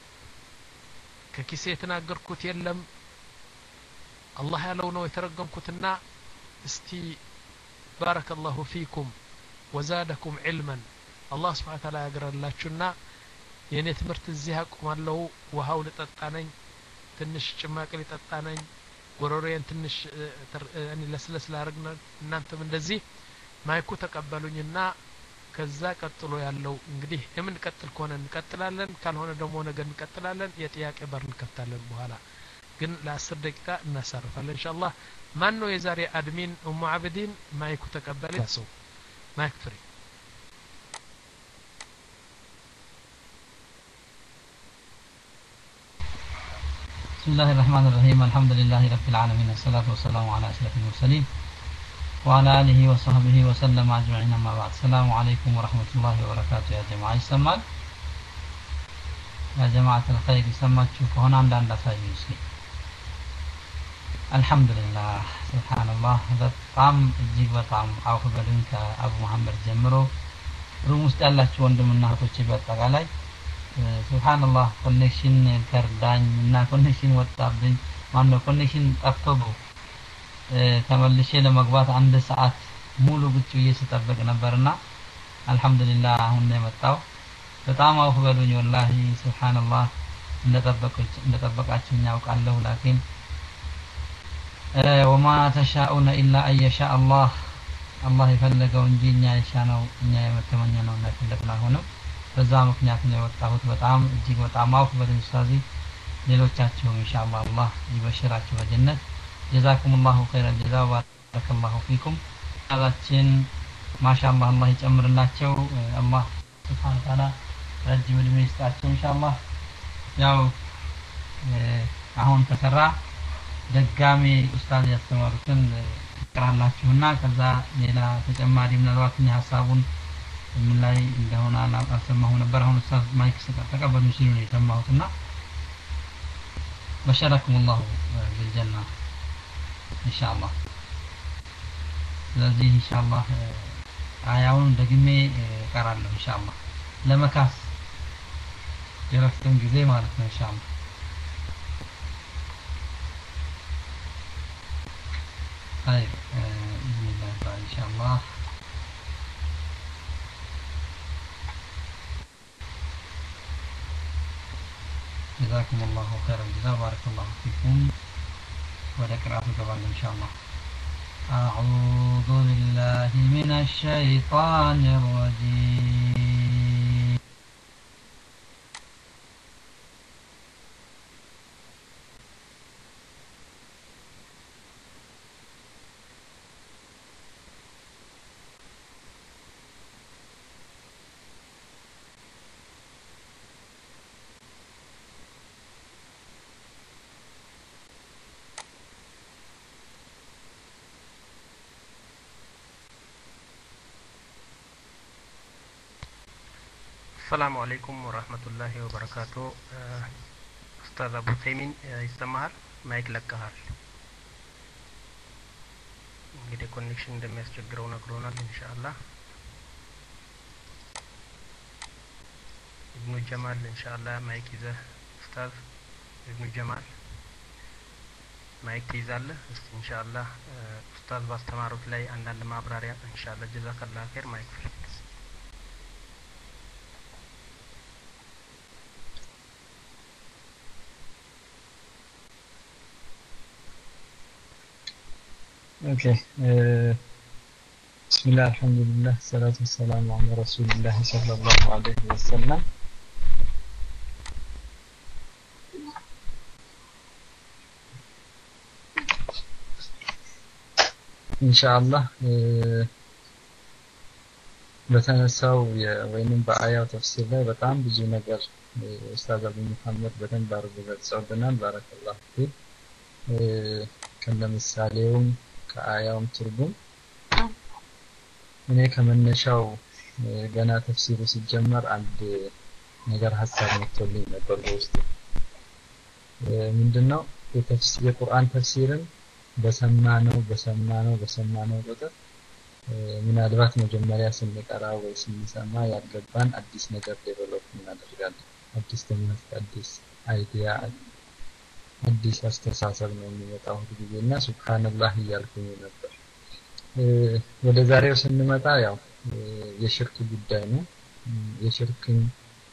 ከኪሴ የተናገርኩት የለም አላህ ያለው ነው የተረገምኩትና እስቲ ባረከላሁ ፊኩም ወዛደኩም ዒልመን አላህ Subhanahu Ta'ala ያግራላችሁና የኔ ትምህርት እዚህ አቆማለሁ ውሃው ልጠጣነኝ ትንሽ ጭማቂ ልጠጣነኝ ጎሮሮዬን ትንሽ እኔ ለስለስ ላርግና እናንተም እንደዚህ ማይኩ ተቀበሉኝና ከዛ ቀጥሎ ያለው እንግዲህ የምን ቀጥል ከሆነ እንቀጥላለን ካልሆነ ደግሞ ነገ እንቀጥላለን የጥያቄ በር እንከፍታለን በኋላ ግን ለ10 ደቂቃ እናሳርፋለን ኢንሻአላህ ማን ነው የዛሬ አድሚን ኡሙ አብዲን ማይኩ ተቀበለ ሰው ማይክ ፍሪ بسم الله الرحمن الرحيم الحمد لله رب العالمين والصلاة والسلام على أشرف المرسلين وعلى آله وصحبه وسلم أجمعين أما بعد السلام عليكم ورحمة الله وبركاته يا جماعة يسمعك يا جماعة الخير يسمعك شوفوا هنا عند عند سايب مسلم الحمد لله سبحان الله በጣም እጅግ በጣም አውፍ በሉኝ ከአቡ መሐመድ ጀምሮ ሩም ውስጥ ያላችሁ ወንድምና እህቶቼ በአጠቃላይ ሱብሃንአላህ ኮኔክሽን ከርዳኝ እና ኮኔክሽን ወጣብኝ ማነው ኮኔክሽን ጠፍቶ ተመልሼ ለመግባት አንድ ሰዓት ሙሉ ቁጭ ብዬ ስጠብቅ ነበርና አልহামዱሊላህ አሁን ነው የመጣው በጣም አውፍ በሉኝ ወላሂ ሱብሃንአላህ እንደጠበቀች እንደጠበቃችሁኝ ያውቃለሁ ላኪን ወማ ተሻኡነ ኢላ አየሻ አላህ አላህ የፈለገው እንጂ እኛ የሻነው እኛ የመተመኘነው እና ፈለግና ሆነው በዛ ምክንያት ነው የወጣሁት በጣም እጅግ በጣም አውፍ በሉኝ ኡስታዚ ሌሎቻችሁ ኢንሻአላህ አላህ ይበሽራችሁ በጀነት ጀዛኩሙላሁ ኸይረል ጀዛ ባረከላሁ ፊኩም አላችን ማሻአላህ አላህ ይጨምርላቸው አላህ ሱብሃነ ወተዓላ ረጅም እድሜ ይስጣቸው ኢንሻአላህ ያው አሁን ተሰራ ደጋሚ ኡስታዝ ያስተማሩትን ትቀራላችሁና ከዛ ሌላ ተጨማሪ ምናልባት ሐሳቡን ምን ላይ እንደሆነ አልሰማሁ ነበር አሁን ኡስታዝ ማይክ ተቀበሉ ሲሉ ነው የሰማሁትና በሸረኩሙላሁ ቢልጀና ኢንሻአላህ ስለዚህ ኢንሻአላህ አያውን ደግሜ እቀራለሁ ኢንሻአላህ ለመካስ የረፍትን ጊዜ ማለት ነው ኢንሻአላህ አይ ኢንሻአላህ ኢንሻአላህ جزاكم الله خير الجزاء بارك الله فيكم ولقراءة طبعا إن شاء الله أعوذ بالله من الشيطان الرجيم السلام عليكم ورحمة الله وبركاته أستاذ أبو ثيمين يسمعها مايك لكهار እንግዲህ ኮኔክሽን እንደሚያስቸግረው ነግሮናል ኢንሻአላህ ኢብኑ ጀማል ኢንሻአላህ ማይክ ይዘህ ኡስታዝ ኢብኑ ጀማል ማይክ ይዛለህ እስቲ ኢንሻአላህ ኡስታዝ ባስተማሩት ላይ አንዳንድ ማብራሪያ ኢንሻአላህ ጀዛከላህ ኸይር ማይክ اوكي أه بسم الله الحمد لله الصلاة والسلام على رسول الله صلى الله عليه وسلم إن شاء الله أه በተነሳው ወይንም በአያው ተፍሲር ላይ በጣም ብዙ ነገር ኡስታዝ አቡ መሐመድ በደንብ አድርገው ገልጸውልናል ባረከላሁ ፊክ ከለምሳሌውም ከአያውም ትርጉም እኔ ከመነሻው ገና ተፍሲሩ ሲጀመር አንድ ነገር ሐሳብ መጥቶልኝ ነበር በውስጥ ምንድነው የተፍሲር የቁርአን ተፍሲርን በሰማነው በሰማነው በሰማነው ቁጥር ምናልባት መጀመሪያ ስንቀራ ወይ ስንሰማ ያልገባን አዲስ ነገር ዴቨሎፕ እናደርጋለን አዲስ ትምህርት አዲስ አይዲያ አዲስ አስተሳሰብ ነው የሚመጣው ሁሉጊዜና ሱብሃንአላህ እያልኩኝ ነበር ወደ ዛሬው ስንመጣ ያው የሽርክ ጉዳይ ነው የሽርክን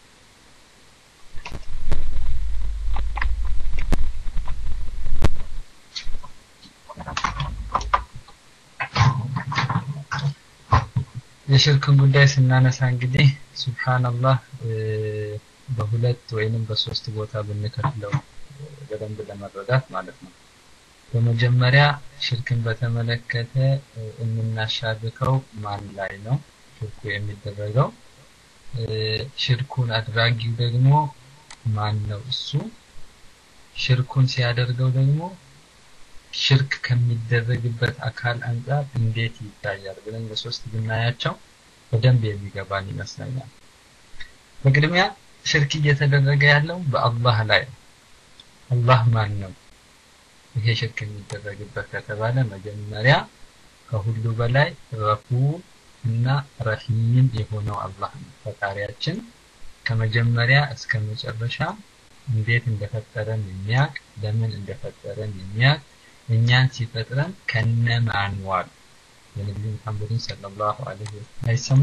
የሽርክን ጉዳይ ስናነሳ እንግዲህ ሱብሃንአላህ በሁለት ወይንም በሶስት ቦታ ብንከፍለው በደንብ ለመረዳት ማለት ነው በመጀመሪያ ሽርክን በተመለከተ እንናሻርከው ማን ላይ ነው ሽርኩ የሚደረገው ሽርኩን አድራጊው ደግሞ ማን ነው እሱ ሽርኩን ሲያደርገው ደግሞ ሽርክ ከሚደረግበት አካል አንፃር እንዴት ይታያል ብለን በሶስት ብናያቸው በደንብ የሚገባን ይመስለኛል በቅድሚያ ሽርክ እየተደረገ ያለው በአላህ ላይ አላህ ማን ነው ይሄ ሽርክ የሚደረግበት ከተባለ መጀመሪያ ከሁሉ በላይ ረፉዕ እና ረሂም የሆነው አላህ ነው ፈጣሪያችን ከመጀመሪያ እስከ መጨረሻ እንዴት እንደፈጠረን የሚያውቅ ለምን እንደፈጠረን የሚያውቅ እኛን ሲፈጥረን ከነማን ዋሉ የነብዩ መሐመድ ሰለላሁ ዐለይሂ ወሰለም አይሰማ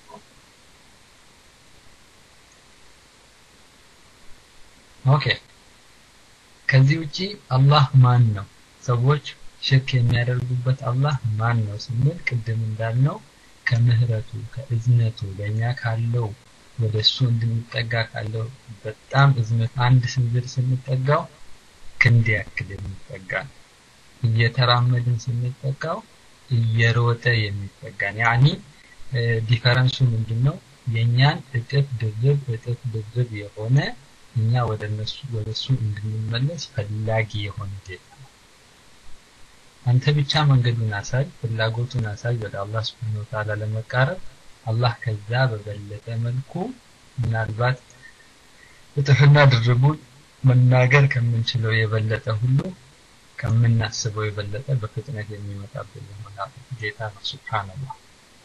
ኦኬ ከዚህ ውጪ አላህ ማን ነው ሰዎች ሽክ የሚያደርጉበት አላህ ማን ነው ስንል ቅድም እንዳልነው ከምህረቱ ከእዝነቱ ለኛ ካለው ወደሱ እንድንጠጋ ካለው በጣም እዝነት አንድ ስንዝር ስንጠጋው ክንድ ያክል የሚጠጋ እየተራመድን ስንጠጋው እየሮጠ የሚጠጋን ያኒ ዲፈረንሱ ምንድነው የኛን እጥፍ ድርብ እጥፍ ድርብ የሆነ እኛ ወደነሱ ወደሱ እንድንመለስ ፈላጊ የሆነ ጌታ አንተ ብቻ መንገዱን አሳይ ፍላጎቱን አሳይ ወደ አላህ Subhanahu Wa Ta'ala ለመቃረብ አላህ ከዛ በበለጠ መልኩ ምናልባት እጥፍና ድርቡን መናገር ከምንችለው የበለጠ ሁሉ ከምናስበው የበለጠ በፍጥነት የሚመጣብን ይሆናል ጌታ ነው Subhanallah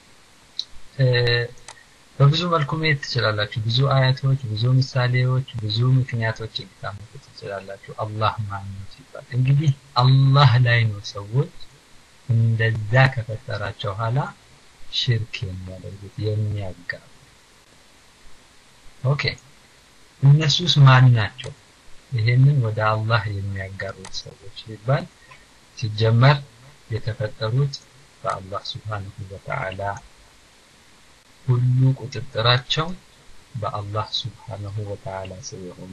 በብዙ መልኩ ማየት ትችላላችሁ ብዙ አያቶች ብዙ ምሳሌዎች ብዙ ምክንያቶች ልታመጡ ትችላላችሁ አላህ ማን ነው ሲባል እንግዲህ አላህ ላይ ነው ሰዎች እንደዛ ከፈጠራቸው ኋላ ሽርክ የሚያደርጉት የሚያጋሩ ኦኬ እነሱስ ማን ናቸው ይሄንን ወደ አላህ የሚያጋሩት ሰዎች ሲባል ሲጀመር የተፈጠሩት በአላህ Subhanahu Wa Ta'ala ሁሉ ቁጥጥራቸው በአላህ Subhanahu Wa Ta'ala ስለሆነ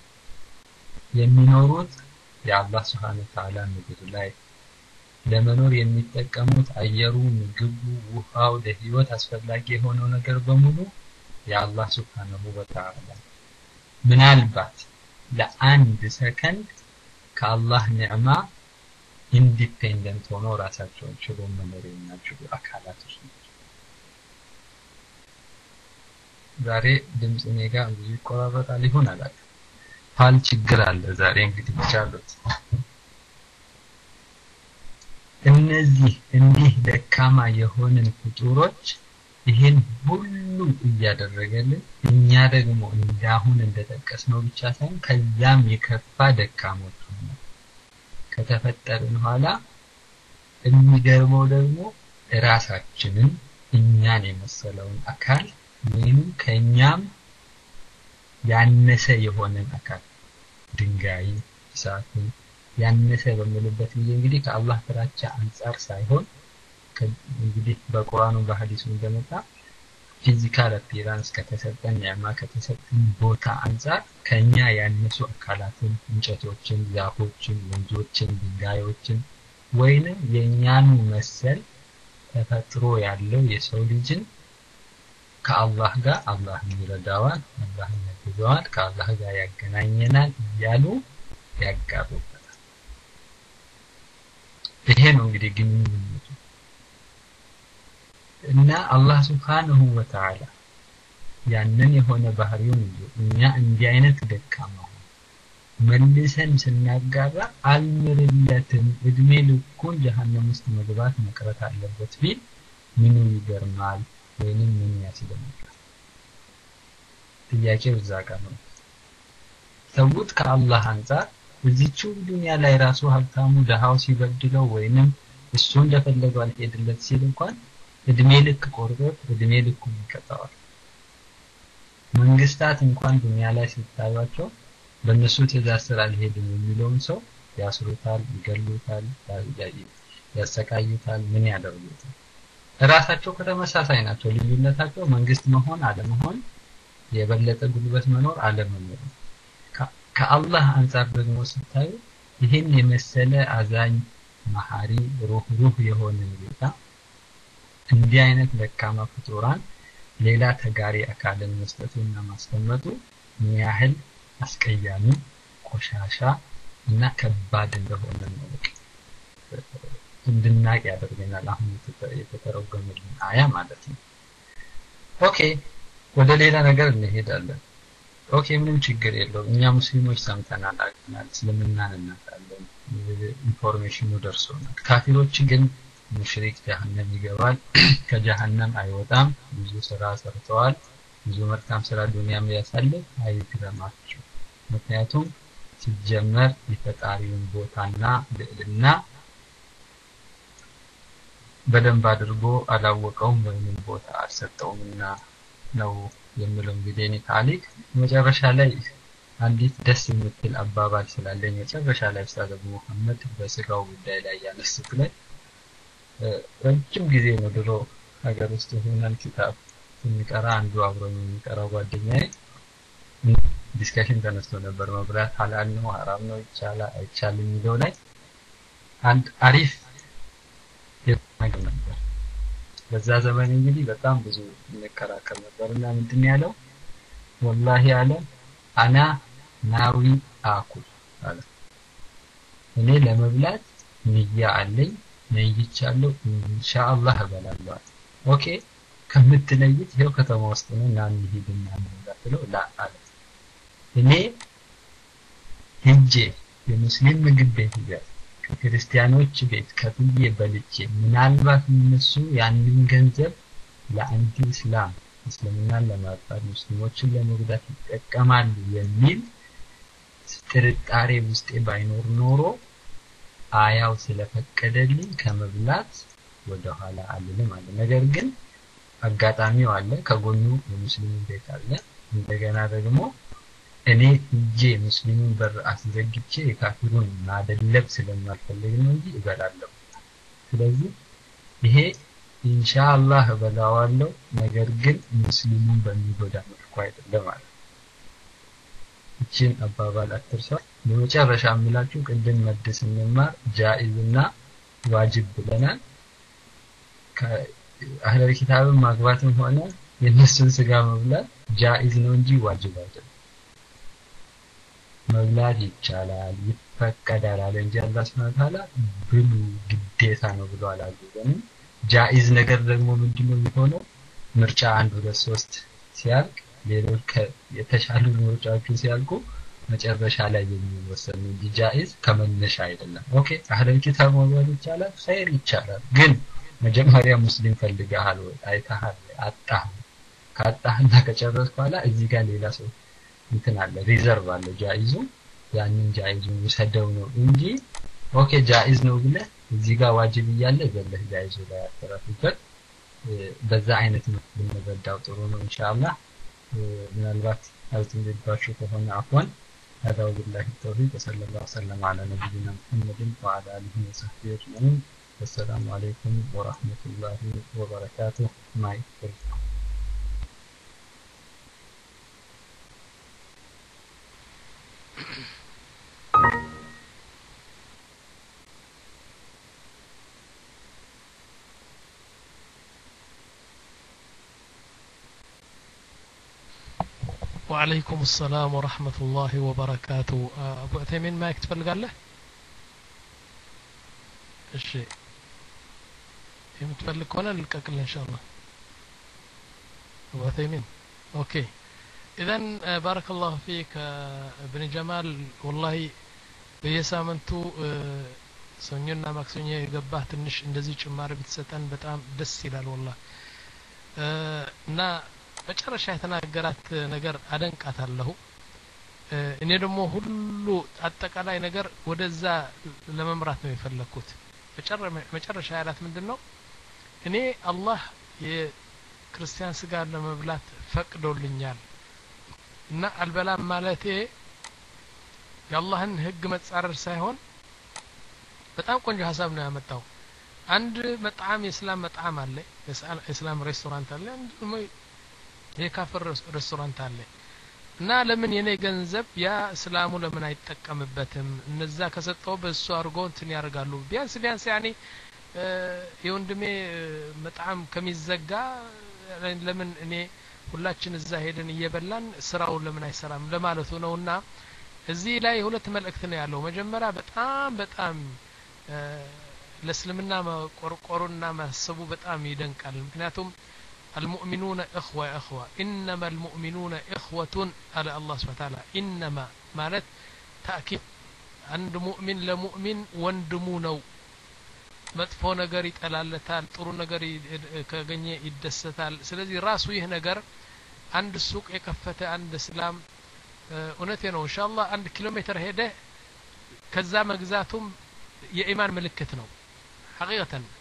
የሚኖሩት የአላህ Subhanahu Wa Ta'ala ምድር ላይ ለመኖር የሚጠቀሙት አየሩ ምግቡ ውሃው ለህይወት አስፈላጊ የሆነው ነገር በሙሉ የአላህ Subhanahu Wa Ta'ala ምናልባት ለአንድ ሰከንድ ከአላህ ንዕማ ኢንዲፔንደንት ሆኖ ራሳቸውን ችሎ መኖር የሚችሉ አካላቶች ናቸው ዛሬ ድምጽ ሜጋ ብዙ ይቆራረጣል ይሆን አላውቅም ፓል ችግር አለ ዛሬ እንግዲህ ቻሉት እነዚህ እንዲህ ደካማ የሆነን ፍጡሮች ይሄን ሁሉ እያደረገልን እኛ ደግሞ እንዳሁን እንደተጠቀስነው ብቻ ሳይሆን ከዛም የከፋ ደካሞች ሆነን ከተፈጠርን ኋላ የሚገርመው ደግሞ ራሳችንን እኛን የመሰለውን አካል ወይም ከኛም ያነሰ የሆነን አካል ድንጋይ እሳትን ያነሰ በመለበት ጊዜ እንግዲህ ከአላህ ፍራቻ አንፃር ሳይሆን እንግዲህ በቁርአኑ በሐዲሱ እንደመጣ ፊዚካል አፒራንስ ከተሰጠን ያማ ከተሰጠን ቦታ አንፃር ከኛ ያነሱ አካላትን እንጨቶችን ዛፎችን ወንዞችን ድንጋዮችን ወይንም የኛኑ መሰል ተፈጥሮ ያለው የሰው ልጅን ከአላህ ጋር አላህ ይረዳዋል አላህ ያግዘዋል ከአላህ ጋር ያገናኘናል ያሉ ያጋሩበታል ይሄ ነው እንግዲህ ግንኙነቱ እና አላህ Subhanahu Wa Ta'ala ያንን የሆነ ባህሪውን እኛ እንዲህ አይነት ደካማ መልሰን ስናጋራ አልምርለትም እድሜ ልኩን ጀሃነም ውስጥ መግባት መቅረት አለበት ቢል ምኑ ይገርማል ወይንም ምን ያስደንቃል ጥያቄው እዛ ጋር ነው ሰውት ከአላህ አንፃር እዚቹ ዱንያ ላይ ራሱ ሀብታሙ ደሃው ሲበድለው ወይንም እሱ እንደፈለገው አልሄድለት ሲል እንኳን እድሜ ልክ ቆርጦት እድሜ ልኩ ይቀጣዋል መንግስታት እንኳን ዱንያ ላይ ሲታዩአቸው በእነሱ ትእዛዝ ስራ አልሄድም የሚለውን ሰው ያስሩታል ይገሉታል ያሰቃዩታል ምን ያደርጉታል ራሳቸው ከተመሳሳይ ናቸው ልዩነታቸው መንግስት መሆን አለመሆን የበለጠ ጉልበት መኖር አለመኖር ከአላህ አንፃር ደግሞ ሲታዩ ይሄን የመሰለ አዛኝ መሐሪ ሩህ ሩህ የሆነ ጌታ እንዲህ አይነት ደካማ ፍጡራን ሌላ ተጋሪ አካልን መስጠቱና ማስቀመጡ ምን ያህል አስቀያሚ ቆሻሻ እና ከባድ እንደሆነ ነው እንድናቅ ያደርገናል አሁን የተተረጎመልን አያ ማለት ነው ኦኬ ወደ ሌላ ነገር እንሄዳለን ኦኬ ምንም ችግር የለውም እኛ ሙስሊሞች ሰምተናል አግናል እስልምናን እናታለን ኢንፎርሜሽኑ ደርሶናል ካፊሮች ግን ሙሽሪክ ጀሃነም ይገባል ከጀሃነም አይወጣም ብዙ ስራ ሰርተዋል ብዙ መልካም ስራ ዱንያም ያሳልፍ አይግረማቸው ምክንያቱም ሲጀመር የፈጣሪውን ቦታና ልዕልና በደንብ አድርጎ አላወቀውም ወይንም ቦታ አልሰጠውምና ነው የምለው። እንግዲህ እኔ ታሪክ መጨረሻ ላይ አንዲት ደስ የምትል አባባል ስላለኝ መጨረሻ ላይ ኡስታዝ አቡ መሐመድ በስጋው ጉዳይ ላይ ያነሱት ላይ ረጅም ጊዜ ነው ድሮ ሀገር ውስጥ ሆነን ኪታብ ስንቀራ አንዱ አብሮኝ የሚቀራው ጓደኛዬ ዲስከሽን ተነስቶ ነበር። መብላት ሐላል ነው ሐራም ነው ይቻላል አይቻልም የሚለው ላይ አንድ አሪፍ ነገር ነበር። በዛ ዘመን እንግዲህ በጣም ብዙ እንከራከር ነበርና ምንድን ያለው ወላሂ አለ አና ናዊ አኩል አለ እኔ ለመብላት ንያ አለኝ ነይቻለሁ ኢንሻአላህ እበላለሁ። ኦኬ ከምትነይት ይሄው ከተማ ውስጥ ነው እና እንሂድና እንበላው ላ አለ እኔ ሂጄ የሙስሊም ምግብ ቤት ይያዝ ከክርስቲያኖች ቤት ከፍዬ በልቼ ምናልባት እነሱ ያንን ገንዘብ ለአንቲ እስላም እስልምናን ለማጥፋት ሙስሊሞችን ለመጉዳት ይጠቀማሉ የሚል ጥርጣሬ ውስጤ ባይኖር ኖሮ አያው ስለፈቀደልኝ ከመብላት ወደ ኋላ አልልም አለ። ነገር ግን አጋጣሚው አለ ከጎኑ የሙስሊም ቤት አለ። እንደገና ደግሞ እኔ እጄ ሙስሊሙን በር አስዘግቼ የካፊሩን ማደለብ ስለማልፈልግ ነው እንጂ እበላለሁ። ስለዚህ ይሄ ኢንሻአላህ እበላዋለሁ ነገር ግን ሙስሊሙን በሚጎዳ መልኩ አይደለም ማለት ነው። እቺን አባባል አትርሳ። በመጨረሻ አምላችሁ ቅድም መድስ እንማር ጃኢዝና ዋጅብ ብለናል። ከአህለል ኪታብን ማግባትም ሆነ የነሱን ስጋ መብላት ጃኢዝ ነው እንጂ ዋጅብ አይደለም። መብላት ይቻላል ይፈቀዳል አለ እንጂ አላህ Subhanahu Wa Ta'ala ብሉ ግዴታ ነው ብሎ አላዘዘንም። ጃኢዝ ነገር ደግሞ ምንድነው የሚሆነው ምርጫ አንድ ሁለት ሶስት ሲያልቅ ሌሎች የተሻሉ ምርጫዎቹ ሲያልቁ መጨረሻ ላይ የሚወሰን እንጂ ጃኢዝ ከመነሻ አይደለም። ኦኬ አህለል ኪታብ መብላት ይቻላል ኸይር ይቻላል ግን መጀመሪያ ሙስሊም ፈልገሃል ወይ አይተሃል አጣህ ካጣህና ከጨረስክ በኋላ እዚህ ጋር ሌላ ሰው እንትን አለ ሪዘርቭ አለ ጃኢዙ ያንን ጃኢዙን ወሰደው ነው እንጂ ኦኬ ጃኢዝ ነው ብለህ እዚህ ጋር ዋጅብ እያለ ዘለህ ጃኢዙ ላይ አተራፍበት በዛ አይነት ነው ብንረዳው ጥሩ ነው ኢንሻአላህ። ምናልባት አልተንደባችሁ ከሆነ አፍዋን هذا بالله التوفيق وصلى الله وسلم على نبينا محمد وعلى اله وصحبه اجمعين والسلام عليكم ورحمة الله وبركاته. معي وعليكم السلام ورحمة الله وبركاته. أبو عثيمين ما يكتب له الشيء يمتفلك هنا للكاكل إن شاء الله أبو عثيمين. أوكي إذن بارك الله فيك ابن جمال والله بيسامنتو سنينا ماكسونيا يقباه تنش اندزي ጭማሪ ብትሰጠን በጣም ደስ ይላል والله እና መጨረሻ የተናገራት ነገር አደንቃታለሁ። እኔ ደግሞ ሁሉ አጠቃላይ ነገር ወደዛ ለመምራት ነው የፈለኩት። መጨረሻ ያላት ምንድነው እኔ አላህ የክርስቲያን ስጋ ለመብላት ፈቅዶልኛል እና አልበላም ማለቴ የአላህን ህግ መጻረር ሳይሆን በጣም ቆንጆ ሐሳብ ነው ያመጣው። አንድ መጣም የእስላም መጣም አለ የእስላም ሬስቶራንት አለ አንድ የካፍር ሬስቶራንት አለ እና ለምን የኔ ገንዘብ ያ እስላሙ ለምን አይጠቀምበትም እነዛ ከሰጠው በሱ አርጎ እንትን ያርጋሉ ቢያንስ ቢያንስ ያኒ የወንድሜ መጣም ከሚዘጋ ለምን እኔ ሁላችን እዛ ሄደን እየበላን ስራው ለምን አይሰራም ለማለቱ ነውና እዚህ ላይ ሁለት መልእክት ነው ያለው። መጀመሪያ በጣም በጣም ለእስልምና ቆርቆሩና ማሰቡ በጣም ይደንቃል። ምክንያቱም المؤمنون إخوة إخوة إنما المؤمنون إخوة على الله سبحانه وتعالى إنما مالت تأكيد عند مؤمن لمؤمن وندمونو መጥፎ ነገር ይጠላለታል ጥሩ ነገር ከገኘ ይደሰታል። ስለዚህ ራሱ ይህ ነገር አንድ ሱቅ የከፈተ አንድ እስላም እውነቴ ነው ኢንሻአላህ አንድ ኪሎ ሜትር ሄደ ከዛ መግዛቱም የኢማን ምልክት ነው ሐቂቀተን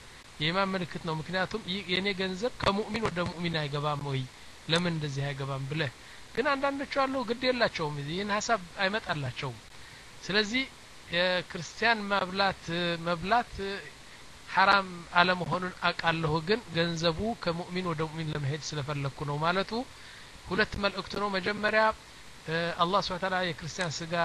የኢማን ምልክት ነው ምክንያቱም የኔ ገንዘብ ከሙእሚን ወደ ሙእሚን አይገባም ወይ ለምን እንደዚህ አይገባም ብለህ ግን አንዳንዶቹ አሉ ግድ የላቸውም ይህን ሐሳብ አይመጣላቸውም ስለዚህ የክርስቲያን መብላት መብላት حرام على መሆኑን አቃለሁ ግን ገንዘቡ ከሙእሚን ወደ ሙእሚን ለመሄድ ስለፈለኩ ነው ማለቱ ሁለት መልእክት ነው መጀመሪያ አላህ Subhanahu Wa Ta'ala የክርስቲያን ስጋ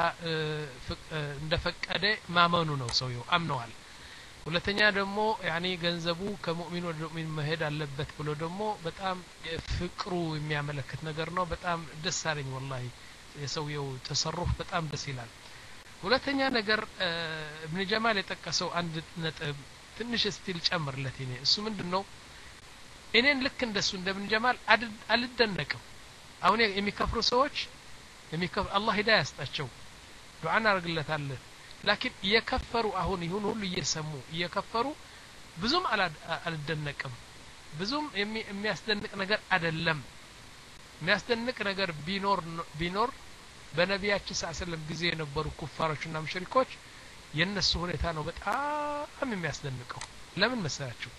እንደፈቀደ ማመኑ ነው ሰውየው አምነዋል ሁለተኛ ደግሞ يعني ገንዘቡ ከሙእሚን ወደ ሙእሚን መሄድ አለበት ብሎ ደግሞ በጣም ፍቅሩ የሚያመለክት ነገር ነው በጣም ደስ አለኝ والله የሰውየው ተሰሩፍ በጣም ደስ ይላል ሁለተኛ ነገር ኢብኑ ጀማል የጠቀሰው አንድ ነጥብ ትንሽ ስቲል ጨምርለት እኔ እሱ ምንድነው እኔን ልክ እንደሱ እንደ ኢብኑ ጀማል አልደነቅም አሁን የሚከፍሩ ሰዎች የሚከፍሩ አላህ ሂዳያ ያስጣቸው ዱዓ እናርግለታለን لكن እየከፈሩ አሁን ይሁን ሁሉ እየሰሙ እየከፈሩ ብዙም አልደነቅም ብዙም የሚያስደንቅ ነገር አይደለም የሚያስደንቅ ነገር ቢኖር ቢኖር በነቢያችን ሰለላሁ ጊዜ የነበሩ ኩፋሮችና ሙሽሪኮች የነሱ ሁኔታ ነው በጣም የሚያስደንቀው ለምን መሰላችሁ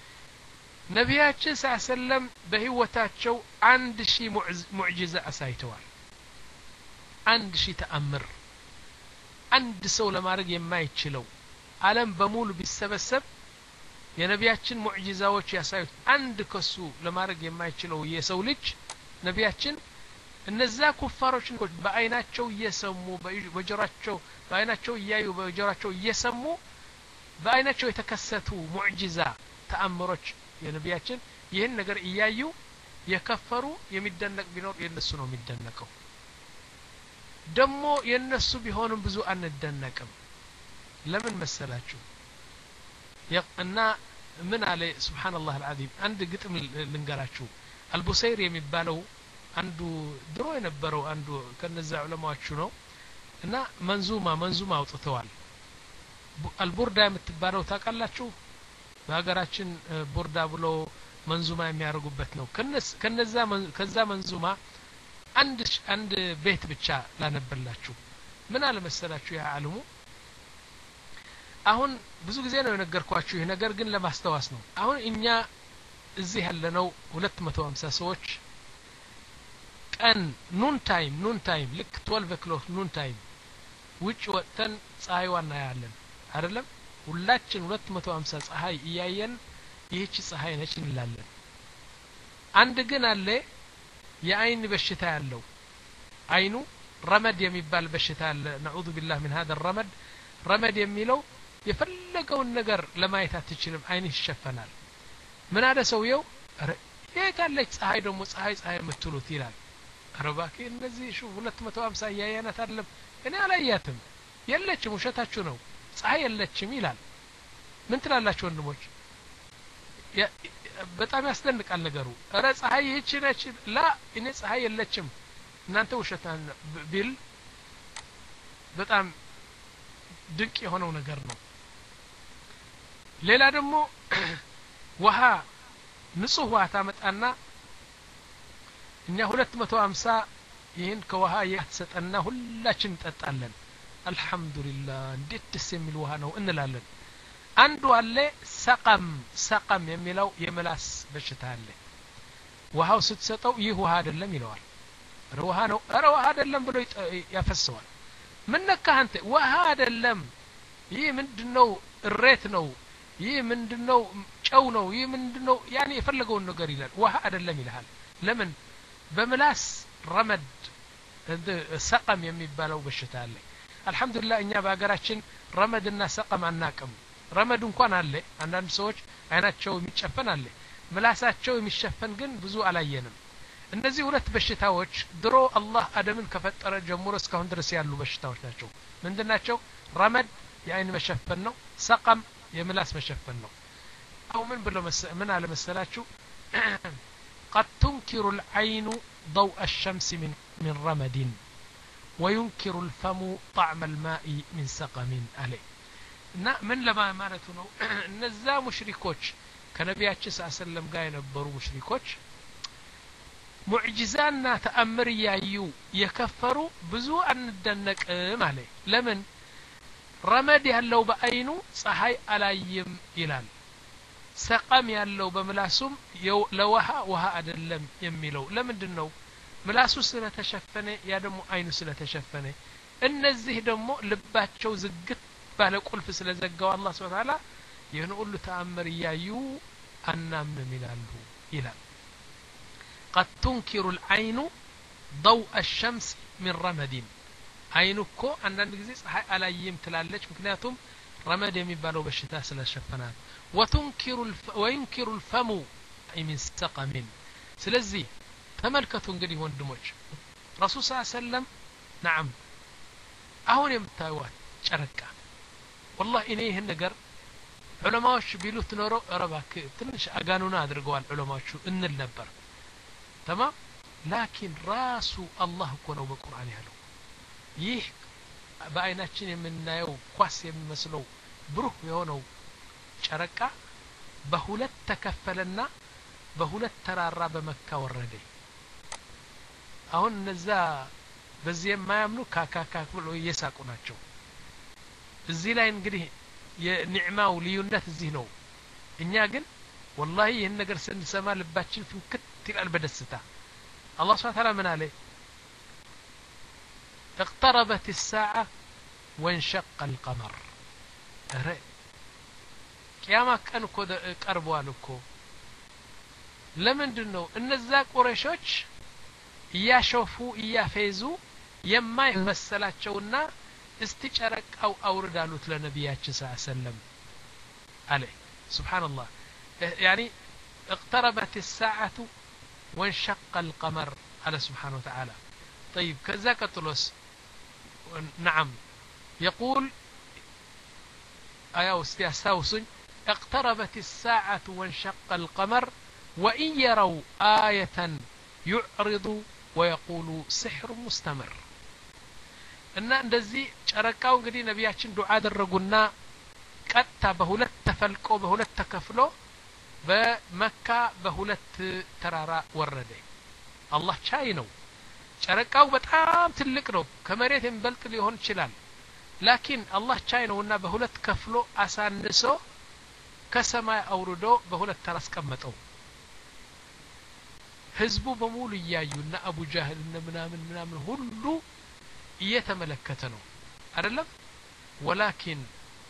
ነቢያችን ሰለላሁ በህይወታቸው አንድ ሺህ ሙዕጂዛ አሳይተዋል አንድ ሺህ ተአምር አንድ ሰው ለማድረግ የማይችለው ዓለም በሙሉ ቢሰበሰብ የነቢያችን ሙዕጂዛዎች ያሳዩት አንድ ከሱ ለማድረግ የማይችለው የሰው ልጅ ነቢያችን እነዛ ኩፋሮች በአይናቸው እየሰሙ በጆራቸው በአይናቸው እያዩ በጆራቸው እየሰሙ በአይናቸው የተከሰቱ ሙዕጂዛ ተአምሮች የነቢያችን ይህን ነገር እያዩ የከፈሩ የሚደነቅ ቢኖር የነሱ ነው የሚደነቀው ደሞ የነሱ ቢሆንም ብዙ አንደነቅም ለምን መሰላችሁ እና ምን አለ ሱብሃንአላህ አልዓዚም አንድ ግጥም ልንገራችሁ አልቡሰይር የሚባለው አንዱ ድሮ የነበረው አንዱ ከነዛ ዑለማዎቹ ነው እና መንዙማ መንዙማ አውጥተዋል አልቡርዳ የምትባለው ታውቃላችሁ በሀገራችን ቡርዳ ብሎ መንዙማ የሚያደርጉበት ነው ከነዛ ከዛ መንዙማ አንድ አንድ ቤት ብቻ ላነበላችሁ ምን አለ መሰላችሁ ያ ዓለሙ አሁን ብዙ ጊዜ ነው የነገርኳችሁ ይሄ ነገር ግን ለማስተዋስ ነው አሁን እኛ እዚህ ያለነው ሁለት መቶ ሃምሳ ሰዎች ቀን ኑን ታይም ኑን ታይም ልክ twelve o'clock ኑን ታይም ውጭ ወጥተን ፀሐይዋን ያያለን አይደለም ሁላችን ሁለት መቶ ሃምሳ ፀሐይ እያየን ይህች ፀሐይ ነች እንላለን አንድ ግን አለ የአይን በሽታ ያለው አይኑ ረመድ የሚባል በሽታ አለ ነዑዙ ቢላህ من هذا الرمد ረመድ የሚለው የፈለገውን ነገር ለማየት አትችልም አይን ይሸፈናል ምን አለ ሰውየው የታለች ፀሐይ ደግሞ ፀሐይ ፀሐይ የምትሉት ይላል አረባኪ እነዚህ ሹ ሁለት መቶ ሃምሳ ያያናት አይደለም እኔ አላያትም የለችም ውሸታችሁ ነው ፀሐይ የለችም ይላል ምን ትላላችሁ ወንድሞች በጣም ያስደንቃል ነገሩ አረ ፀሐይ ይህች ነች ላ እኔ ፀሐይ የለችም እናንተ ውሸታን ቢል በጣም ድንቅ የሆነው ነገር ነው ሌላ ደግሞ ውሃ ንጹህ ውሃ ታመጣና እኛ ሁለት መቶ ሃምሳ ይህን ከውሃ ያተሰጠና ሁላችን እንጠጣለን አልহামዱሊላህ እንዴት ደስ የሚል ውሃ ነው እንላለን አንዱ አለ ሰቀም ሰቀም የሚለው የምላስ በሽታ አለ ውሃው ስትሰጠው ይህ ውሃ አይደለም ይለዋል ውሃ ነው አረ ውሃ አይደለም ብሎ ያፈሰዋል ምን ነካ አንተ ውሃ አይደለም ይህ ምንድነው እሬት ነው ይህ ምንድነው ጨው ነው ይህ ምንድነው ያኒ የፈለገውን ነገር ይላል ውሃ አይደለም ይልሃል ለምን በምላስ ረመድ ሰቀም የሚባለው በሽታ አለ አልহামዱሊላህ እኛ በአገራችን ረመድና ሰቀም አናቀም ረመድ እንኳን አለ አንዳንድ ሰዎች አይናቸው የሚጨፈን አለ ምላሳቸው የሚሸፈን ግን ብዙ አላየንም እነዚህ ሁለት በሽታዎች ድሮ አላህ አደምን ከፈጠረ ጀምሮ እስካሁን ድረስ ያሉ በሽታዎች ናቸው ምንድናቸው ረመድ የአይን መሸፈን ነው ሰቀም የምላስ መሸፈን ነው አው ምን ብሎ ምን አለ መሰላችሁ قد تنكر العين ضوء الشمس من من رمد وينكر الفم طعم الماء من سقم عليه እና ምን ለማለት ነው እነዛ ሙሽሪኮች ከነቢያችን ሰለላሁ ጋር የነበሩ ሙሽሪኮች ሙዕጂዛና ተአምር ያዩ የከፈሩ ብዙ አንደነቅም አለ ለምን ረመድ ያለው በአይኑ ፀሐይ አላየም ይላል ሰቀም ያለው በምላሱም ለውሃ ውሃ አይደለም የሚለው ለምንድነው ምላሱ ስለተሸፈነ ያ ደግሞ አይኑ ስለተሸፈነ እነዚህ ደግሞ ልባቸው ዝግት ባለ ቁልፍ ስለዘጋው አላህ Subhanahu Wa Ta'ala ይህን ሁሉ ተአምር ያዩ አናምንም ይላሉ ይላል قد تنكر العين ضوء الشمس من رمد አይኑኮ አንዳንድ ጊዜ ፀሐይ አላየም ትላለች ምክንያቱም ረመድ የሚባለው በሽታ ስለሸፈናል وتنكر الف... وينكر الفم اي من سقم ስለዚህ ተመልከቱ እንግዲህ ወንድሞች ረሱል ሰለላሁ ዐለይሂ ወሰለም نعم አሁን የምታዩት ጨረቃ والله እኔ ይሄን ነገር ዑለማዎች ቢሉት ኖሮ ረባክ ትንሽ አጋኑና አድርገዋል ዑለማዎቹ እንል ነበር تمام لكن ራሱ አላህ እኮ ነው በቁርአን ያለው ይህ በአይናችን የምናየው ኳስ የሚመስለው ብሩህ የሆነው ጨረቃ በሁለት ተከፈለና በሁለት ተራራ በመካ ወረደ አሁን እነዛ በዚህ የማያምኑ ካካካ ብለው እየሳቁ ናቸው እዚህ ላይ እንግዲህ የኒዕማው ልዩነት እዚህ ነው እኛ ግን والله ይሄን ነገር ስንሰማ ልባችን ፍንክት ይላል በደስታ አላህ Subhanahu Wa Ta'ala ምን አለ اقتربت الساعة وانشق القمر ረ ቂያማ ቀን እኮ ቀርቧል እኮ ለምንድነው እነዛ ቁረሾች ያሾፉ ያፈዙ የማይመሰላቸውና እስቲ ጨረቃው አውርዳሉት ለነብያችን ሰለላሁ ዐለይሂ ወሰለም አለ ሱብሃንአላህ يعني اقتربت الساعة وانشق القمر على سبحانه وتعالى طيب كذا قتلوس نعم يقول آية استياساوسن اقتربت الساعة وانشق القمر وإن يروا آية يعرضوا ويقولوا سحر مستمر እና እንደዚህ ጨረቃው እንግዲህ ነብያችን ዱዓ አደረጉና ቀጥታ በሁለት ተፈልቆ በሁለት ተከፍሎ በመካ በሁለት ተራራ ወረደ አላህ ቻይ ነው ጨረቃው በጣም ትልቅ ነው ከመሬት የሚበልጥ ሊሆን ይችላል ላኪን አላህ ቻይ ነውና በሁለት ከፍሎ አሳንሶ ከሰማይ አውርዶ በሁለት ተራራ አስቀመጠው ህዝቡ በሙሉ ያዩና አቡ ጃህል እና ምናምን ምናምን ሁሉ እየተመለከተ ነው አይደለም ولكن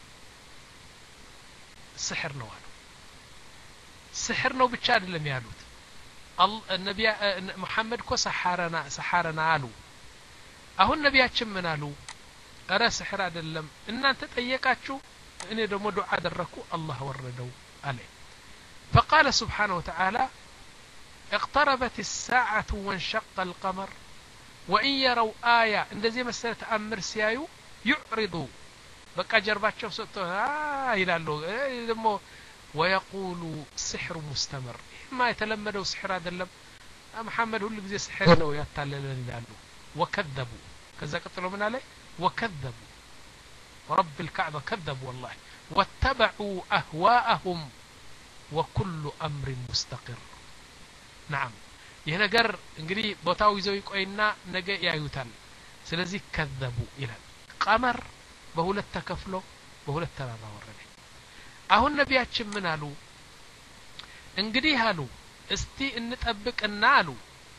سحر ነው አሉ سحر ነው ብቻ አይደለም ያሉት ነብዩ መሐመድ ኮ ሰሐረና ሰሐረና አሉ አሁን ነብያችን ምን አሉ አረ سحر አይደለም እናንተ ጠየቃችሁ እኔ ደግሞ ዱዓ አደረኩ አላህ ወረደው አለ فقال سبحانه وتعالى اقتربت الساعة وانشق القمر وإن يروا آية እንደዚህ መሰለ ተአምር ሲያዩ يعرضوا በቃ ጀርባቸው ሰጥተው አ ይላሉ ደግሞ ويقولوا سحر مستمر ما يتلمدوا سحر አይደለም محمد ሁሉ ጊዜ سحر ነው ያታለለን ይላሉ وكذبوا كذا قتلوا من عليه وكذبوا ورب الكعبة كذبوا والله واتبعوا أهواءهم وكل أمر مستقر نعم ይሄ ነገር እንግዲህ ቦታው ይዘው ይቆይና ነገ ያዩታል ስለዚህ ከذቡ ይላል ቀመር በሁለት ተከፍሎ በሁለት ተራራ ወረደ አሁን ነብያችን ምን አሉ እንግዲህ አሉ እስቲ እንጠብቅና አሉ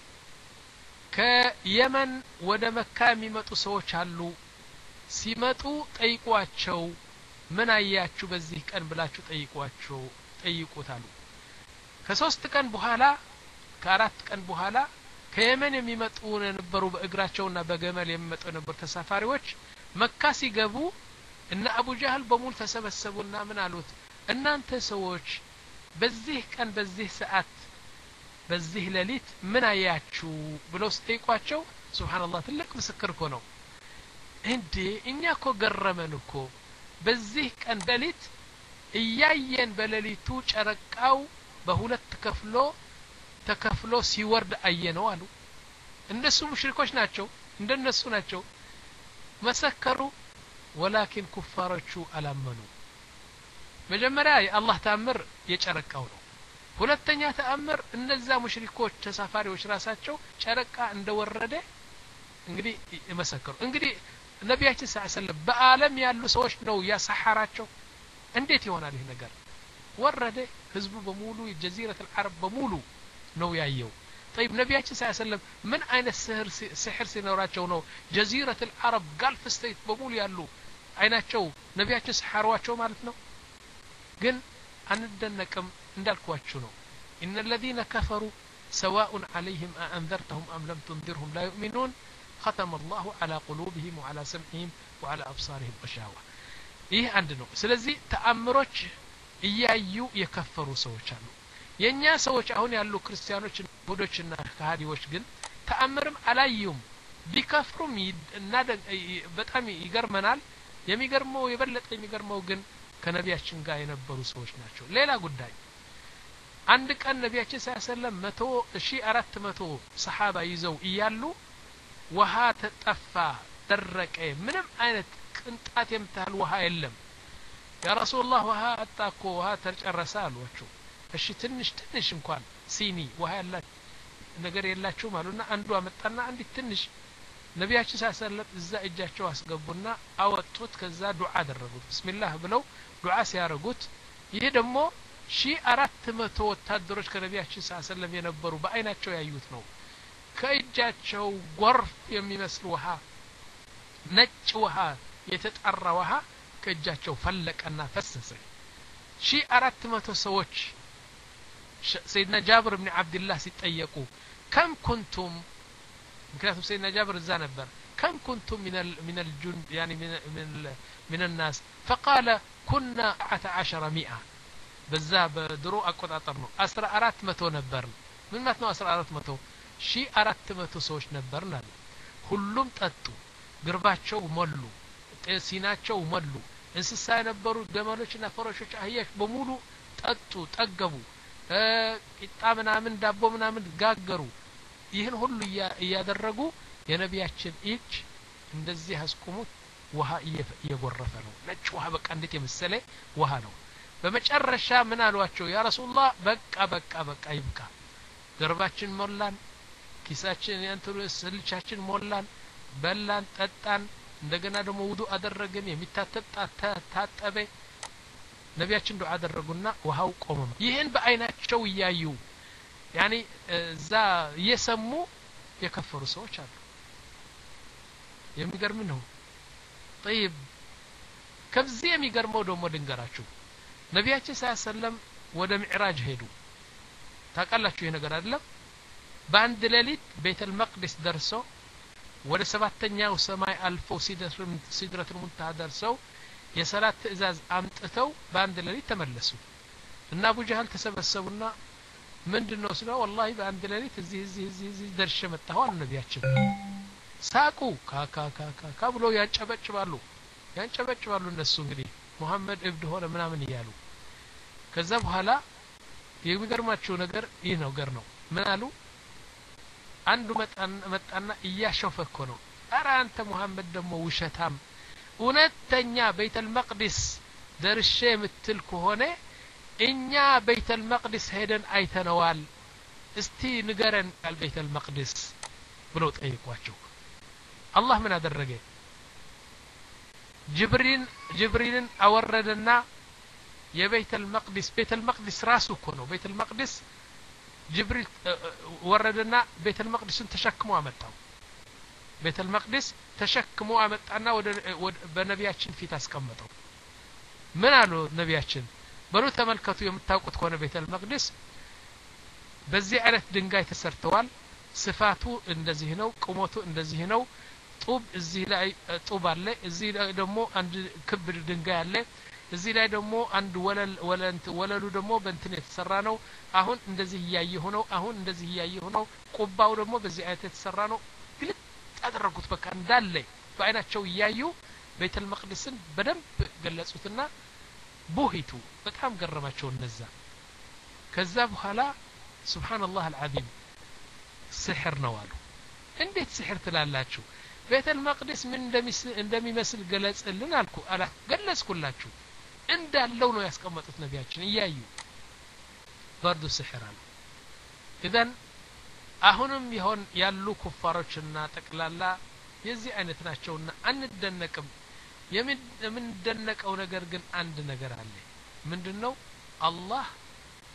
ከየመን ወደ መካ የሚመጡ ሰዎች አሉ ሲመጡ ጠይቋቸው ምን አያችሁ በዚህ ቀን ብላችሁ ጠይቋቸው ጠይቁታሉ ከሶስት ቀን በኋላ ከአራት ቀን በኋላ ከየመን የሚመጡ የነበሩ በእግራቸውና በገመል የሚመጡ የነበሩ ተሳፋሪዎች መካ ሲገቡ እና አቡ ጃህል በሙሉ ተሰበሰቡና ምን አሉት እናንተ ሰዎች በዚህ ቀን በዚህ ሰዓት በዚህ ሌሊት ምን አያችሁ ብለው ጠይቋቸው ሱብሃንአላህ ትልቅ ምስክር እኮ ነው እንዴ እኛ እኮ ገረመን እኮ በዚህ ቀን ሌሊት እያየን በሌሊቱ ጨረቃው በሁለት ከፍሎ ተከፍሎ ሲወርድ አየነው አሉ እነሱ ሙሽሪኮች ናቸው እንደነሱ ናቸው መሰከሩ ولكن ኩፋሮቹ አላመኑ መጀመሪያ የአላህ ተአምር የጨረቃው ነው ሁለተኛ ተአምር እነዛ ሙሽሪኮች ተሳፋሪዎች ራሳቸው ጨረቃ እንደወረደ እንግዲህ ይመሰክሩ እንግዲህ ነብያችን ሰለላሁ ዐለይሂ ወሰለም በአለም ያሉ ሰዎች ነው ያሰሐራቸው እንዴት ይሆናል ይሄ ነገር ወረደ ህዝቡ በሙሉ ጀዚረተ العرب በሙሉ ነው ያየው طيب ነብያችን ሰለላሁ ዐለይሂ ወሰለም ምን አይነት ስህር ስህር ሲኖራቸው ነው ጀዚረተ العرب ጋልፍ ስቴት በሙሉ ያሉ አይናቸው ነብያችን ሰሐሯቸው ማለት ነው ግን አንደነቅም እንዳልኳችሁ ነው ان الذين كفروا سواء عليهم أأنذرتهم أم لم تنذرهم لا يؤمنون ختم الله على قلوبهم وعلى سمعهم وعلى أبصارهم غشاوة ይህ አንድ ነው ስለዚህ ተአምሮች እያዩ የከፈሩ ሰዎች አሉ የኛ ሰዎች አሁን ያሉ ክርስቲያኖች ወዶችና ካህዲዎች ግን ተአምርም አላዩም ቢከፍሩም እና በጣም ይገርመናል የሚገርመው የበለጠ የሚገርመው ግን ከነቢያችን ጋር የነበሩ ሰዎች ናቸው ሌላ ጉዳይ አንድ ቀን ነቢያችን ሰለላሁ መቶ ሺህ አራት መቶ ሰሃባ ይዘው እያሉ ውሃ ተጠፋ ደረቀ ምንም አይነት ቅንጣት የምታህል ውሃ የለም ያ ረሱላህ ውሃ አጣኮ ውሃ ተጨረሰ አሏቸው እሺ ትንሽ ትንሽ እንኳን ሲኒ ውሃ ያላት ነገር የላችሁ ማሉና አንዱ አመጣና አንዲ ትንሽ ነቢያችን ሰለላሁ እዛ እጃቸው አስገቡና አወጡት ከዛ ዱዓ አደረጉት ቢስሚላህ ብለው ዱዓ ሲያረጉት ይሄ ደግሞ ሺህ አራት መቶ ወታደሮች ከነቢያችን ሰለላሁ የነበሩ በአይናቸው ያዩት ነው ከእጃቸው ጎርፍ የሚመስል ውሃ ነጭ ውሃ የተጣራ ውሃ ከእጃቸው ፈለቀና ፈሰሰ ሺህ አራት መቶ ሰዎች ሰይድና ጃብር ኢብኑ አብዱላህ ሲጠየቁ ከም ኩንቱም ምክንያቱም ሰይድና ጃብር እዛ ነበር ከም ኩንቱም من من الجند يعني من من من الناس فقال كنا عشرة مئة በዛ በድሮ አቆጣጠር ነው አስራ አራት መቶ ነበር ምን ማለት ነው አስራ አራት መቶ ሺህ አራት መቶ ሰዎች ነበርና ሁሉም ጠጡ ግርባቸው ሞሉ ሲናቸው ሞሉ እንስሳ የነበሩ ገመሎችና ፈረሾች አህያዎች በሙሉ ጠጡ ጠገቡ ቂጣ ምናምን ዳቦ ምናምን ጋገሩ ይህን ሁሉ እያደረጉ የነቢያችን እጅ እንደዚህ አስቆሙት ውሃ እየጎረፈ ነው ነጭ ውሃ በቃ እንዴት የመሰለ ውሃ ነው በመጨረሻ ምን አሏቸው ያ ረሱላህ በቃ በቃ በቃ ይብቃ ገርባችን ሞላን ኪሳችን ያንተሩ ስልቻችን ሞላን በላን ጠጣን እንደገና ደግሞ ውዱ አደረገን የሚታጠብ ታጠበ ነቢያችን ዱዓ አደረጉና ውሃው ቆመ ይሄን በአይናቸው ያዩ ያኒ እዛ የሰሙ የከፈሩ ሰዎች አሉ የሚገርም ነው طيب ከዚህ የሚገርመው ደግሞ ድንገራችሁ ነቢያችን ሰለላሁ ወደ ሚዕራጅ ሄዱ ታውቃላችሁ ይሄ ነገር አይደለም በአንድ ሌሊት ቤተል መቅደስ ደርሰው ወደ ሰባተኛው ሰማይ አልፈው ሲድረቱል ሙንተሃ ደርሰው የሰላት ትእዛዝ አምጥተው በአንድ ሌሊት ተመለሱ እና አቡ ጀህል ተሰበሰቡና ምንድነው ስለ والله በአንድ ሌሊት እዚህ እዚህ እዚህ ደርሼ መጣሁ አሉ ነቢያችን ሳቁ ካካ ካካ ካብሎ ያንጨበጭባሉ ያንጨበጭባሉ እነሱ እንግዲህ ሙሐመድ እብድ ሆነ ምናምን ይያሉ ከዛ በኋላ የሚገርማቸው ነገር ይህ ነው ገር ነው ምን አሉ አንዱ መጣና እያሾፈኮ ነው አረ አንተ ሙሐመድ ደግሞ ውሸታም እውነተኛ ቤተል መቅደስ ደርሼ ምትል ከሆነ እኛ ቤተል መቅደስ ሄደን አይተነዋል እስቲ ንገረን ቃል ቤተል መቅደስ ብለው ጠይቋቸው አላህ ምን አደረገ ጅብሪል ጅብሪልን አወረደና የቤተል መቅደስ ቤተል መቅደስ ራሱ እኮ ነው ቤተል መቅደስ ጅብሪል ወረደና ቤተል መቅደስን ተሸክሞ አመጣው ቤተል መቅደስ ተሸክሞ አመጣና ወደ በነቢያችን ፊት አስቀመጠው ምን አሉ ነቢያችን በሉ ተመልከቱ የምታውቁት ከሆነ ቤተል መቅደስ በዚህ አይነት ድንጋይ ተሰርተዋል ስፋቱ እንደዚህ ነው ቁመቱ እንደዚህ ነው ጡብ እዚህ ላይ ጡብ አለ እዚህ ላይ ደግሞ አንድ ክብ ድንጋይ አለ እዚህ ላይ ደግሞ አንድ ወለል ወለንት ወለሉ ደግሞ በእንትን የተሰራ ነው አሁን እንደዚህ ያያየ ሆኖ አሁን እንደዚህ ያያየ ሆኖ ቁባው ደግሞ በዚህ አይነት የተሰራ ነው ግልጥ አደረጉት በቃ እንዳለ በአይናቸው ያዩ ቤተል መቅደስን በደንብ ገለጹትና ቡሂቱ በጣም ገረማቸው እነዛ ከዛ በኋላ ሱብሃንአላህ አልዓዚም ሲህር ነው አሉ እንዴት ሲህር ትላላችሁ ቤተል መቅደስ ምን እንደሚመስል ገለጽልን አልኩ አላ ገለጽኩላችሁ እንዳለው ነው ያስቀመጡት ነቢያችን እያዩ በርዱ ሲህር አሉ ኢዘን አሁንም ይሆን ያሉ ኩፋሮችና ጠቅላላ የዚህ አይነት ናቸውና አንደነቅም የምንደነቀው ነገር ግን አንድ ነገር አለ ምንድነው አላህ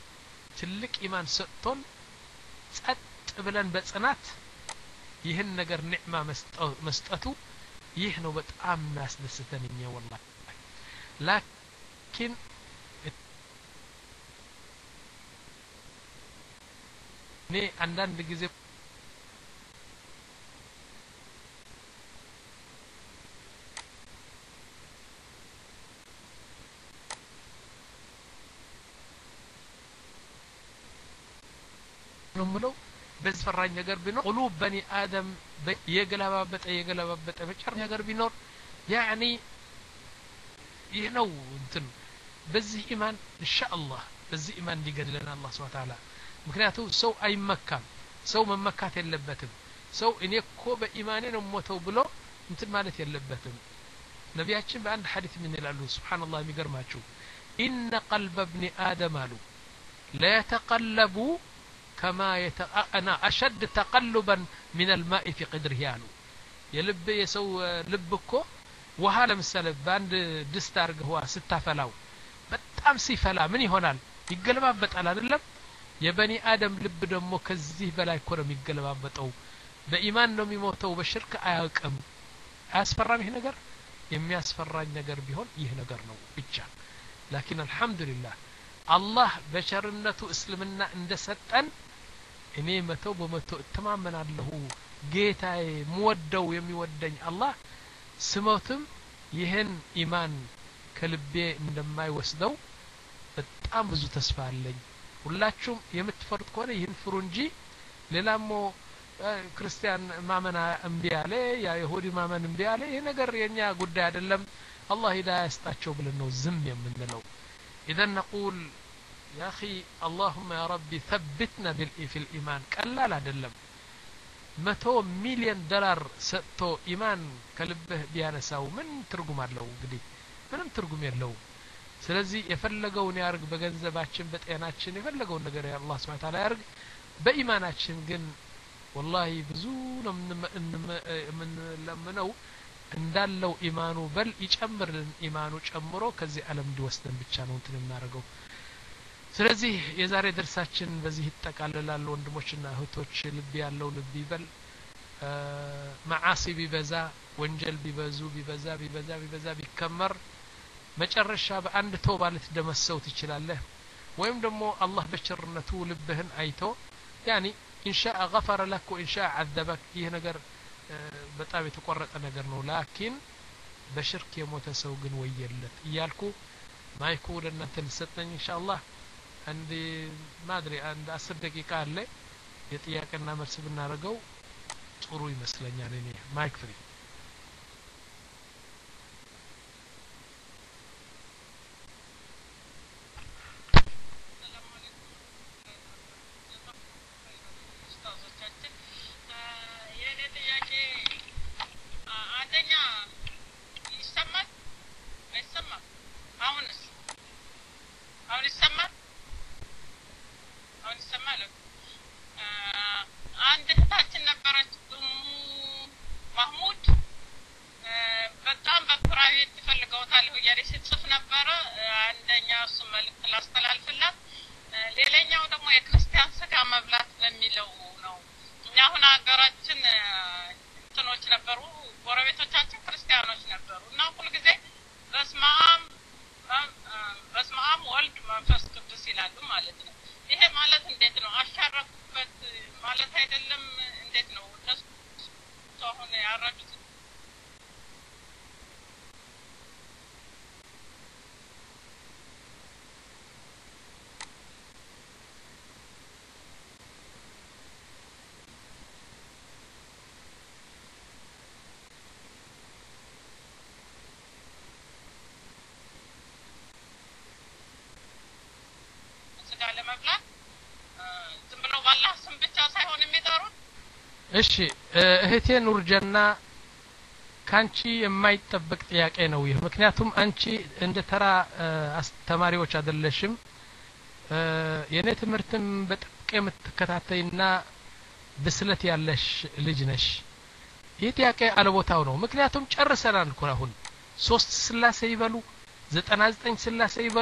ትልቅ ኢማን ሰጥቶን ጸጥ ብለን በጽናት ይህን ነገር ኒዕማ መስጠቱ ይህ ነው በጣም የሚያስደስተን እኛ ወላሂ ላኪን እኔ አንዳንድ ጊዜ ነው ምለው በዚህ ፈራኝ ነገር ቢኖር ቁሉብ በኒ አደም የገለባበጠ የገለባበጠ በጨር ነገር ቢኖር ያኒ ይህ ነው እንትን በዚህ ኢማን ኢንሻአላህ በዚህ ኢማን እንዲገድለን አላህ Subhanahu Wa Ta'ala ምክንያቱም ሰው አይመካም ሰው መመካት የለበትም ሰው እኔ እኮ በኢማኔ ነው ሞተው ብሎ እንትን ማለት የለበትም ነቢያችን በአንድ ሐዲስ ምን ይላሉ ሱብሃንአላህ የሚገርማችሁ ኢነ ቀልበ ኢብኒ አደም አሉ لا يتقلب كما يتأنا أشد تقلبا من الماء في قدره يعني يلب يسو لبكو وهذا مثلا باند دستارغ هو ستافلاو በጣም ሲፈላ ምን ይሆናል ይገለባበጣል አይደለም የበኒ አደም ልብ ደግሞ ከዚህ በላይ እኮ ነው የሚገለባበጠው በኢማን ነው የሚሞተው በሽርክ አያውቅም አያስፈራም ይሄ ነገር የሚያስፈራኝ ነገር ቢሆን ይህ ነገር ነው ብቻ ላኪን አልহামዱሊላህ አላህ በቸርነቱ እስልምና እንደሰጠን እኔ መተው በመቶ እተማመናለሁ ጌታዬ ሙወደው የሚወደኝ አላህ ስሞትም ይህን ኢማን ከልቤ እንደማይወስደው በጣም ብዙ ተስፋ አለኝ ሁላችሁም የምትፈርጥ ከሆነ ይህን ፍሩ እንጂ ሌላሞ ክርስቲያን ማመን እምቢ አለ ያ ይሁዲ ማመን እምቢ አለ ይሄ ነገር የኛ ጉዳይ አይደለም አላህ ሂዳያ ያስጣቸው ብለን ነው ዝም የምንለው إذا نقول يا أخي اللهم يا ربي ثبتنا في الإيمان قلال አይደለም መቶ ሚሊዮን ዶላር ሰጥቶ ኢማን ከልብህ ቢያነሳው ምን ትርጉም አለው እንግዲህ ምንም ትርጉም የለውም ስለዚህ የፈለገውን ያርግ በገንዘባችን በጤናችን የፈለገውን ነገር አላህ Subhanahu Wa Ta'ala ያርግ በኢማናችን ግን والله ብዙ ነው ምን ለምነው እንዳለው ኢማኑ በል ይጨምርልን ኢማኑ ጨምሮ ከዚህ ዓለም እንዲወስደን ብቻ ነው እንትን እናደርገው ስለዚህ የዛሬ ደርሳችን በዚህ ይጠቃልላል ወንድሞችና እህቶች ልብ ያለው ልብ ይበል ማዓሲ ቢበዛ ወንጀል ቢበዙ ቢበዛ ቢበዛ ቢበዛ ቢከመር መጨረሻ በአንድ ተውባ ልትደመሰው ትችላለህ ወይም ደግሞ አላህ በቸርነቱ ልብህን አይቶ ያኒ ኢንሻአ غفر لك وإنشاء عذبك ይህ ነገር በጣም የተቆረጠ ነገር ነው ላኪን በሽርክ የሞተ ሰው ግን ወየለት እያልኩ ማይኩ ለእናንተ ልሰጠኝ ኢንሻአላህ አንድ ማድሪ አንድ አስር ደቂቃ አለ የጥያቄና መልስ ብናረገው ጥሩ ይመስለኛል እኔ ማይክ ፍሪ እሺ እህቴ ኑርጀና ካንቺ የማይጠበቅ ጥያቄ ነው ይሄ ምክንያቱም አንቺ እንደ ተራ አስተማሪዎች አይደለሽም የኔ ትምህርትም በጥብቅ የምትከታተይና ብስለት ያለሽ ልጅ ነሽ ይሄ ጥያቄ አለቦታው ነው ምክንያቱም ጨርሰናል እኮ አሁን ሶስት ስላሴ ይበሉ ዘጠና ዘጠኝ ስላሴ ይበሉ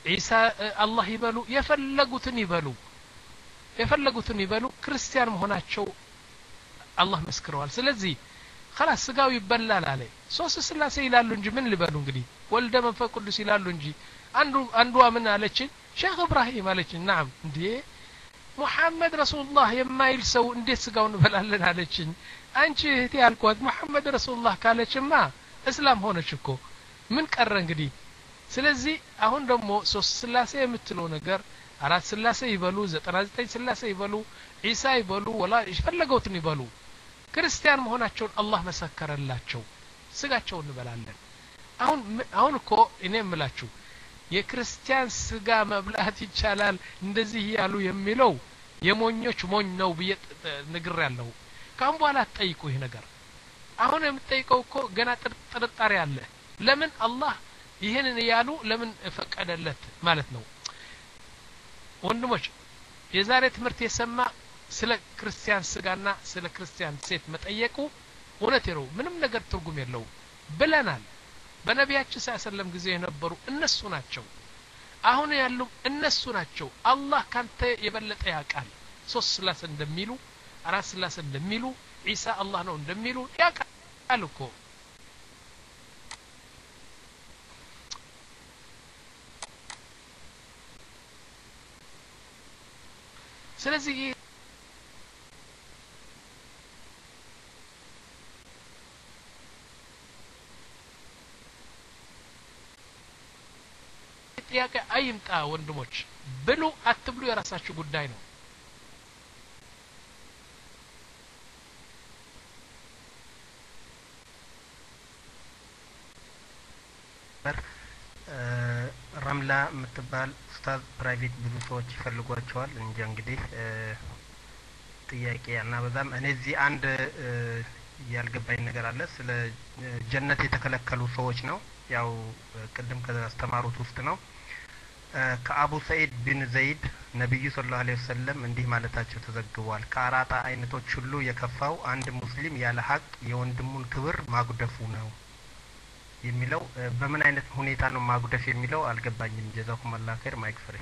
ዒሳ አላህ ይበሉ የፈለጉትን ይበሉ የፈለጉትን ይበሉ ክርስቲያን መሆናቸው አላህ መስክረዋል ስለዚህ خلاص ስጋው ይበላል አለ ሶስት ስላሴ ይላሉ እንጂ ምን ሊበሉ እንግዲህ ወልደ መንፈስ ቅዱስ ይላሉ እንጂ አንዱ አንዱ ምን አለች ሼክ ኢብራሂም አለች نعم እንዴ ሙሐመድ ረሱላህ የማይል ሰው እንዴት ስጋውን እንበላለን አለችኝ አንቺ እህቴ ያልኳት ሙሐመድ ረሱላህ ካለችማ እስላም ሆነች እኮ ምን ቀረ እንግዲህ ስለዚህ አሁን ደግሞ ሶስት ስላሴ የምትለው ነገር አራት ስላሴ ይበሉ ዘጠና ዘጠኝ ስላሴ ይበሉ ዒሳ ይበሉ ወላ ይፈለገውትን ይበሉ ክርስቲያን መሆናቸውን አላህ መሰከረላቸው ስጋቸውን እንበላለን አሁን አሁን እኮ እኔ እምላችሁ የክርስቲያን ስጋ መብላት ይቻላል እንደዚህ ያሉ የሚለው የሞኞች ሞኝ ነው ብዬ ነግሬያለሁ ካም በኋላ ተጠይቁ ይሄ ነገር አሁን የምትጠይቀው እኮ ገና ጥርጣሬ አለ ለምን አላህ ይሄንን ያሉ ለምን ፈቀደለት ማለት ነው ወንድሞች የዛሬ ትምህርት የሰማ ስለ ክርስቲያን ስጋና ስለ ክርስቲያን ሴት መጠየቁ እውነት ነው ምንም ነገር ትርጉም የለው ብለናል በነቢያችን ሰለላሁ ጊዜ የነበሩ እነሱ ናቸው አሁን ያሉ እነሱ ናቸው አላህ ካንተ የበለጠ ያቃል ሶስት ስላሴ እንደሚሉ አራት ስላሴ እንደሚሉ ዒሳ አላህ ነው እንደሚሉ ያቃል እኮ ስለዚህ ጥያቄ አይምጣ ወንድሞች ብሉ አትብሉ የራሳችሁ ጉዳይ ነው ረምላ የምትባል ኡስታዝ ፕራይቬት ብዙ ሰዎች ይፈልጓቸዋል እንጂ እንግዲህ ጥያቄ እና በዛም እኔ እዚህ አንድ ያልገባኝ ነገር አለ ስለ ጀነት የተከለከሉ ሰዎች ነው ያው ቅድም ከአስተማሩት ውስጥ ነው ከአቡ ሰዒድ ቢን ዘይድ ነብዩ ሰለላሁ ዐለይሂ ወሰለም እንዲህ ማለታቸው ተዘግቧል ከአራጣ አይነቶች ሁሉ የከፋው አንድ ሙስሊም ያለ ሀቅ የወንድሙን ክብር ማጉደፉ ነው የሚለው በምን አይነት ሁኔታ ነው ማጉደፍ የሚለው አልገባኝም ጀዛኩም አላህ ኸይር ማይክ ፍሪ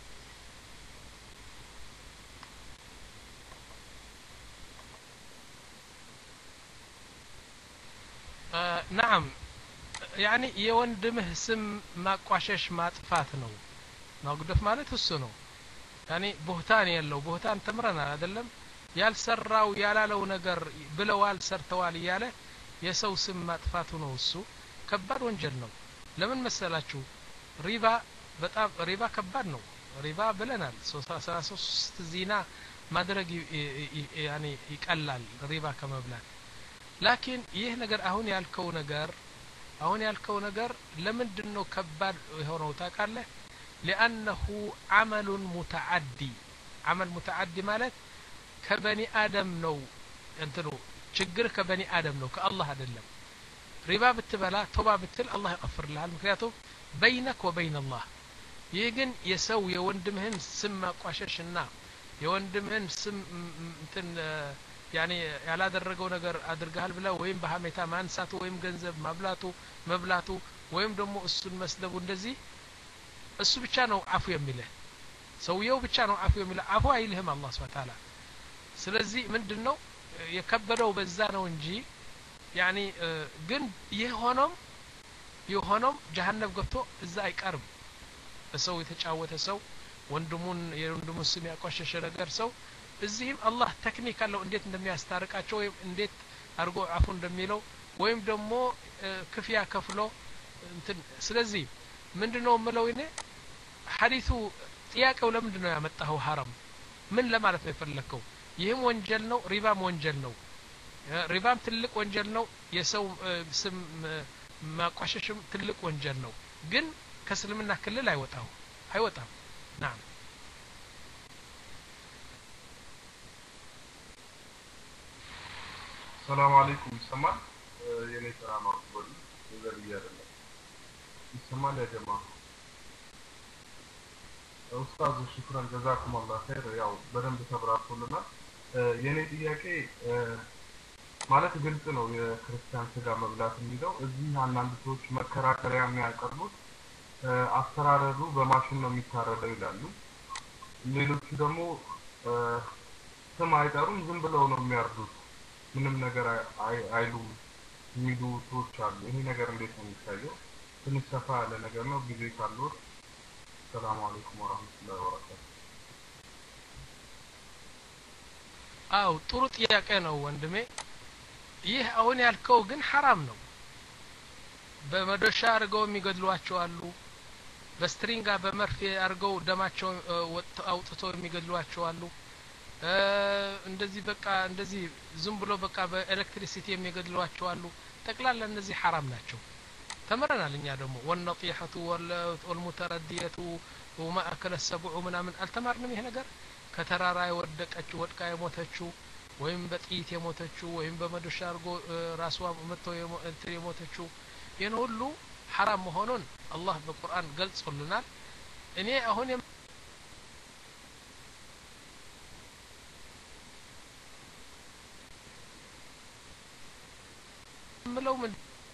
نعم يعني የወንድምህ ስም ማቋሸሽ ማጥፋት ነው ማጉደፍ ማለት እሱ ነው يعني ቦህታን ያለው ቦህታን ተምረናል አይደለም ያልሰራው ያላለው ነገር ብለዋል ሰርተዋል ይያለ የሰው ስም ማጥፋቱ ነው እሱ ከባድ ወንጀል ነው ለምን መሰላችሁ ሪባ በጣም ሪባ ከባድ ነው ሪባ ብለናል ሰላሳ ሶስት ዚና ማድረግ يعني ይቀላል ሪባ ከመብላት ላኪን ይህ ነገር አሁን ያልከው ነገር አሁን ያልከው ነገር ለምንድነው ከባድ የሆነው ታውቃለህ لانه عمل متعدي عمل متعدي ማለት ከበኒ አደም ነው እንትኑ ችግር ከበኒ አደም ነው ከአላህ አይደለም ሪባ ብትበላ ቶባ ብትል አላህ ይغفርልሃል ምክንያቱም በይነክ ወበይነ አላህ ይግን የሰው የወንድምህን ስም ማቋሸሽና የወንድምህን ስም እንትን يعني ያላደረገው ነገር አድርጋል ብላ ወይም በሐሜታ ማንሳቱ ወይም ገንዘብ ማብላቱ መብላቱ ወይም ደግሞ እሱን መስደቡ እንደዚህ እሱ ብቻ ነው አፉ የሚለው ሰውየው ብቻ ነው አፉ የሚለው አፉ አይልህም አላህ Subhanahu Ta'ala ስለዚህ ምንድነው የከበደው በዛ ነው እንጂ يعني ግን የሆነም የሆነም ጀሃነም ገብቶ እዛ አይቀርም ሰው የተጫወተ ሰው ወንድሙን የወንድሙን ስም ያቋሸሸ ነገር ሰው እዚህም አላህ ቴክኒክ አለው እንዴት እንደሚያስታርቃቸው ወይም እንዴት አርጎ አፉ እንደሚለው ወይም ደግሞ ክፍያ ከፍሎ እንትን ስለዚህ ምንድነው ምለው እኔ ሐዲሱ ጥያቄው ለምንድነው ያመጣው ሐራም ምን ለማለት ነው የፈለከው ይህም ወንጀል ነው ሪባም ወንጀል ነው ሪባም ትልቅ ወንጀል ነው የሰው ስም ማቋሸሽም ትልቅ ወንጀል ነው ግን ከእስልምና ክልል አይወጣው አይወጣም نعم السلام عليكم سمع የኔ ሰላም አጥቦል ነገር ይያደለ ይሰማል ያ ጀማ ኡስታዝ ሽክራን ጀዛኩም አላህ ኸይር ያው በደንብ ተብራርቶልና የኔ ጥያቄ ማለት ግልጽ ነው የክርስቲያን ስጋ መብላት የሚለው እዚህ አንዳንድ ሰዎች መከራከሪያ የሚያቀርቡት አስተራረዱ በማሽን ነው የሚታረደው ይላሉ። ሌሎቹ ደግሞ ስም አይጠሩም፣ ዝም ብለው ነው የሚያርዱት፣ ምንም ነገር አይሉም የሚሉ ሰዎች አሉ። ይሄ ነገር እንዴት ነው የሚታየው? ትንሽ ሰፋ ያለ ነገር ነው። ጊዜ ካለው ሰላም አለይኩም ወራህመቱላሂ ወበረካቱ። አው ጥሩ ጥያቄ ነው ወንድሜ። ይህ አሁን ያልከው ግን ሐራም ነው። በመዶሻ አርገው የሚገድሏቸው አሉ። በስትሪንጋ በመርፌ አርገው ደማቸው አውጥተው የሚገድሏቸው አሉ። እንደዚህ በቃ እንደዚህ ዝም ብሎ በቃ በኤሌክትሪሲቲ የሚገድሏቸው አሉ። ጠቅላላ እነዚህ ሐራም ናቸው። ተመረናል እኛ ደግሞ ወነጢሐቱ ወልሙተረዲየቱ ወማ አከለ ሰብዑ ምናምን አልተማርንም። ይሄ ነገር ከተራራ የወደቀችው ወድቃ የሞተችው ወይም በጥይት የሞተችው ወይም በመዶሻ አርጎ ራስዋ መተው የሞተችው ይሄን ሁሉ ሐራም መሆኑን አላህ በቁርአን ገልጾልናል። እኔ አሁን ምለው ምን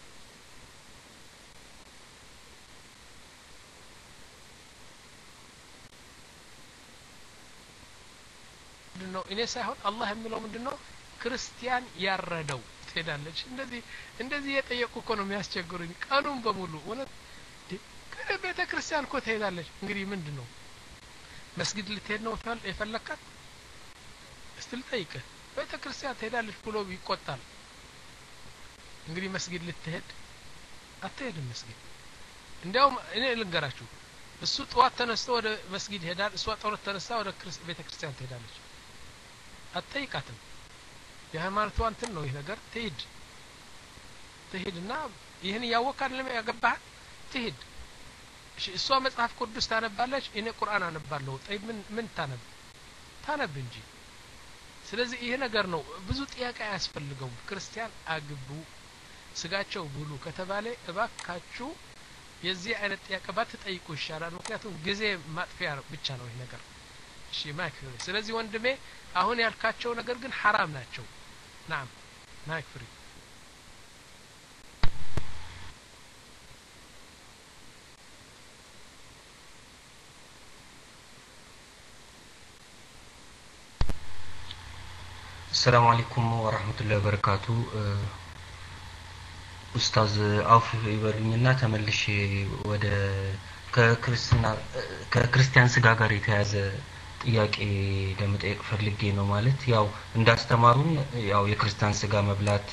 ነው እኔ ሳይሆን አላህ የሚለው ምንድነው? ክርስቲያን ያረደው ትሄዳለች። እንደዚህ እንደዚህ የጠየቁ እኮ ነው የሚያስቸግሩኝ ቀኑን በሙሉ እውነት ቤተ ክርስቲያን እኮ ትሄዳለች። እንግዲህ ምንድነው መስጊድ ልትሄድ ነው የፈለካት? እስቲ ልጠይቅህ። ቤተ ክርስቲያን ትሄዳለች ብሎ ይቆጣል። እንግዲህ መስጊድ ልትሄድ አትሄድም። መስጊድ እንዲያውም እኔ ልንገራችሁ፣ እሱ ጠዋት ተነስቶ ወደ መስጊድ ይሄዳል፣ እሷ ጠዋት ተነስታ ወደ ቤተ ክርስቲያን ትሄዳለች። አትጠይቃትም። የሃይማኖቷ እንትን ነው ይሄ ነገር። ትሄድ ትሄድና ይህን ያወቅ አይደለም ያገባህ ትሄድ። እሺ እሷ መጽሐፍ ቅዱስ ታነባለች፣ እኔ ቁርአን አነባለሁ። ጠይ ምን ምን ታነብ ታነብ እንጂ። ስለዚህ ይሄ ነገር ነው ብዙ ጥያቄ አያስፈልገውም። ክርስቲያን አግቡ ስጋቸው ብሉ ከተባለ እባካችሁ የዚህ አይነት ጥያቄ ባትጠይቁ ይሻላል። ምክንያቱም ጊዜ ማጥፊያ ብቻ ነው ይሄ ነገር። እሺ ማክፍሪ። ስለዚህ ወንድሜ አሁን ያልካቸው ነገር ግን ሐራም ናቸው። ናም ማክፍሪ። السلام عليكم ورحمة الله وبركاته ኡስታዝ አውፍ ይበሉኝና ተመልሼ ወደ ከክርስቲና ከክርስቲያን ስጋ ጋር የተያዘ ጥያቄ ለመጠየቅ ፈልጌ ነው። ማለት ያው እንዳስተማሩን ያው የክርስቲያን ስጋ መብላት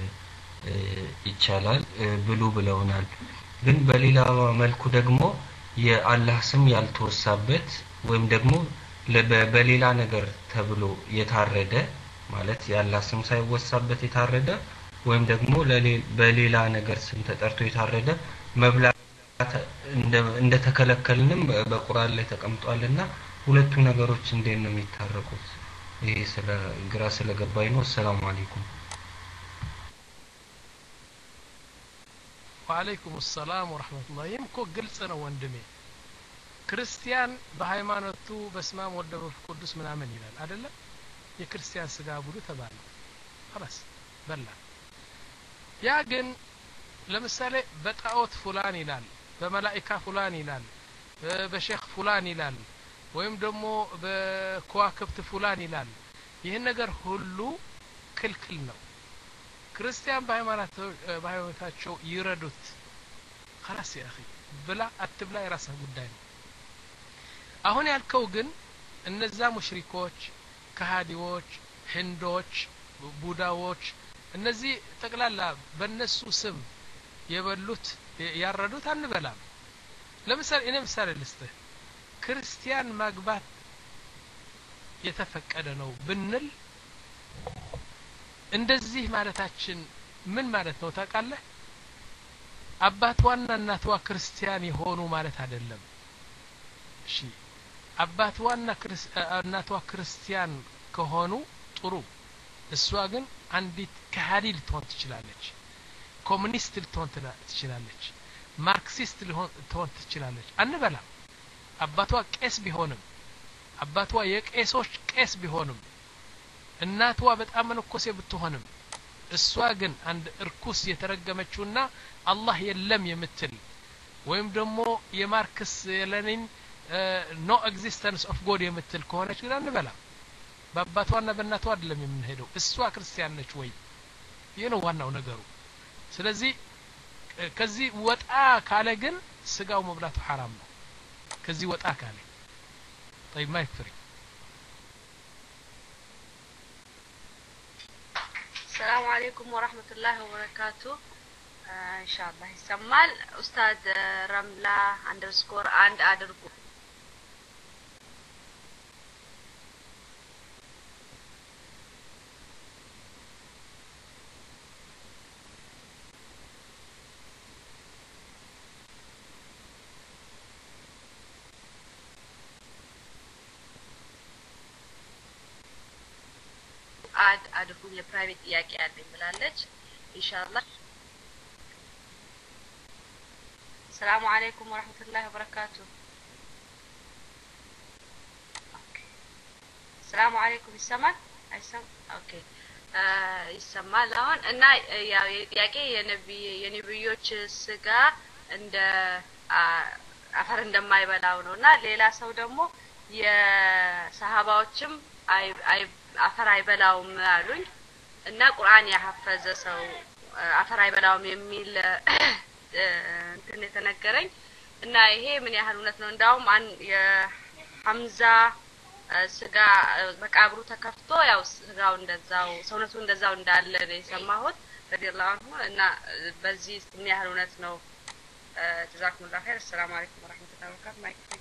ይቻላል ብሉ ብለውናል። ግን በሌላ መልኩ ደግሞ የአላህ ስም ያልተወሳበት ወይም ደግሞ በሌላ ነገር ተብሎ የታረደ ማለት የአላህ ስም ሳይወሳበት የታረደ ወይም ደግሞ በሌላ ነገር ስም ተጠርቶ የታረደ መብላት እንደ ተከለከልንም በቁርአን ላይ ተቀምጧልና ሁለቱ ነገሮች እንዴት ነው የሚታረቁት? ይሄ ስለ ግራ ስለገባኝ ነው። ሰላም አለይኩም። ወአለይኩም ሰላም ወራህመቱላህ። ይህም እኮ ግልጽ ነው ወንድሜ። ክርስቲያን በሃይማኖቱ በስማም ወደ መንፈስ ቅዱስ ምናምን ይላል አይደለም? የክርስቲያን ስጋ ብሉ ተባለ خلاص በላ። ያ ግን ለምሳሌ በጣዖት ፉላን ይላል፣ በመላእክታ ፉላን ይላል፣ በሼክ ፉላን ይላል፣ ወይም ደግሞ በከዋክብት ፉላን ይላል። ይህን ነገር ሁሉ ክልክል ነው። ክርስቲያን በሃይማኖታቸው ይረዱት خلاص يا اخي ብላ አትብላ የራስህ ጉዳይ ነው። አሁን ያልከው ግን እነዛ ሙሽሪኮች፣ ከሃዲዎች፣ ህንዶች፣ ቡዳዎች እነዚህ ጠቅላላ በእነሱ ስም የበሉት ያረዱት አንበላም። ለምሳሌ እኔ ምሳሌ ልስጥህ። ክርስቲያን ማግባት የተፈቀደ ነው ብንል እንደዚህ ማለታችን ምን ማለት ነው ታውቃለህ? አባቷና እናቷ ክርስቲያን የሆኑ ማለት አይደለም። እሺ አባቷና እናቷ ክርስቲያን ከሆኑ ጥሩ። እሷ ግን አንዲት ከሃዲ ልትሆን ትችላለች፣ ኮሙኒስት ልትሆን ትችላለች፣ ማርክሲስት ልትሆን ትችላለች። አንበላም። አባቷ ቄስ ቢሆንም አባቷ የቄሶች ቄስ ቢሆንም እናቷ በጣም መንኮሴ ብትሆንም እሷ ግን አንድ እርኩስ የተረገመችውና አላህ የለም የምትል ወይም ደግሞ የማርክስ የለኒን ኖ ኤግዚስተንስ ኦፍ ጎድ የምትል ከሆነች ግን አንበላ በአባቷና በእናቷ አይደለም የምንሄደው እሷ ክርስቲያን ነች ወይ ይሄ ነው ዋናው ነገሩ ስለዚህ ከዚህ ወጣ ካለ ግን ስጋው መብላቱ حرام ነው ከዚህ ወጣ ካለ طيب ما يكفي السلام عليكم ورحمة الله وبركاته إن شاء الله يسمال أستاذ رملة underscore and أدركو አድ አድርጉኝ የፕራይቬት ጥያቄ አለኝ ብላለች ኢንሻአላህ ሰላም አለይኩም ወራህመቱላሂ ወበረካቱ ሰላም አለይኩም ይሰማል አይሰም ኦኬ ይሰማል አሁን እና ያው ጥያቄ የነብይ የነብዮች ስጋ እንደ አፈር እንደማይበላው ነውና ሌላ ሰው ደግሞ የሰሃባዎችም አይ አይ አፈር አይበላውም አሉኝ እና ቁርአን ያሐፈዘ ሰው አፈር አይበላውም የሚል እንትን የተነገረኝ እና ይሄ ምን ያህል እውነት ነው እንዳውም አን የሐምዛ ስጋ መቃብሩ ተከፍቶ ያው ስጋው እንደዛው ሰውነቱ እንደዛው እንዳለ ነው የሰማሁት ረዲየላሁ ዐንሁ እና በዚህ ምን ያህል እውነት ነው ጀዛኩሙላሁ ኸይር ሰላም አለይኩም ወራህመቱላሂ ወበረካቱ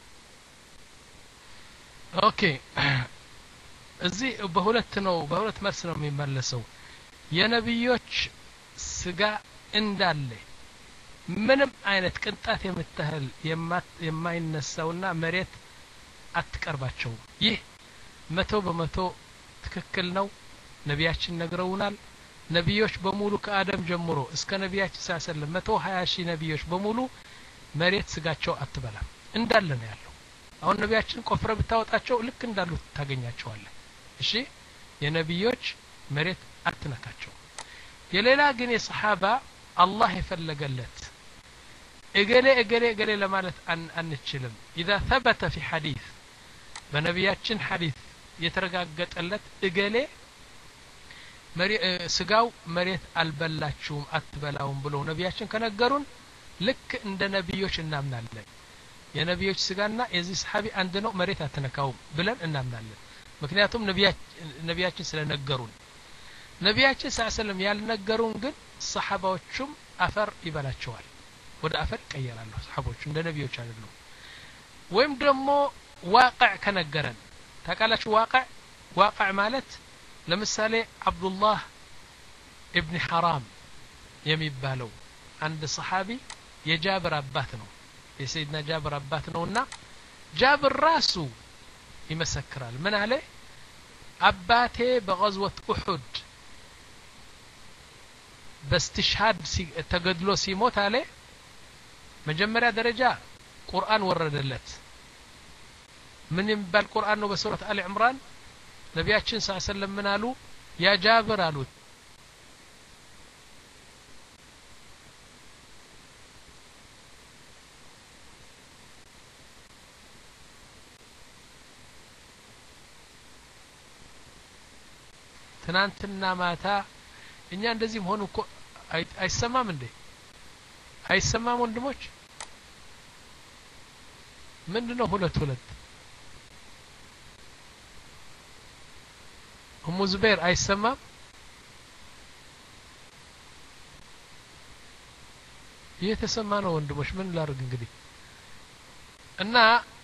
ኦኬ እዚህ በሁለት ነው በሁለት መልስ ነው የሚመለሰው የነብዮች ስጋ እንዳለ ምንም አይነት ቅንጣት የምትህል የማይነሳውና መሬት አትቀርባቸው ይህ መቶ በመቶ ትክክል ነው ነቢያችን ነግረውናል ነቢዮች በሙሉ ከአደም ጀምሮ እስከ ነቢያችን ሰለላሁ መቶ ሀያ ሺህ ነቢዮች በሙሉ መሬት ስጋቸው አትበላም እንዳለ ነው ያለው አሁን ነቢያችን ቆፍረ ብታወጣቸው ልክ እንዳሉ ታገኛቸዋለህ እሺ የነቢዮች መሬት አትነካቸው የሌላ ግን የሰሃባ አላህ የፈለገለት እገሌ እገሌ እገሌ ለማለት አንችልም اذا ثبت في حديث በነቢያችን ሐዲስ የተረጋገጠለት እገሌ ስጋው መሬት አልበላችሁም አትበላውም ብለው ነቢያችን ከነገሩን ልክ እንደ ነቢዮች እናምናለን የነቢዮች ስጋና የዚህ ሰሃቢ አንድ ነው መሬት አትነካውም ብለን እናምናለን ምክንያቱም ነቢያችን ስለነገሩን ነቢያችን ሰለላሁ ያልነገሩን ግን ሰሃባዎቹም አፈር ይበላቸዋል ወደ አፈር ይቀየራሉ ሰሃቦቹ እንደ ነቢዮች አይደሉም ወይም ደግሞ ዋقع ከነገረን ታቃላችሁ ዋقع ዋقع ማለት ለምሳሌ አብዱላህ ኢብኑ ሐራም የሚባለው አንድ ሰሃቢ የጃብር አባት ነው የሰይድና ጃብር አባት ነውና ጃብር ራሱ ይመሰክራል ምን አለ አባቴ በغزوة احد በስተሽሃድ ተገድሎ ሲሞት አለ መጀመሪያ ደረጃ ቁርአን ወረደለት ምን ይባል ቁርአን ነው በሱረት አሊ ኢምራን ነቢያችን ሰለላሁ ዐለይሂ ወሰለም ምን አሉ ያ ጃብር አሉት ትናንትና ማታ እኛ እንደዚህ መሆኑ እኮ አይሰማም እንዴ አይሰማም ወንድሞች ምንድነው ሁለት ሁለት ኡሙ ዙበይር አይሰማም የተሰማ ነው ወንድሞች ምን ላርግ እንግዲህ እና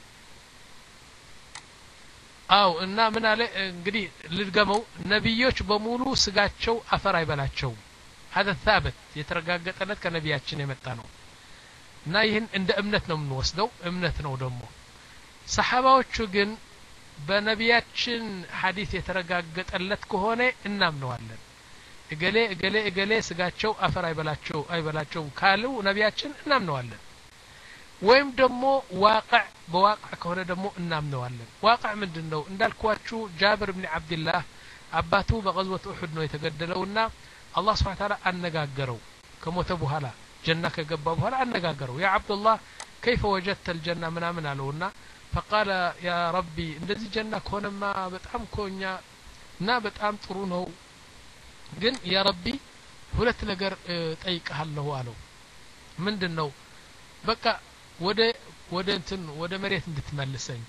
አው እና ምን አለ እንግዲህ ልድገመው ነብዮች በሙሉ ስጋቸው አፈር አይበላቸው هذا ثابت የተረጋገጠለት ከነቢያችን የመጣ ነው እና ይህን እንደ እምነት ነው የምንወስደው እምነት ነው ደግሞ ሰሃባዎቹ ግን በነቢያችን ሐዲስ የተረጋገጠለት ከሆነ እናምነዋለን እገሌ እገሌ እገሌ ስጋቸው አፈር አይበላቸው አይበላቸው ካሉ ነቢያችን እናምነዋለን ወይም ደግሞ ዋقع በዋقع ከሆነ ደግሞ እናምነዋለን ዋقع ምንድነው እንዳልኳችሁ ጃብር ኢብኑ አብዱላህ አባቱ በغزوة احد ነው የተገደለውና አላህ Subhanahu Ta'ala አነጋገረው ከሞተ በኋላ ጀና ከገባ በኋላ አነጋገረው ያ አብዱላህ كيف وجدت الجنة ምናምን አለውና فقال يا ربي እንደዚህ ጀና ከሆነማ በጣም ኮኛ እና በጣም ጥሩ ነው ግን ያ ረቢ ሁለት ነገር ጠይቀሃለሁ አለው ምንድነው በቃ ወደ ወደ እንትን ወደ መሬት እንድትመልሰኝ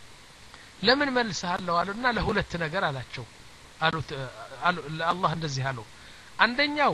ለምን መልሰሃለሁ አሉና ለሁለት ነገር አላቸው አሉት ለአላህ እንደዚህ አለው አንደኛው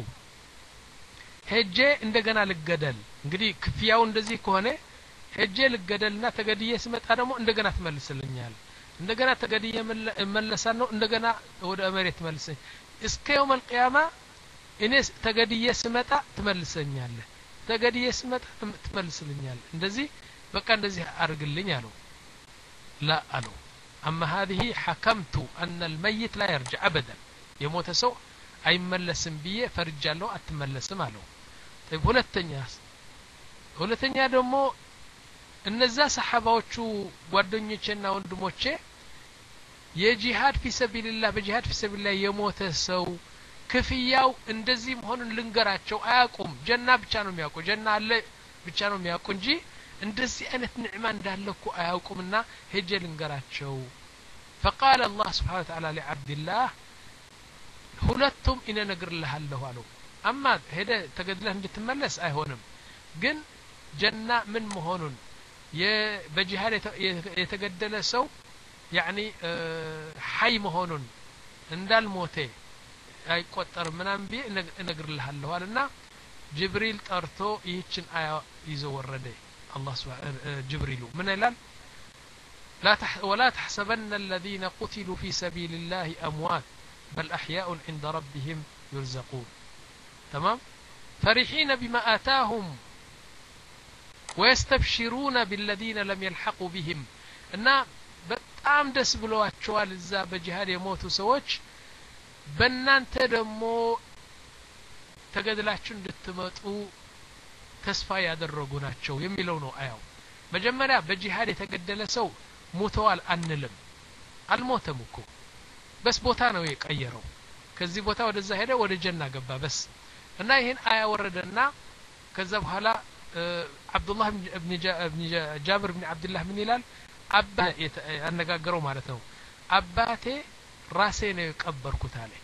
ሄጄ እንደገና ልገደል እንግዲህ ክፍያው እንደዚህ ከሆነ ሄጄ ልገደልና ተገድዬ ስመጣ ደግሞ እንደገና ትመልስልኛል እንደገና ተገድዬ መለሳለሁ እንደገና ወደ መሬት መልሰኝ እስከ يوم القيامه እኔ ተገድዬ ስመጣ ትመልሰኛለህ ተገድዬ ስመጣ ትመልስልኛለህ እንደዚህ በቃ እንደዚህ አርግልኝ አለው لا አለው اما هذه حكمت ان الميت لا يرجع ابدا የሞተ ሰው አይመለስም ብዬ ፈርጃለሁ አትመለስም አለው طيب ሁለተኛ ሁለተኛ ደግሞ እነዛ ሰሃባዎቹ ጓደኞቼና ወንድሞቼ የጂሃድ في سبيل الله በጂሃድ في سبيل الله የሞተ ሰው ክፍያው እንደዚህ መሆኑን ልንገራቸው አያውቁም ጀና ብቻ ነው የሚያውቁ ጀና አለ ብቻ ነው የሚያውቁ እንጂ እንደዚህ አይነት ንዕማ እንዳለኩ አያውቁምና ሄጄ ልንገራቸው فقال الله سبحانه وتعالى لعبد الله ሁለቱም እኔ ነግርልሃለሁ አለው አማ ሄደ ተገድለህ እንድትመለስ አይሆንም ግን ጀና ምን መሆኑን የበጂሃድ የተገደለ ሰው يعني حي መሆኑን እንዳልሞተ አይቆጠር ምናምን ቢ እነግርልሃለሁ አለና ጅብሪል ጠርቶ ይህችን አያ ይዞ ወረደ الله سبحانه جبريل من ይላል لا تح ولا تحسبن الذين قتلوا في سبيل الله اموات بل احياء عند ربهم يرزقون تمام فرحين بما آتاهم ويستبشرون بالذين لم يلحقوا بهم እና በጣም ደስ ብሏቸዋል እዛ በጂሃድ የሞቱ ሰዎች በእናንተ ደግሞ ተገድላችሁ እንድትመጡ ተስፋ ያደረጉ ናቸው የሚለው ነው አያው መጀመሪያ በጂሃድ የተገደለ ሰው ሞተዋል አንልም አልሞተም እኮ በስ ቦታ ነው የቀየረው ከዚህ ቦታ ወደዛ ሄደ ወደ ጀና ገባ በስ እና ይሄን አያ ወረደና ከዛ በኋላ አብዱላህ ኢብኑ ጃብር ኢብኑ አብዱላህ ምን ይላል አባ ያነጋገረው ማለት ነው አባቴ ራሴ ነው የቀበርኩት አለ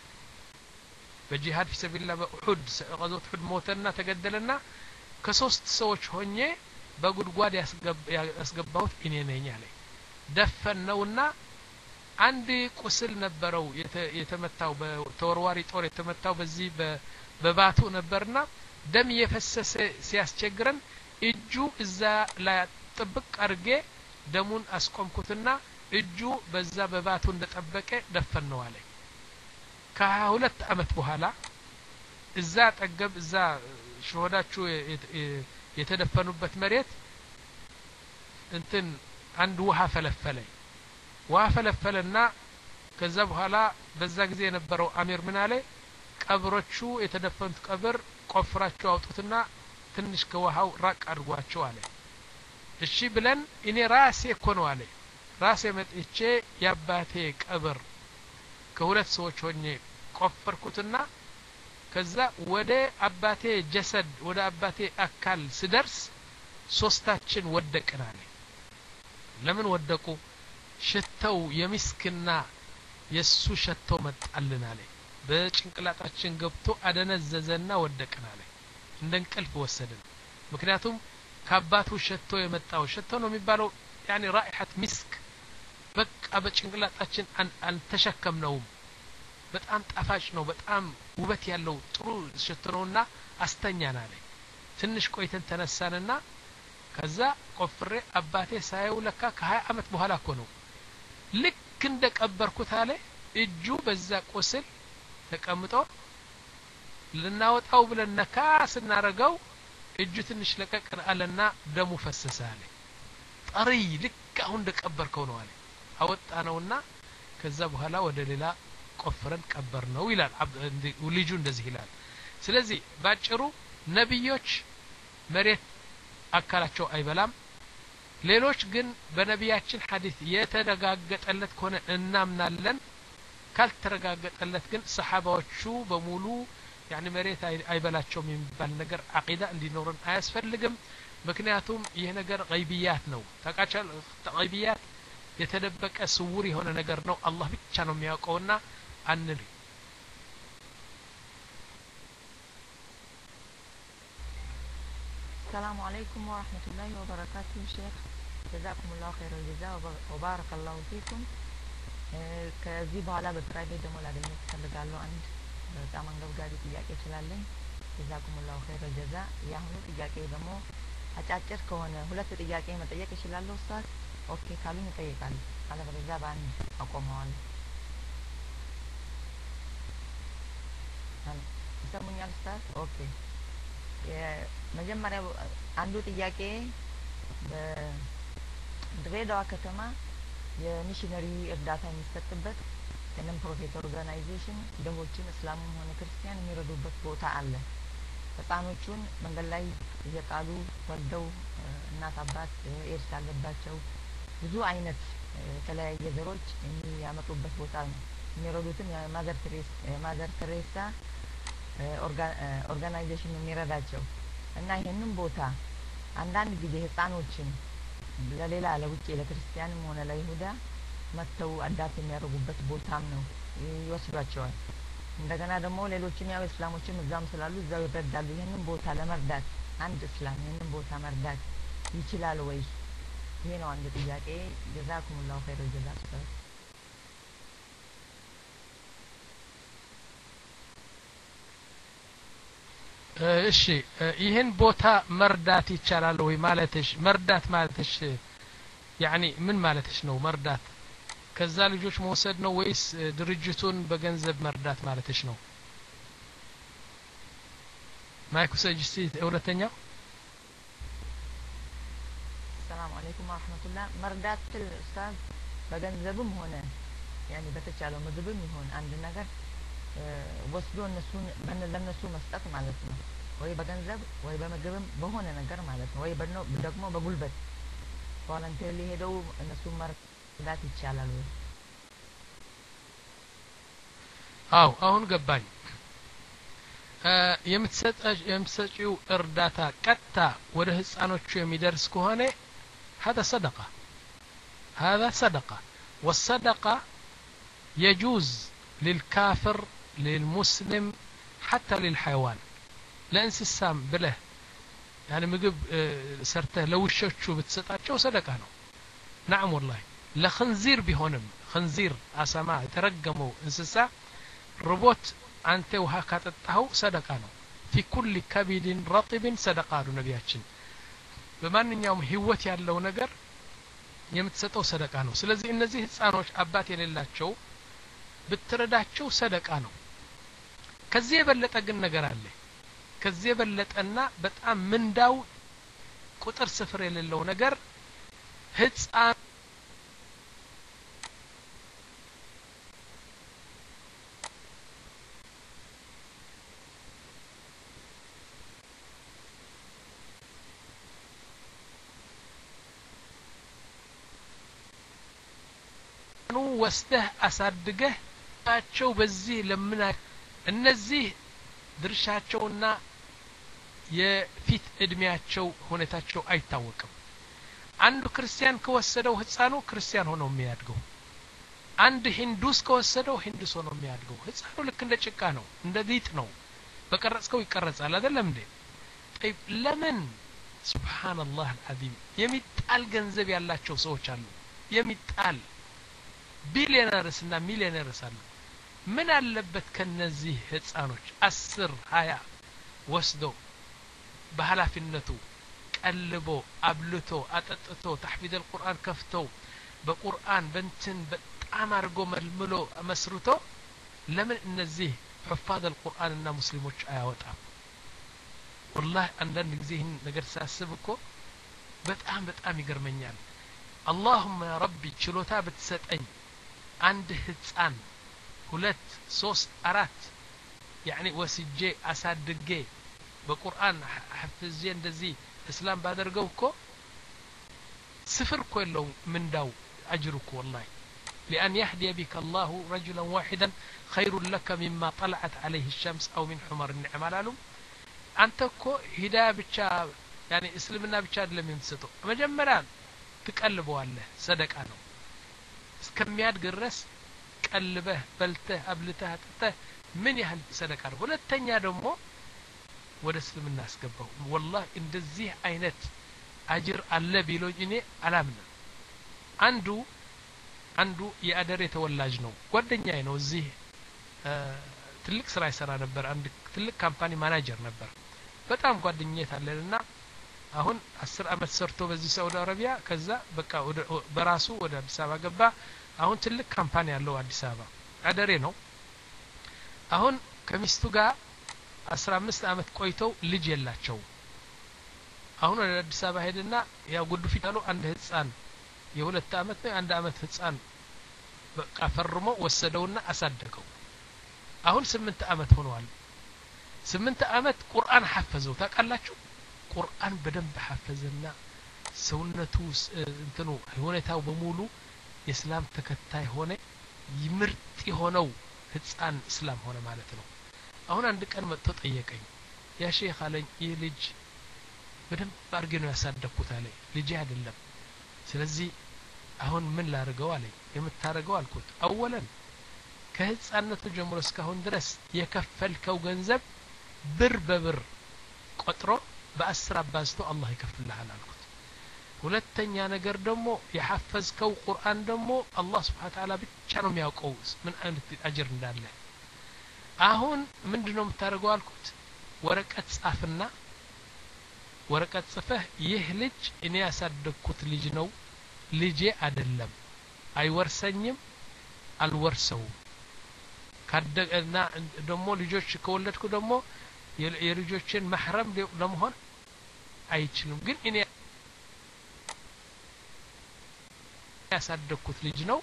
በጂሃድ في سبيل الله በኡሁድ غزوة ኡሁድ ሞተና ተገደለና ከሶስት ሰዎች ሆኜ በጉድጓድ ያስገባሁት እኔ ነኝ አለ ደፈነውና አንድ ቁስል ነበረው የተመታው በተወርዋሪ ጦር የተመታው በዚህ በባቱ ነበርና ደም የፈሰሰ ሲያስቸግረን እጁ እዛ ላይ ጥብቅ አርጌ ደሙን አስቆምኩትና እጁ በዛ በባቱ እንደተጠበቀ ደፈነው አለ ከሁለት አመት በኋላ እዛ ጠገብ እዛ ሹሃዳቹ የተደፈኑበት መሬት እንትን አንድ ውሃ ፈለፈለ ውሃ ፈለፈለና ከዛ በኋላ በዛ ጊዜ የነበረው አሚር ምን አለ ቀብሮቹ የተደፈኑት ቀብር ቆፍራቸው አውጡትና ትንሽ ከውሃው ራቅ አድርጓቸው አለ እሺ ብለን እኔ ራሴ እኮ ነው አለ ራሴ መጥቼ ያባቴ ቀብር ከሁለት ሰዎች ሆኜ ቆፈርኩትና ከዛ ወደ አባቴ ጀሰድ ወደ አባቴ አካል ስደርስ ሶስታችን ወደቅን አለ ለምን ወደቁ ሽተው የሚስክና የሱ ሸተው መጣልን አለ በጭንቅላታችን ገብቶ አደነዘዘና ወደቅን አለ እንደ እንቅልፍ ወሰደን ምክንያቱም ከአባቱ ሸቶ የመጣው ሸቶ ነው የሚባለው يعني رائحة مسك በቃ በጭንቅላታችን አልተሸከምነውም በጣም ጣፋጭ ነው በጣም ውበት ያለው ጥሩ ሽቶ ነውና አስተኛና አለ ትንሽ ቆይተን ተነሳንና ከዛ ቆፍሬ አባቴ ሳይው ለካ ከ20 አመት በኋላ እኮ ነው ልክ እንደ ቀበርኩት አለ እጁ በዛ ቆስል ተቀምጦ ልናወጣው ብለን ነካ ስናረጋው እጁ ትንሽ ለቀቅ አለና ደሙ ፈሰሰ አለ ጠሪ ልክ አሁን እንደቀበርከው ነው አለ አወጣነውና ከዛ በኋላ ወደ ሌላ ቆፍረን ቀበርነው ይላል ልጁ እንደዚህ ይላል ስለዚህ ባጭሩ ነብዮች መሬት አካላቸው አይበላም ሌሎች ግን በነቢያችን ሐዲስ የተረጋገጠለት ከሆነ እናምናለን ካልተረጋገጠለት ግን ሰሃባዎቹ በሙሉ ያኒ መሬት አይበላቸውም የሚባል ነገር አቂዳ እንዲኖርን አያስፈልግም ምክንያቱም ይሄ ነገር ገይቢያት ነው ታቃቻል ገይቢያት የተደበቀ ስውር የሆነ ነገር ነው አላህ ብቻ ነው የሚያውቀውና አንል السلام عليكم ورحمة الله وبركاته شيخ جزاكم الله خير الجزاء وبارك الله فيكم ከዚህ በኋላ በፕራይቬት ደግሞ ላገኘት ፈልጋለሁ አንድ በጣም አንገብጋቢ ጥያቄ ስላለኝ ጀዛኩሙላሁ ኸይረ ጀዛ ያሁኑ ጥያቄ ደግሞ አጫጭር ከሆነ ሁለት ጥያቄ መጠየቅ እችላለሁ ኡስታዝ ኦኬ ካሉኝ እጠይቃለሁ አለበለዚያ በአንድ አቆመዋለሁ ይሰሙኛል ኡስታዝ ኦኬ የመጀመሪያው አንዱ ጥያቄ በድሬዳዋ ከተማ የሚሽነሪ እርዳታ የሚሰጥበት የነን ፕሮፌት ኦርጋናይዜሽን ደሆችን እስላምም ሆነ ክርስቲያን የሚረዱበት ቦታ አለ ህፃኖቹን መንገድ ላይ እየጣሉ ወልደው እናት አባት ኤድስ ያለባቸው ብዙ አይነት የተለያየ ዘሮች የሚያመጡበት ቦታ ነው የሚረዱትን ማዘር ትሬሳ ማዘር ትሬሳ ኦርጋናይዜሽን የሚረዳቸው እና ይሄንን ቦታ አንዳንድ ጊዜ ህፃኖችን ለሌላ ለውጪ ለክርስቲያንም ሆነ ለይሁዳ መተው አዳት የሚያደርጉበት ቦታም ነው ይወስዷቸዋል እንደገና ደግሞ ሌሎችም ያው እስላሞችም እዛም ስላሉ እዛው ይረዳሉ ይሄንን ቦታ ለመርዳት አንድ እስላም ይሄንን ቦታ መርዳት ይችላል ወይ ይሄ ነው አንድ ጥያቄ ጀዛኩሙላሁ ኸይረ ጀዛ እሺ ይሄን ቦታ መርዳት ይቻላል ወይ ማለትሽ መርዳት ማለትሽ ያኒ ምን ማለትሽ ነው መርዳት ከዛ ልጆች መውሰድ ነው ወይስ ድርጅቱን በገንዘብ መርዳት ማለትሽ ነው ማይኩ ሰጅስቲ ሁለተኛው ሰላም አለይኩም ወራህመቱላህ መርዳት ኡስታዝ በገንዘብም ሆነ ያኒ በተቻለው ምግብም ይሆን አንድ ነገር ወስዶ እነሱን ለነሱ መስጠት ማለት ነው ወይ በገንዘብ ወይ በምግብም በሆነ ነገር ማለት ነው ወይ ደግሞ በጉልበት ቮለንተሪ ሄደው እነሱ መርዳት ይቻላል ወይ አው አሁን ገባኝ የምትሰጠው የምትሰጪው እርዳታ ቀጥታ ወደ ህፃኖቹ የሚደርስ ከሆነ هذا صدقه هذا صدقه والصدقه يجوز للكافر للمسلم حتى للحيوان ለእንስሳም ብለህ يعني ምግብ ሰርተህ ለውሾቹ ብትሰጣቸው ሰደቃ ነው نعم والله ለخنزير ቢሆንም خنزير አሳማ የተረገመው እንስሳ ርቦት አንተ ውሃ ካጠጣኸው ሰደቃ ነው في كل كبد رطب صدقه ነው ነቢያችን በማንኛውም ህይወት ያለው ነገር የምትሰጠው ሰደቃ ነው ስለዚህ እነዚህ ህፃኖች አባት የሌላቸው ብትረዳቸው ሰደቃ ነው ከዚህ የበለጠ ግን ነገር አለ ከዚህ የበለጠና በጣም ምንዳው ቁጥር ስፍር የሌለው ነገር ህፃን ነው ወስደህ አሳድገህ ቸው በዚህ ለምና እነዚህ ድርሻቸውና የፊት እድሜያቸው ሁኔታቸው አይታወቅም አንዱ ክርስቲያን ከወሰደው ህፃኑ ክርስቲያን ሆኖ የሚያድገው አንድ ሂንዱስ ከወሰደው ሂንዱስ ሆኖ የሚያድገው ህፃኑ ልክ እንደ ጭቃ ነው እንደ ዲጥ ነው በቀረጽከው ይቀረጻል አይደለም እንዴ طيب ለምን ሱብሃንአላህ አልዓዚም የሚጣል ገንዘብ ያላቸው ሰዎች አሉ የሚጣል ቢሊዮነርስ እና ሚሊዮነርስ አሉ ምን አለበት ከነዚህ ህፃኖች አስር ሃያ ወስዶ በኃላፊነቱ ቀልቦ አብልቶ አጠጥቶ ተሕፊዝ القرآن ከፍቶ በቁርአን በእንትን በጣም አርጎ መልምሎ መስርቶ ለምን እነዚህ حفاظ القرآن እና ሙስሊሞች አያወጣም والله አንዳንድ ጊዜ ይህን ነገር ሳስብ እኮ በጣም በጣም ይገርመኛል اللهم يا ربي ችሎታ ብትሰጠኝ አንድ ህፃን ሁለት ሶስት አራት يعني ወስጄ አሳድጌ በቁርአን حفظ እንደዚህ እስላም ባደርገው እኮ ስፍር እኮ የለውም ምንዳው አጅሩ እኮ والله لأن يهدي بك الله رجلا واحدا خير لك مما طلعت عليه الشمس أو من حمر النعم لالو أنت كو هداية بتشا يعني اسلمنا بتشا لم يمسطو مجمرا تقلبوا الله صدق أنا እስከሚያድ ድረስ ቀልበህ በልተህ አብልተህ አጥተህ ምን ያህል ሰደቃ ነው ሁለተኛ ደግሞ ወደ እስልምና አስገባው والله እንደዚህ አይነት አጅር አለ ቢሎኝ እኔ አላምንም አንዱ አንዱ የአደሬ ተወላጅ ነው ጓደኛዬ ነው እዚህ ትልቅ ስራ ይሰራ ነበር አንድ ትልቅ ካምፓኒ ማናጀር ነበር በጣም ጓደኛዬ አለና አሁን አስር አመት ሰርቶ በዚህ ሳውዲ አረቢያ ከዛ በቃ በራሱ ወደ አዲስ አበባ ገባ አሁን ትልቅ ካምፓኒ ያለው አዲስ አበባ አደሬ ነው አሁን ከሚስቱ ጋር አስራ አምስት አመት ቆይተው ልጅ የላቸው አሁን ወደ አዲስ አበባ ሄደና ያው ጉዱ ፊታሉ አንድ ህፃን የሁለት አመት ነው አንድ አመት ህፃን በቃ ፈርሞ ወሰደውና አሳደገው አሁን ስምንት አመት ሆኗል ስምንት አመት ቁርአን ሐፈዘው ታውቃላችሁ ቁርአን በደንብ ሐፈዘና ሰውነቱ እንትኑ ሁኔታው በሙሉ የእስላም ተከታይ ሆነ ይምርጥ የሆነው ህፃን እስላም ሆነ ማለት ነው አሁን አንድ ቀን መጥቶ ጠየቀኝ ያ ሼክ አለኝ ይህ ልጅ በደንብ አድርጌ ነው ያሳደኩት አለኝ ልጅ አይደለም ስለዚህ አሁን ምን ላርገው አለኝ የምታረገው አልኩት አወለን ከህፃንነቱ ጀምሮ እስካሁን ድረስ የከፈልከው ገንዘብ ብር በብር ቆጥሮ በአስር አባዝቶ አላህ ይከፍልልሃል አልኩት ሁለተኛ ነገር ደግሞ የሐፈዝከው ቁርአን ደግሞ አላህ Subhanahu Ta'ala ብቻ ነው የሚያውቀው ምን አይነት አጅር እንዳለ አሁን ምንድነው የምታደርገው አልኩት ወረቀት ጻፍና ወረቀት ጽፈህ ይህ ልጅ እኔ ያሳደግኩት ልጅ ነው ልጄ አይደለም አይወርሰኝም አልወርሰው ካደገና ደግሞ ልጆች ከወለድኩ ደግሞ የልጆችን محرم ለመሆን አይችልም ግን እኔ ያሳደግኩት ልጅ ነው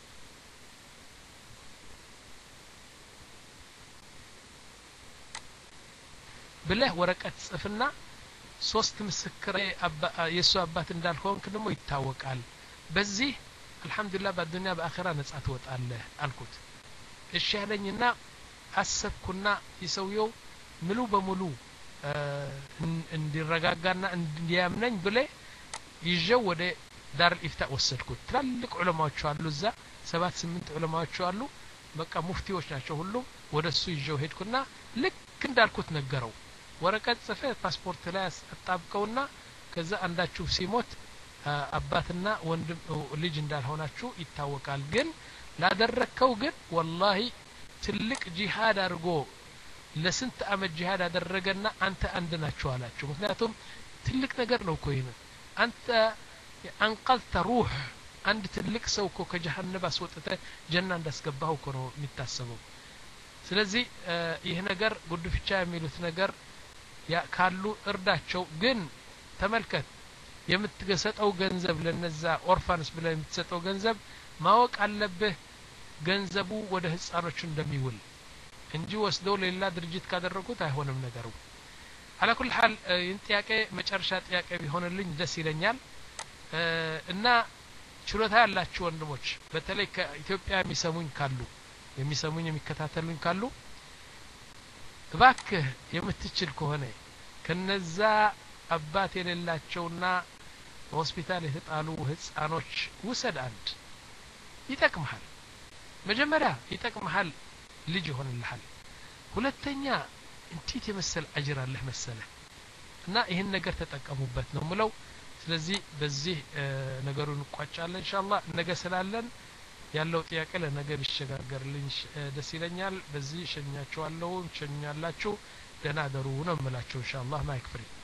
ብለህ ወረቀት ጽፍና ሶስት ምስክር የሱ አባት እንዳልሆንክ ደግሞ ይታወቃል በዚህ አልহামዱሊላህ በዱንያ በአኺራ ነጻ ትወጣለህ አልኩት እሺ ያለኝና አሰብኩና ይሰውየው ሙሉ በሙሉ እንዲረጋጋና እንዲያምነኝ ብለ ይጀው ወደ ዳር ኢፍታ ወሰድኩት ትላልቅ ዑለማዎች አሉ እዛ ሰባት ስምንት ዑለማዎች አሉ በቃ ሙፍቲዎች ናቸው ሁሉ ወደሱ ይጀው ሄድኩና ልክ እንዳልኩት ነገረው ወረቀት ጽፈ ፓስፖርት ላይ አጣብቀውና ከዛ አንዳችሁ ሲሞት አባትና ወንድም ልጅ እንዳልሆናችሁ ይታወቃል ግን ላደረከው ግን والله ትልቅ ጂሃድ አድርጎ ለስንት አመት ጂሃድ አደረገና አንተ አንድ ናችሁ አላችሁ ምክንያቱም ትልቅ ነገር ነው እኮ ይሄን አንተ አንቀልተ ሩህ አንድ ትልቅ ሰው እኮ ከጀሃነም አስወጥተ ጀና እንዳስገባው እኮ ነው የሚታሰበው ስለዚህ ይሄ ነገር ጉድ ፍቻ የሚሉት ነገር ያ ካሉ እርዳቸው ግን ተመልከት የምትገሰጠው ገንዘብ ለነዛ ኦርፋንስ ብለ የምትሰጠው ገንዘብ ማወቅ አለብህ ገንዘቡ ወደ ህፃኖች እንደሚውል እንጂ ወስደው ሌላ ድርጅት ካደረጉት አይሆንም ነገሩ على كل حال ጥያቄ መጨረሻ ጥያቄ ቢሆንልኝ ደስ ይለኛል እና ችሎታ ያላችሁ ወንድሞች በተለይ ከኢትዮጵያ የሚሰሙኝ ካሉ የሚሰሙኝ የሚከታተሉኝ ካሉ እባክህ የምትችል ከሆነ ከነዛ አባት የሌላቸውና ሆስፒታል የተጣሉ ህፃኖች ውሰድ አንድ ይጠቅምሃል መጀመሪያ ይጠቅምሃል ልጅ ይሆንልሃል ሁለተኛ እንዴት የመሰለ አጅር አለህ መሰለ እና ይሄን ነገር ተጠቀሙበት ነው ምለው ስለዚህ በዚህ ነገሩን እንቋጫለን ኢንሻአላህ ነገ ስላለን ያለው ጥያቄ ለነገ ቢሸጋገርልኝ ደስ ይለኛል በዚህ ሸኛችኋለሁ ሸኛላችሁ ደህና ደሩ ነው የምላችሁ ኢንሻአላህ ማይክ ፍሪ